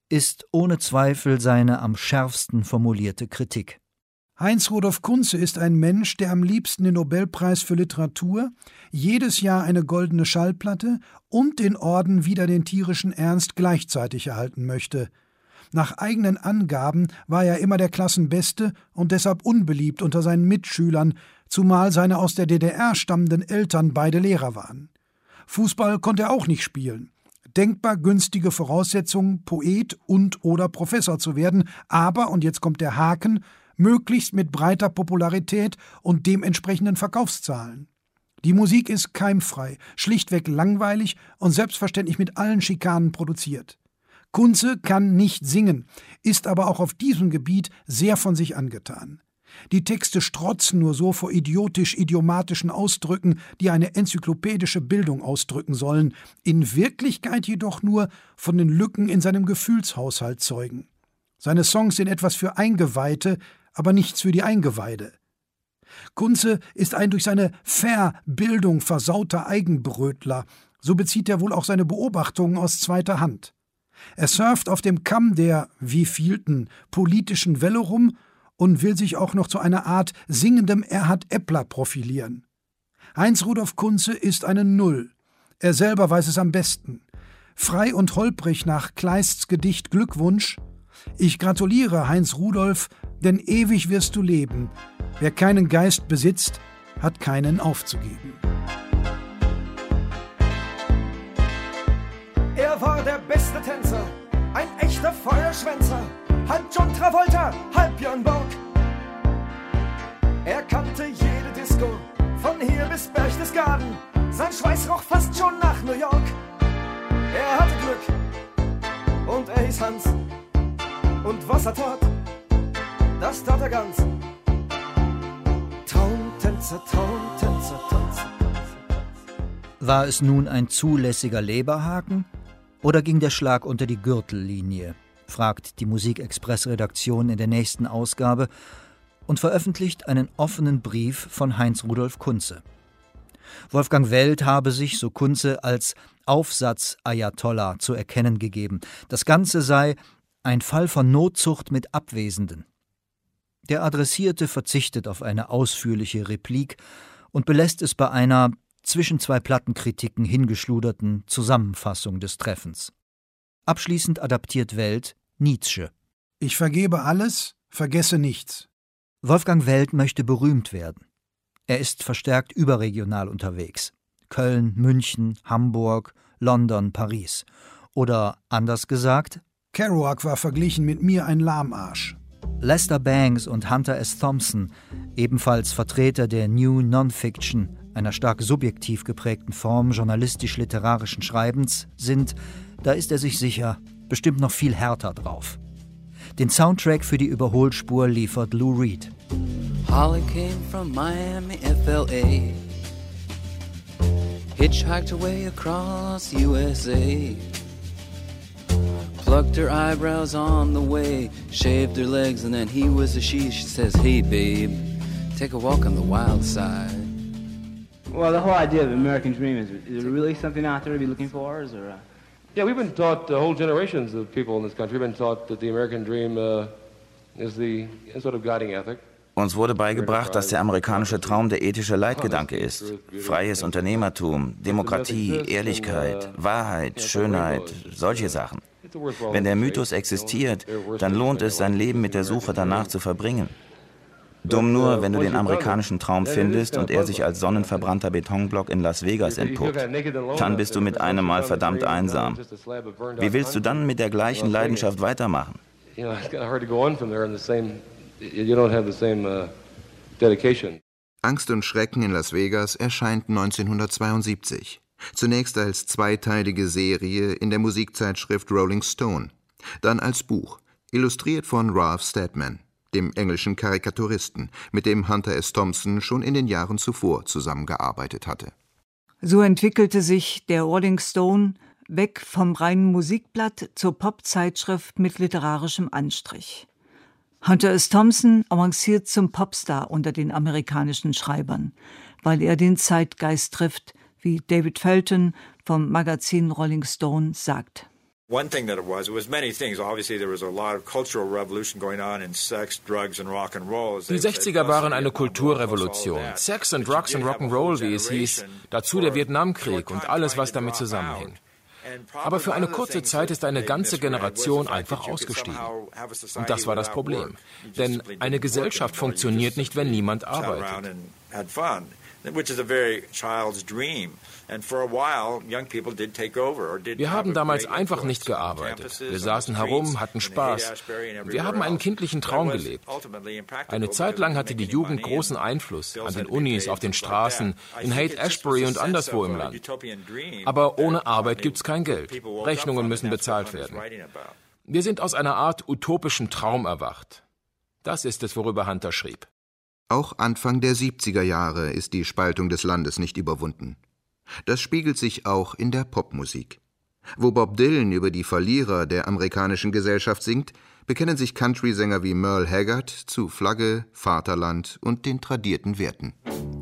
ist ohne Zweifel seine am schärfsten formulierte Kritik. Heinz Rudolf Kunze ist ein Mensch, der am liebsten den Nobelpreis für Literatur, jedes Jahr eine goldene Schallplatte und den Orden Wider den tierischen Ernst gleichzeitig erhalten möchte. Nach eigenen Angaben war er immer der Klassenbeste und deshalb unbeliebt unter seinen Mitschülern, zumal seine aus der DDR stammenden Eltern beide Lehrer waren. Fußball konnte er auch nicht spielen. Denkbar günstige Voraussetzungen, Poet und/oder Professor zu werden, aber, und jetzt kommt der Haken, möglichst mit breiter Popularität und dementsprechenden Verkaufszahlen. Die Musik ist keimfrei, schlichtweg langweilig und selbstverständlich mit allen Schikanen produziert. Kunze kann nicht singen, ist aber auch auf diesem Gebiet sehr von sich angetan. Die Texte strotzen nur so vor idiotisch-idiomatischen Ausdrücken, die eine enzyklopädische Bildung ausdrücken sollen, in Wirklichkeit jedoch nur von den Lücken in seinem Gefühlshaushalt zeugen. Seine Songs sind etwas für Eingeweihte, aber nichts für die Eingeweide. Kunze ist ein durch seine Verbildung versauter Eigenbrötler, so bezieht er wohl auch seine Beobachtungen aus zweiter Hand. Er surft auf dem Kamm der, wievielten, politischen Welle rum und will sich auch noch zu einer Art singendem Erhard Eppler profilieren. Heinz Rudolf Kunze ist eine Null. Er selber weiß es am besten. Frei und holprig nach Kleists Gedicht Glückwunsch: Ich gratuliere, Heinz Rudolf, denn ewig wirst du leben. Wer keinen Geist besitzt, hat keinen aufzugeben. Er war der beste Tänzer, ein echter Feuerschwänzer, halb John Travolta, halb Björn Borg. Er kannte jede Disco, von hier bis Berchtesgaden, sein Schweiß roch fast schon nach New York. Er hatte Glück und er hieß Hans. Und was er tat, das tat er ganz. Traumtänzer, Traumtänzer, Tänzer. War es nun ein zulässiger Leberhaken oder ging der Schlag unter die Gürtellinie, fragt die Musikexpress-Redaktion in der nächsten Ausgabe und veröffentlicht einen offenen Brief von Heinz Rudolf Kunze. Wolfgang Welt habe sich, so Kunze, als Aufsatz-Ayatollah zu erkennen gegeben. Das Ganze sei ein Fall von Notzucht mit Abwesenden. Der Adressierte verzichtet auf eine ausführliche Replik und belässt es bei einer zwischen zwei Plattenkritiken hingeschluderten Zusammenfassung des Treffens. Abschließend adaptiert Welt Nietzsche. Ich vergebe alles, vergesse nichts. Wolfgang Welt möchte berühmt werden. Er ist verstärkt überregional unterwegs. Köln, München, Hamburg, London, Paris. Oder anders gesagt: Kerouac war verglichen mit mir ein Lahmarsch. Lester Bangs und Hunter S. Thompson, ebenfalls Vertreter der New Non-Fiction, einer stark subjektiv geprägten Form journalistisch-literarischen Schreibens, sind, da ist er sich sicher, bestimmt noch viel härter drauf. Den Soundtrack für die Überholspur liefert Lou Reed. Holly came from Miami, FLA. Hitchhiked her way across USA. Plucked her eyebrows on the way, shaved her legs, and then he was a she. She says, hey babe, take a walk on the wild side. Well, the whole idea of the American dream is it really something out there to be looking for? Or, Yeah, we've been taught, whole generations of people in this country have been taught that the American dream is the sort of guiding ethic. Uns wurde beigebracht, dass der amerikanische Traum der ethische Leitgedanke ist. Freies Unternehmertum, Demokratie, Ehrlichkeit, Wahrheit, Schönheit, solche Sachen. Wenn der Mythos existiert, dann lohnt es, sein Leben mit der Suche danach zu verbringen. Dumm nur, wenn du den amerikanischen Traum findest und er sich als sonnenverbrannter Betonblock in Las Vegas entpuppt. Dann bist du mit einem Mal verdammt einsam. Wie willst du dann mit der gleichen Leidenschaft weitermachen? Angst und Schrecken in Las Vegas erscheint 1972. Zunächst als zweiteilige Serie in der Musikzeitschrift Rolling Stone, dann als Buch, illustriert von Ralph Steadman, dem englischen Karikaturisten, mit dem Hunter S. Thompson schon in den Jahren zuvor zusammengearbeitet hatte. So entwickelte sich der Rolling Stone weg vom reinen Musikblatt zur Popzeitschrift mit literarischem Anstrich. Hunter S. Thompson avanciert zum Popstar unter den amerikanischen Schreibern, weil er den Zeitgeist trifft, wie David Felton vom Magazin Rolling Stone sagt. One thing that it was many things. Obviously there was a lot of cultural revolution going on in sex, drugs and rock and roll. Die 60er waren eine Kulturrevolution. Sex and Drugs and Rock'n'Roll, wie es hieß. Dazu der Vietnamkrieg und alles, was damit zusammenhing. Aber für eine kurze Zeit ist eine ganze Generation einfach ausgestiegen. Und das war das Problem. Denn eine Gesellschaft funktioniert nicht, wenn niemand arbeitet. Wir haben damals einfach nicht gearbeitet. Wir saßen herum, hatten Spaß. Wir haben einen kindlichen Traum gelebt. Eine Zeit lang hatte die Jugend großen Einfluss an den Unis, auf den Straßen, in Haight-Ashbury und anderswo im Land. Aber ohne Arbeit gibt's kein Geld. Rechnungen müssen bezahlt werden. Wir sind aus einer Art utopischen Traum erwacht. Das ist es, worüber Hunter schrieb. Auch Anfang der 70er Jahre ist die Spaltung des Landes nicht überwunden. Das spiegelt sich auch in der Popmusik. Wo Bob Dylan über die Verlierer der amerikanischen Gesellschaft singt, bekennen sich Country-Sänger wie Merle Haggard zu Flagge, Vaterland und den tradierten Werten.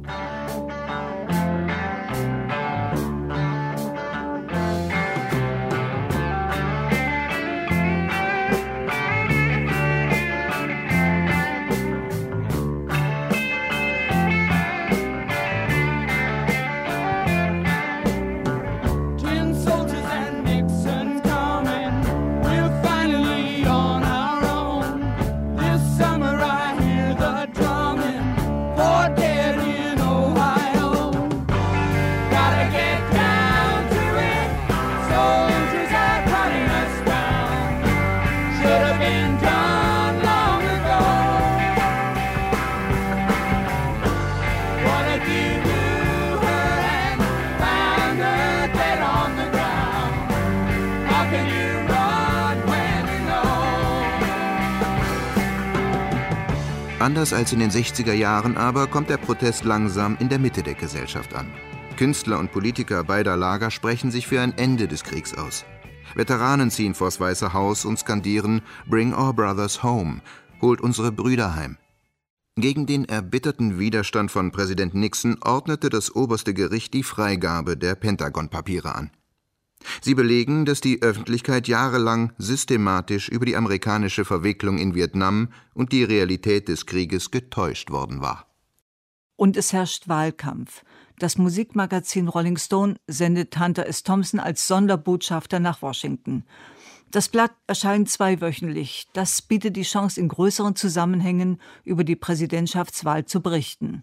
Anders als in den 60er Jahren aber kommt der Protest langsam in der Mitte der Gesellschaft an. Künstler und Politiker beider Lager sprechen sich für ein Ende des Kriegs aus. Veteranen ziehen vors Weiße Haus und skandieren »Bring our brothers home«, holt unsere Brüder heim. Gegen den erbitterten Widerstand von Präsident Nixon ordnete das oberste Gericht die Freigabe der Pentagon-Papiere an. Sie belegen, dass die Öffentlichkeit jahrelang systematisch über die amerikanische Verwicklung in Vietnam und die Realität des Krieges getäuscht worden war. Und es herrscht Wahlkampf. Das Musikmagazin Rolling Stone sendet Hunter S. Thompson als Sonderbotschafter nach Washington. Das Blatt erscheint zweiwöchentlich. Das bietet die Chance, in größeren Zusammenhängen über die Präsidentschaftswahl zu berichten.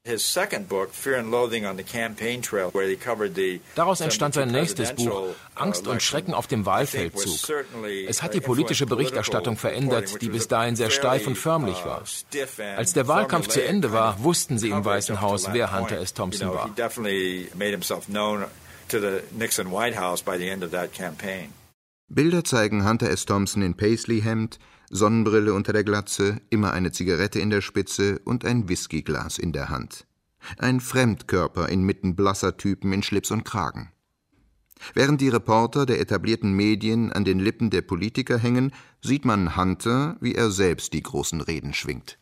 Daraus entstand sein nächstes Buch, Angst und Schrecken auf dem Wahlfeldzug. Es hat die politische Berichterstattung verändert, die bis dahin sehr steif und förmlich war. Als der Wahlkampf zu Ende war, wussten sie im Weißen Haus, wer Hunter S. Thompson war. Bilder zeigen Hunter S. Thompson in Paisley-Hemd, Sonnenbrille unter der Glatze, immer eine Zigarette in der Spitze und ein Whiskyglas in der Hand. Ein Fremdkörper inmitten blasser Typen in Schlips und Kragen. Während die Reporter der etablierten Medien an den Lippen der Politiker hängen, sieht man Hunter, wie er selbst die großen Reden schwingt.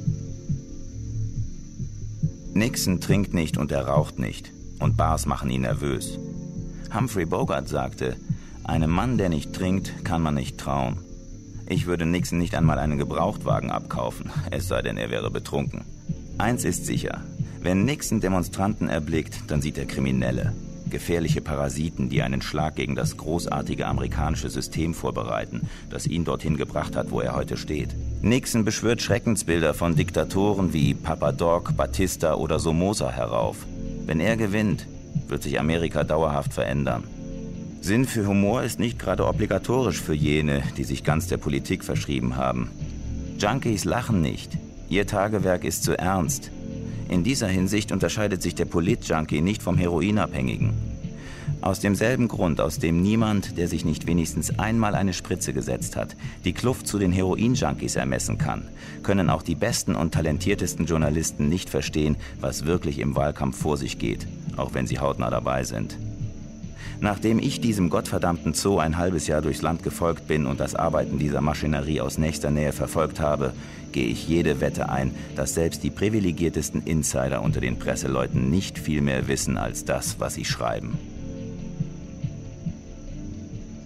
Nixon trinkt nicht und er raucht nicht. Und Bars machen ihn nervös. Humphrey Bogart sagte, einem Mann, der nicht trinkt, kann man nicht trauen. Ich würde Nixon nicht einmal einen Gebrauchtwagen abkaufen, es sei denn, er wäre betrunken. Eins ist sicher, wenn Nixon Demonstranten erblickt, dann sieht er Kriminelle. Gefährliche Parasiten, die einen Schlag gegen das großartige amerikanische System vorbereiten, das ihn dorthin gebracht hat, wo er heute steht. Nixon beschwört Schreckensbilder von Diktatoren wie Papa Doc, Batista oder Somoza herauf. Wenn er gewinnt, wird sich Amerika dauerhaft verändern. Sinn für Humor ist nicht gerade obligatorisch für jene, die sich ganz der Politik verschrieben haben. Junkies lachen nicht. Ihr Tagewerk ist zu ernst. In dieser Hinsicht unterscheidet sich der Polit-Junkie nicht vom Heroinabhängigen. Aus demselben Grund, aus dem niemand, der sich nicht wenigstens einmal eine Spritze gesetzt hat, die Kluft zu den Heroin-Junkies ermessen kann, können auch die besten und talentiertesten Journalisten nicht verstehen, was wirklich im Wahlkampf vor sich geht, auch wenn sie hautnah dabei sind. Nachdem ich diesem gottverdammten Zoo ein halbes Jahr durchs Land gefolgt bin und das Arbeiten dieser Maschinerie aus nächster Nähe verfolgt habe, gehe ich jede Wette ein, dass selbst die privilegiertesten Insider unter den Presseleuten nicht viel mehr wissen als das, was sie schreiben.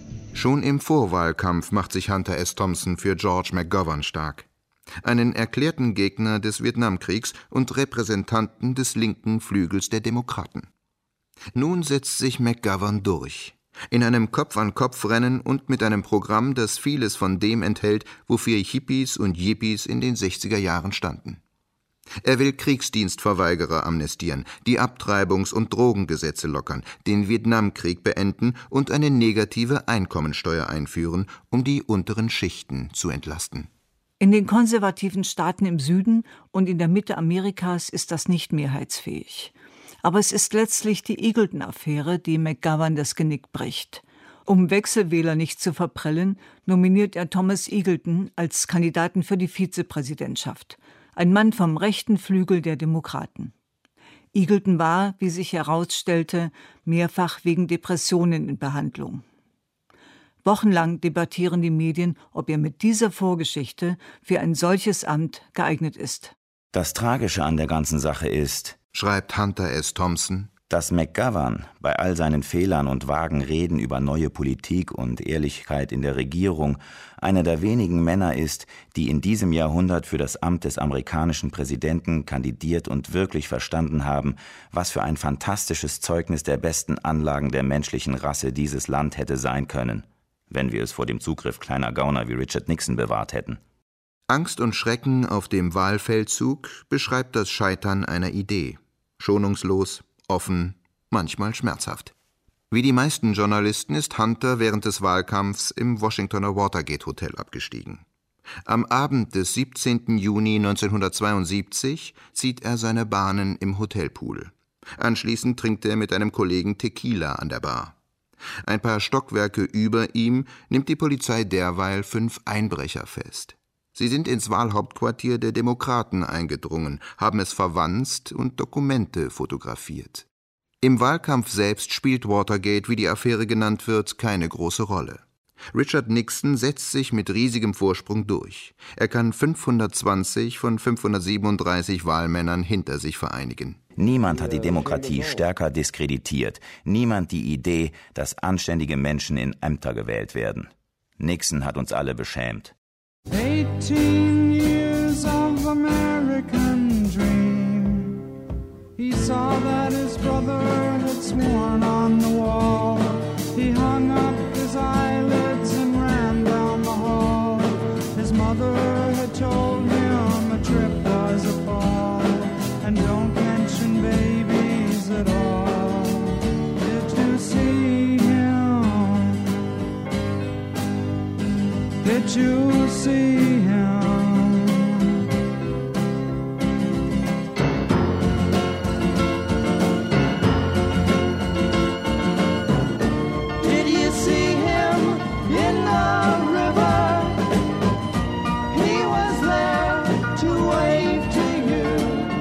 Schon im Vorwahlkampf macht sich Hunter S. Thompson für George McGovern stark, einen erklärten Gegner des Vietnamkriegs und Repräsentanten des linken Flügels der Demokraten. Nun setzt sich McGovern durch, in einem Kopf-an-Kopf-Rennen und mit einem Programm, das vieles von dem enthält, wofür Hippies und Yippies in den 60er Jahren standen. Er will Kriegsdienstverweigerer amnestieren, die Abtreibungs- und Drogengesetze lockern, den Vietnamkrieg beenden und eine negative Einkommensteuer einführen, um die unteren Schichten zu entlasten. In den konservativen Staaten im Süden und in der Mitte Amerikas ist das nicht mehrheitsfähig. Aber es ist letztlich die Eagleton-Affäre, die McGovern das Genick bricht. Um Wechselwähler nicht zu verprellen, nominiert er Thomas Eagleton als Kandidaten für die Vizepräsidentschaft. Ein Mann vom rechten Flügel der Demokraten. Eagleton war, wie sich herausstellte, mehrfach wegen Depressionen in Behandlung. Wochenlang debattieren die Medien, ob er mit dieser Vorgeschichte für ein solches Amt geeignet ist. Das Tragische an der ganzen Sache ist, schreibt Hunter S. Thompson, dass McGovern bei all seinen Fehlern und vagen Reden über neue Politik und Ehrlichkeit in der Regierung einer der wenigen Männer ist, die in diesem Jahrhundert für das Amt des amerikanischen Präsidenten kandidiert und wirklich verstanden haben, was für ein fantastisches Zeugnis der besten Anlagen der menschlichen Rasse dieses Land hätte sein können, wenn wir es vor dem Zugriff kleiner Gauner wie Richard Nixon bewahrt hätten. Angst und Schrecken auf dem Wahlfeldzug beschreibt das Scheitern einer Idee. Schonungslos, offen, manchmal schmerzhaft. Wie die meisten Journalisten ist Hunter während des Wahlkampfs im Washingtoner Watergate Hotel abgestiegen. Am Abend des 17. Juni 1972 zieht er seine Bahnen im Hotelpool. Anschließend trinkt er mit einem Kollegen Tequila an der Bar. Ein paar Stockwerke über ihm nimmt die Polizei derweil 5 Einbrecher fest. Sie sind ins Wahlhauptquartier der Demokraten eingedrungen, haben es verwanzt und Dokumente fotografiert. Im Wahlkampf selbst spielt Watergate, wie die Affäre genannt wird, keine große Rolle. Richard Nixon setzt sich mit riesigem Vorsprung durch. Er kann 520 von 537 Wahlmännern hinter sich vereinigen. Niemand hat die Demokratie stärker diskreditiert. Niemand die Idee, dass anständige Menschen in Ämter gewählt werden. Nixon hat uns alle beschämt. 18 years of American dream. He saw that his brother had sworn on the wall. He hung up his eyelids and ran down the hall. His mother had told him a trip was a fall. And don't mention babies at all. Did you see him? Did you see him? Did you see him in the river? He was there to wave to you.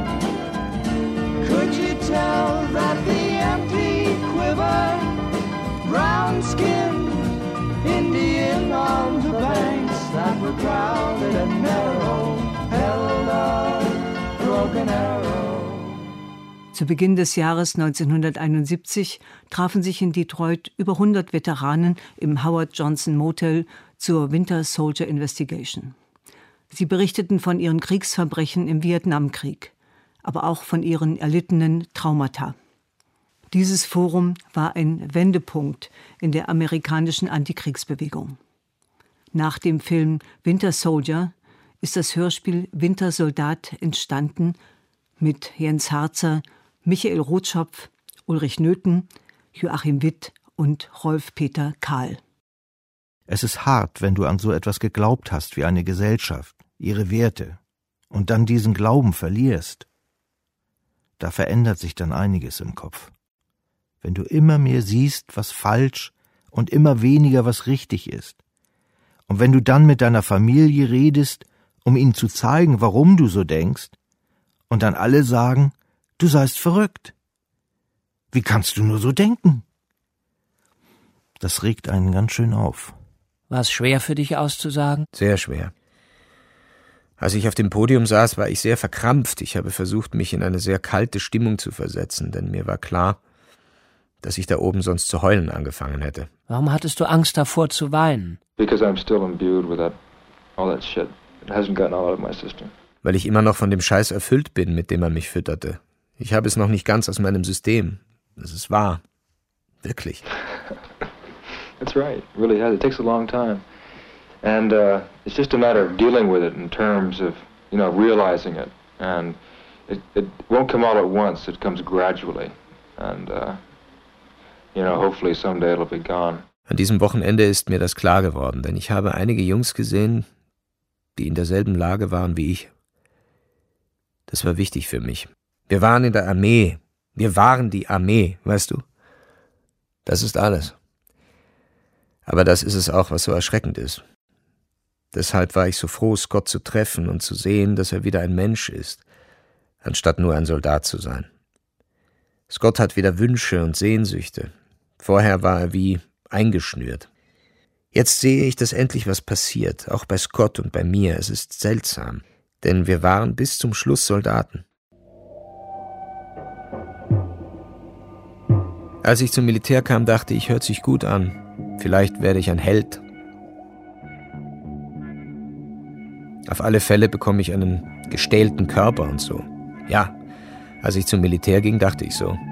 Could you tell that the empty quiver, brown-skinned Indian on the banks that were crowded and narrow, held a broken arrow? Zu Beginn des Jahres 1971 trafen sich in Detroit über 100 Veteranen im Howard Johnson Motel zur Winter Soldier Investigation. Sie berichteten von ihren Kriegsverbrechen im Vietnamkrieg, aber auch von ihren erlittenen Traumata. Dieses Forum war ein Wendepunkt in der amerikanischen Antikriegsbewegung. Nach dem Film Winter Soldier ist das Hörspiel Wintersoldat entstanden mit Jens Harzer, Michael Rotschopf, Ulrich Nöthen, Joachim Witt und Rolf-Peter Kahl. Es ist hart, wenn du an so etwas geglaubt hast wie eine Gesellschaft, ihre Werte, und dann diesen Glauben verlierst. Da verändert sich dann einiges im Kopf. Wenn du immer mehr siehst, was falsch und immer weniger, was richtig ist. Und wenn du dann mit deiner Familie redest, um ihnen zu zeigen, warum du so denkst, und dann alle sagen, du seist verrückt. Wie kannst du nur so denken? Das regt einen ganz schön auf. War es schwer für dich auszusagen? Sehr schwer. Als ich auf dem Podium saß, war ich sehr verkrampft. Ich habe versucht, mich in eine sehr kalte Stimmung zu versetzen, denn mir war klar, dass ich da oben sonst zu heulen angefangen hätte. Warum hattest du Angst davor zu weinen? Because I'm still imbued with all that shit. It hasn't gotten out of my system. Weil ich immer noch von dem Scheiß erfüllt bin, mit dem er mich fütterte. Ich habe es noch nicht ganz aus meinem System. Das ist wahr. Wirklich. That's right. It really has. It takes a long time. And it's just a matter of dealing with it in terms of, realizing it. And it won't come all at once. It comes gradually. And, hopefully someday it'll be gone. An diesem Wochenende ist mir das klar geworden, denn ich habe einige Jungs gesehen, die in derselben Lage waren wie ich. Das war wichtig für mich. Wir waren in der Armee. Wir waren die Armee, weißt du? Das ist alles. Aber das ist es auch, was so erschreckend ist. Deshalb war ich so froh, Scott zu treffen und zu sehen, dass er wieder ein Mensch ist, anstatt nur ein Soldat zu sein. Scott hat wieder Wünsche und Sehnsüchte. Vorher war er wie eingeschnürt. Jetzt sehe ich, dass endlich was passiert, auch bei Scott und bei mir. Es ist seltsam, denn wir waren bis zum Schluss Soldaten. Als ich zum Militär kam, dachte ich, hört sich gut an. Vielleicht werde ich ein Held. Auf alle Fälle bekomme ich einen gestählten Körper und so. Ja, als ich zum Militär ging, dachte ich so.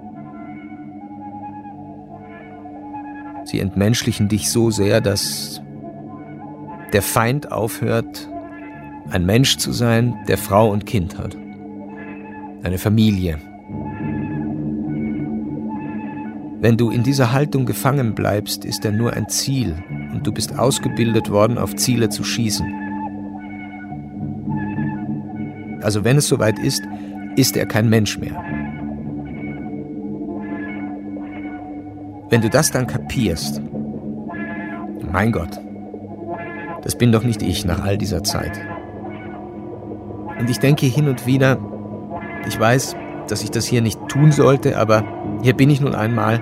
Sie entmenschlichen dich so sehr, dass der Feind aufhört, ein Mensch zu sein, der Frau und Kind hat. Eine Familie. Wenn du in dieser Haltung gefangen bleibst, ist er nur ein Ziel und du bist ausgebildet worden, auf Ziele zu schießen. Also wenn es soweit ist, ist er kein Mensch mehr. Wenn du das dann kapierst, mein Gott, das bin doch nicht ich nach all dieser Zeit. Und ich denke hin und wieder, ich weiß, dass ich das hier nicht tun sollte, aber hier bin ich nun einmal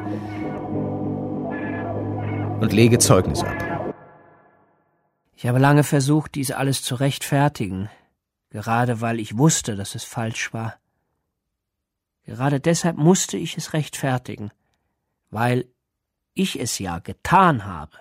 und lege Zeugnis ab. Ich habe lange versucht, dies alles zu rechtfertigen, gerade weil ich wusste, dass es falsch war. Gerade deshalb musste ich es rechtfertigen, weil ich es ja getan habe.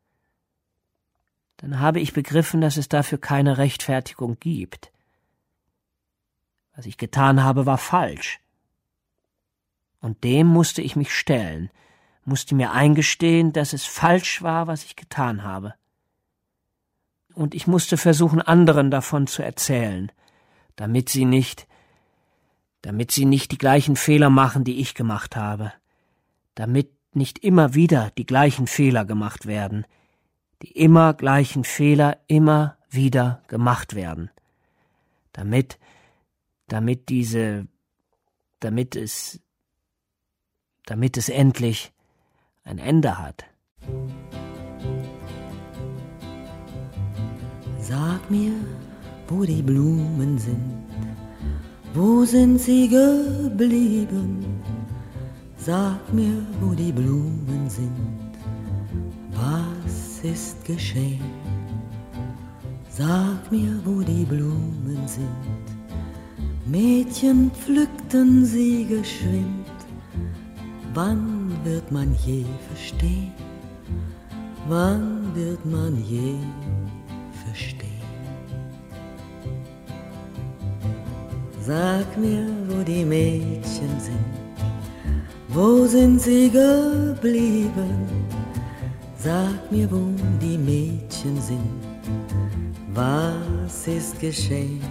Dann habe ich begriffen, dass es dafür keine Rechtfertigung gibt. Was ich getan habe, war falsch. Und dem musste ich mich stellen, musste mir eingestehen, dass es falsch war, was ich getan habe. Und ich musste versuchen, anderen davon zu erzählen, damit sie nicht die gleichen Fehler machen, die ich gemacht habe, damit nicht immer wieder die gleichen Fehler gemacht werden, die immer gleichen Fehler immer wieder gemacht werden, damit es endlich ein Ende hat. Sag mir, wo die Blumen sind, wo sind sie geblieben? Sag mir, wo die Blumen sind, was ist geschehen? Sag mir, wo die Blumen sind, Mädchen pflückten sie geschwind. Wann wird man je verstehen? Wann wird man je verstehen? Sag mir, wo die Mädchen sind, wo sind sie geblieben? Sag mir, wo die Mädchen sind, was ist geschehen?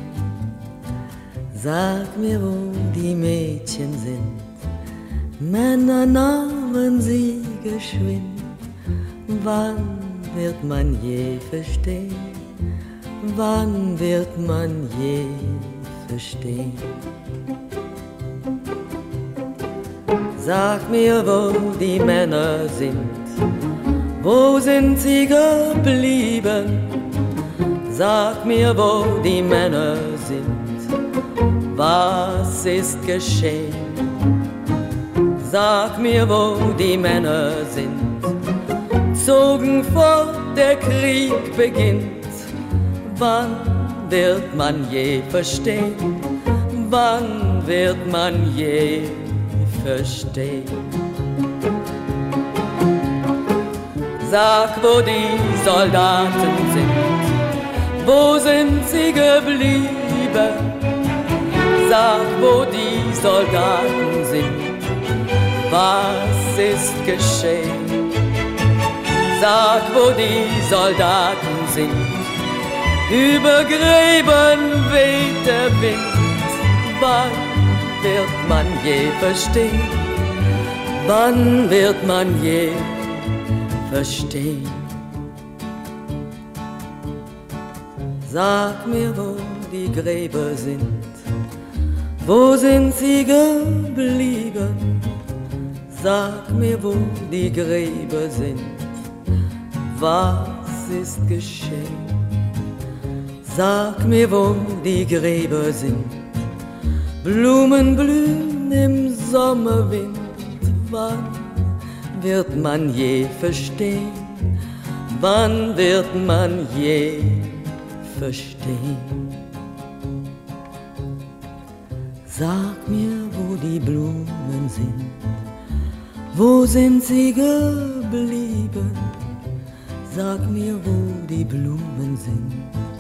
Sag mir, wo die Mädchen sind, Männer nahmen sie geschwind. Wann wird man je verstehen? Wann wird man je verstehen? Sag mir, wo die Männer sind, wo sind sie geblieben? Sag mir, wo die Männer sind, was ist geschehen? Sag mir, wo die Männer sind, zogen fort, der Krieg beginnt. Wann wird man je verstehen? Wann wird man je verstehen? Sag, wo die Soldaten sind, wo sind sie geblieben? Sag, wo die Soldaten sind, was ist geschehen? Sag, wo die Soldaten sind, über Gräben weht der Wind. Wann wird man je verstehen? Wann wird man je verstehen? Sag mir, wo die Gräber sind, wo sind sie geblieben? Sag mir, wo die Gräber sind, was ist geschehen? Sag mir, wo die Gräber sind, Blumen blühen im Sommerwind. Wann wird man je verstehen? Wann wird man je verstehen? Sag mir, wo die Blumen sind, wo sind sie geblieben? Sag mir, wo die Blumen sind,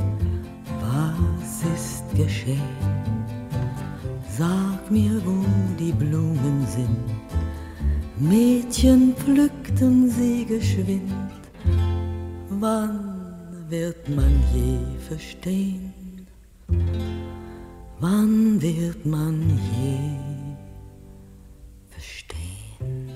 was ist geschehen? Sag mir, wo die Blumen sind, Mädchen pflückten sie geschwind. Wann wird man je verstehen? Wann wird man je verstehen?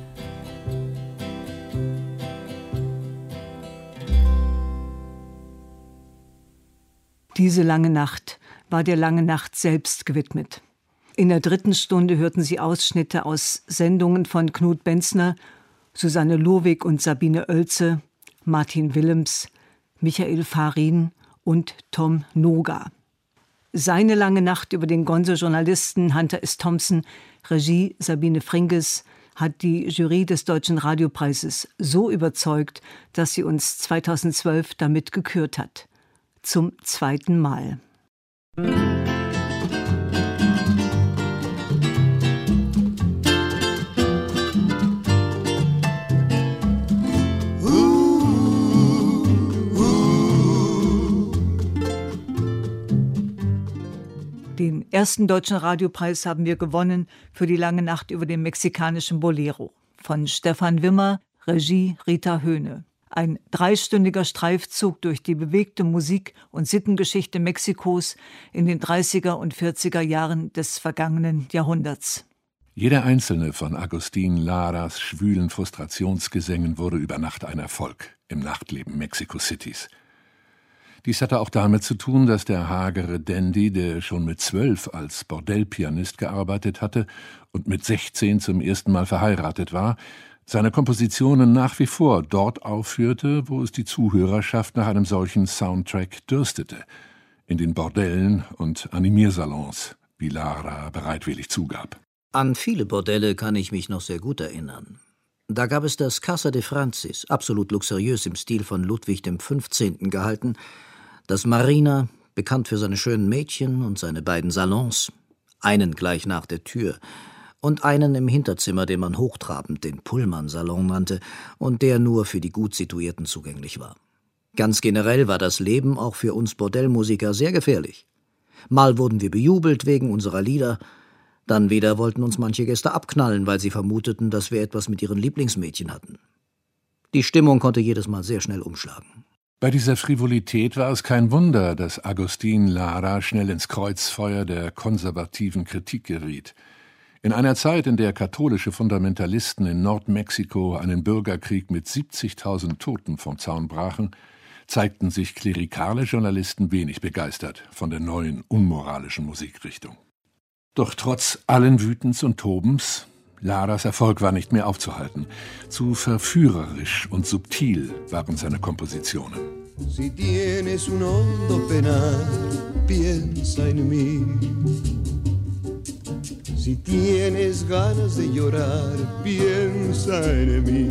Diese lange Nacht war der langen Nacht selbst gewidmet. In der 3. Stunde hörten Sie Ausschnitte aus Sendungen von Knut Benzner, Susanne Lowig und Sabine Oelze, Martin Willems, Michael Farin und Tom Noga. Seine lange Nacht über den Gonzo-Journalisten Hunter S. Thompson, Regie Sabine Fringes, hat die Jury des Deutschen Radiopreises so überzeugt, dass sie uns 2012 damit gekürt hat. Zum 2. Mal. Den ersten Deutschen Radiopreis haben wir gewonnen für die lange Nacht über den mexikanischen Bolero von Stefan Wimmer, Regie Rita Höhne. Ein 3-stündiger Streifzug durch die bewegte Musik- und Sittengeschichte Mexikos in den 30er und 40er Jahren des vergangenen Jahrhunderts. Jeder einzelne von Agustín Laras schwülen Frustrationsgesängen wurde über Nacht ein Erfolg im Nachtleben Mexiko-Citys. Dies hatte auch damit zu tun, dass der hagere Dandy, der schon mit 12 als Bordellpianist gearbeitet hatte und mit 16 zum ersten Mal verheiratet war, seine Kompositionen nach wie vor dort aufführte, wo es die Zuhörerschaft nach einem solchen Soundtrack dürstete, in den Bordellen und Animiersalons, wie Lara bereitwillig zugab. An viele Bordelle kann ich mich noch sehr gut erinnern. Da gab es das Casa de Francis, absolut luxuriös im Stil von Ludwig XV. Gehalten, das Marina, bekannt für seine schönen Mädchen und seine beiden Salons, einen gleich nach der Tür, und einen im Hinterzimmer, den man hochtrabend den Pullman-Salon nannte und der nur für die gut Situierten zugänglich war. Ganz generell war das Leben auch für uns Bordellmusiker sehr gefährlich. Mal wurden wir bejubelt wegen unserer Lieder, dann wieder wollten uns manche Gäste abknallen, weil sie vermuteten, dass wir etwas mit ihren Lieblingsmädchen hatten. Die Stimmung konnte jedes Mal sehr schnell umschlagen. Bei dieser Frivolität war es kein Wunder, dass Agustín Lara schnell ins Kreuzfeuer der konservativen Kritik geriet. In einer Zeit, in der katholische Fundamentalisten in Nordmexiko einen Bürgerkrieg mit 70.000 Toten vom Zaun brachen, zeigten sich klerikale Journalisten wenig begeistert von der neuen, unmoralischen Musikrichtung. Doch trotz allen Wütens und Tobens, Laras Erfolg war nicht mehr aufzuhalten. Zu verführerisch und subtil waren seine Kompositionen. Si tienes un hondo penar, piensa en mí. Si tienes ganas de llorar, piensa en mí.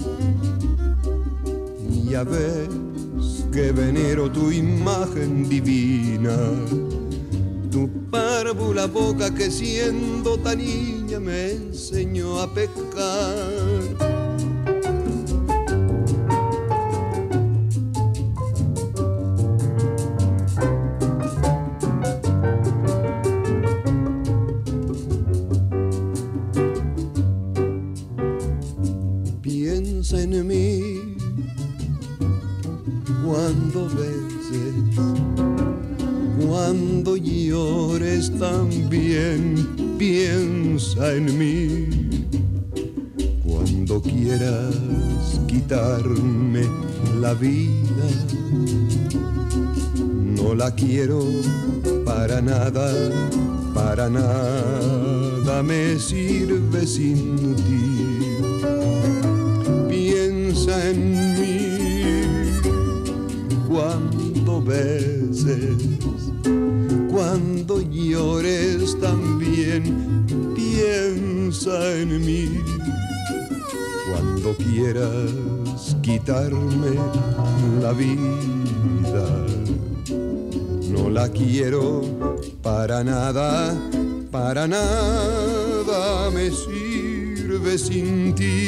Ya ves que venero tu imagen divina, tu párvula boca que siendo tan niña me enseñó a pecar. llores también, piensa en mí. Cuando quieras quitarme la vida, no la quiero para nada me sirve sin ti. Piensa en mí cuando beses, cuando llores también, piensa en mí. Cuando quieras quitarme la vida, no la quiero para nada me sirve sin ti.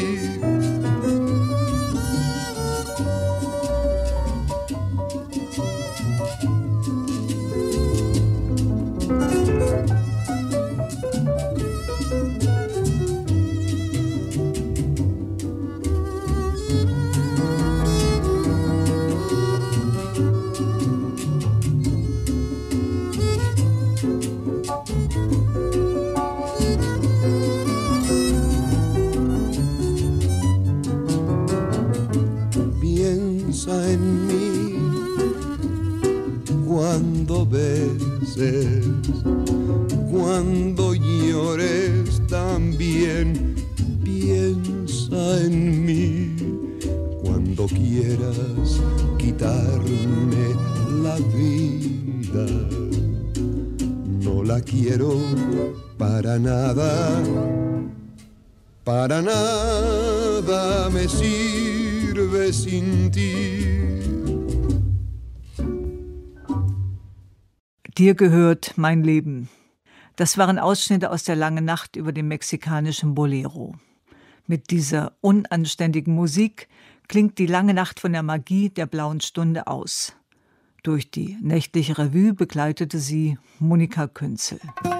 En mí cuando beses, cuando llores también, piensa en mí. Cuando quieras quitarme la vida, no la quiero para nada me sirve sin ti. Dir gehört mein Leben. Das waren Ausschnitte aus der Langen Nacht über den mexikanischen Bolero. Mit dieser unanständigen Musik klingt die Lange Nacht von der Magie der blauen Stunde aus. Durch die nächtliche Revue begleitete sie Monika Künzel.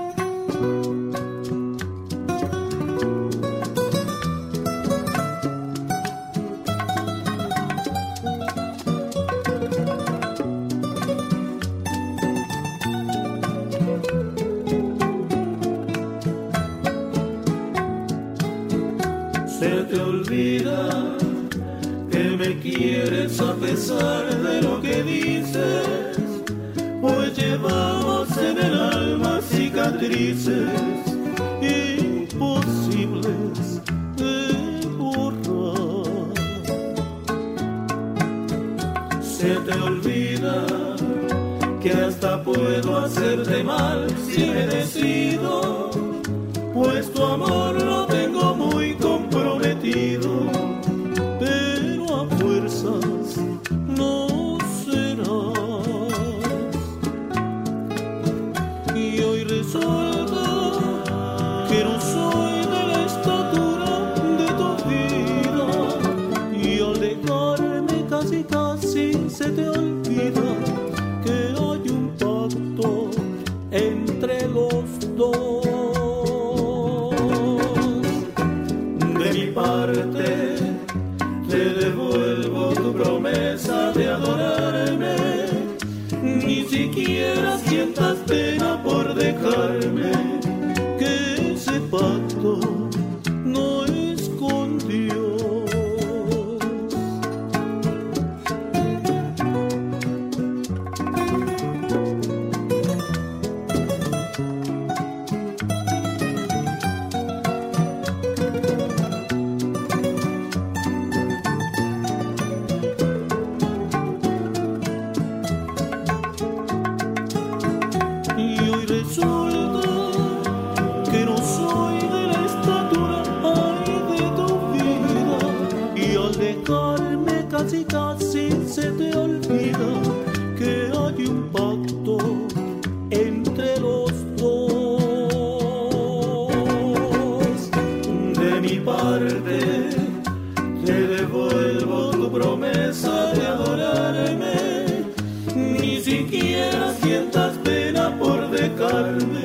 Quieres a pesar de lo que dices, pues llevamos en el alma cicatrices imposibles de borrar. Se te olvida que hasta puedo hacerte mal si me decido, pues tu amor lo tengo muy comprometido. No serás. Y hoy resulta que no soy de la estatura de tu vida, y al dejarme casi se te olvida que hay un pacto entre los dos. De mi parte te devuelvo tu promesa de adorarme, ni siquiera sientas pena por dejarme, que ese pacto no es con Dios. Casi se te olvida que hay un pacto entre los dos. De mi parte te devuelvo tu promesa de adorarme, ni siquiera sientas pena por dejarme,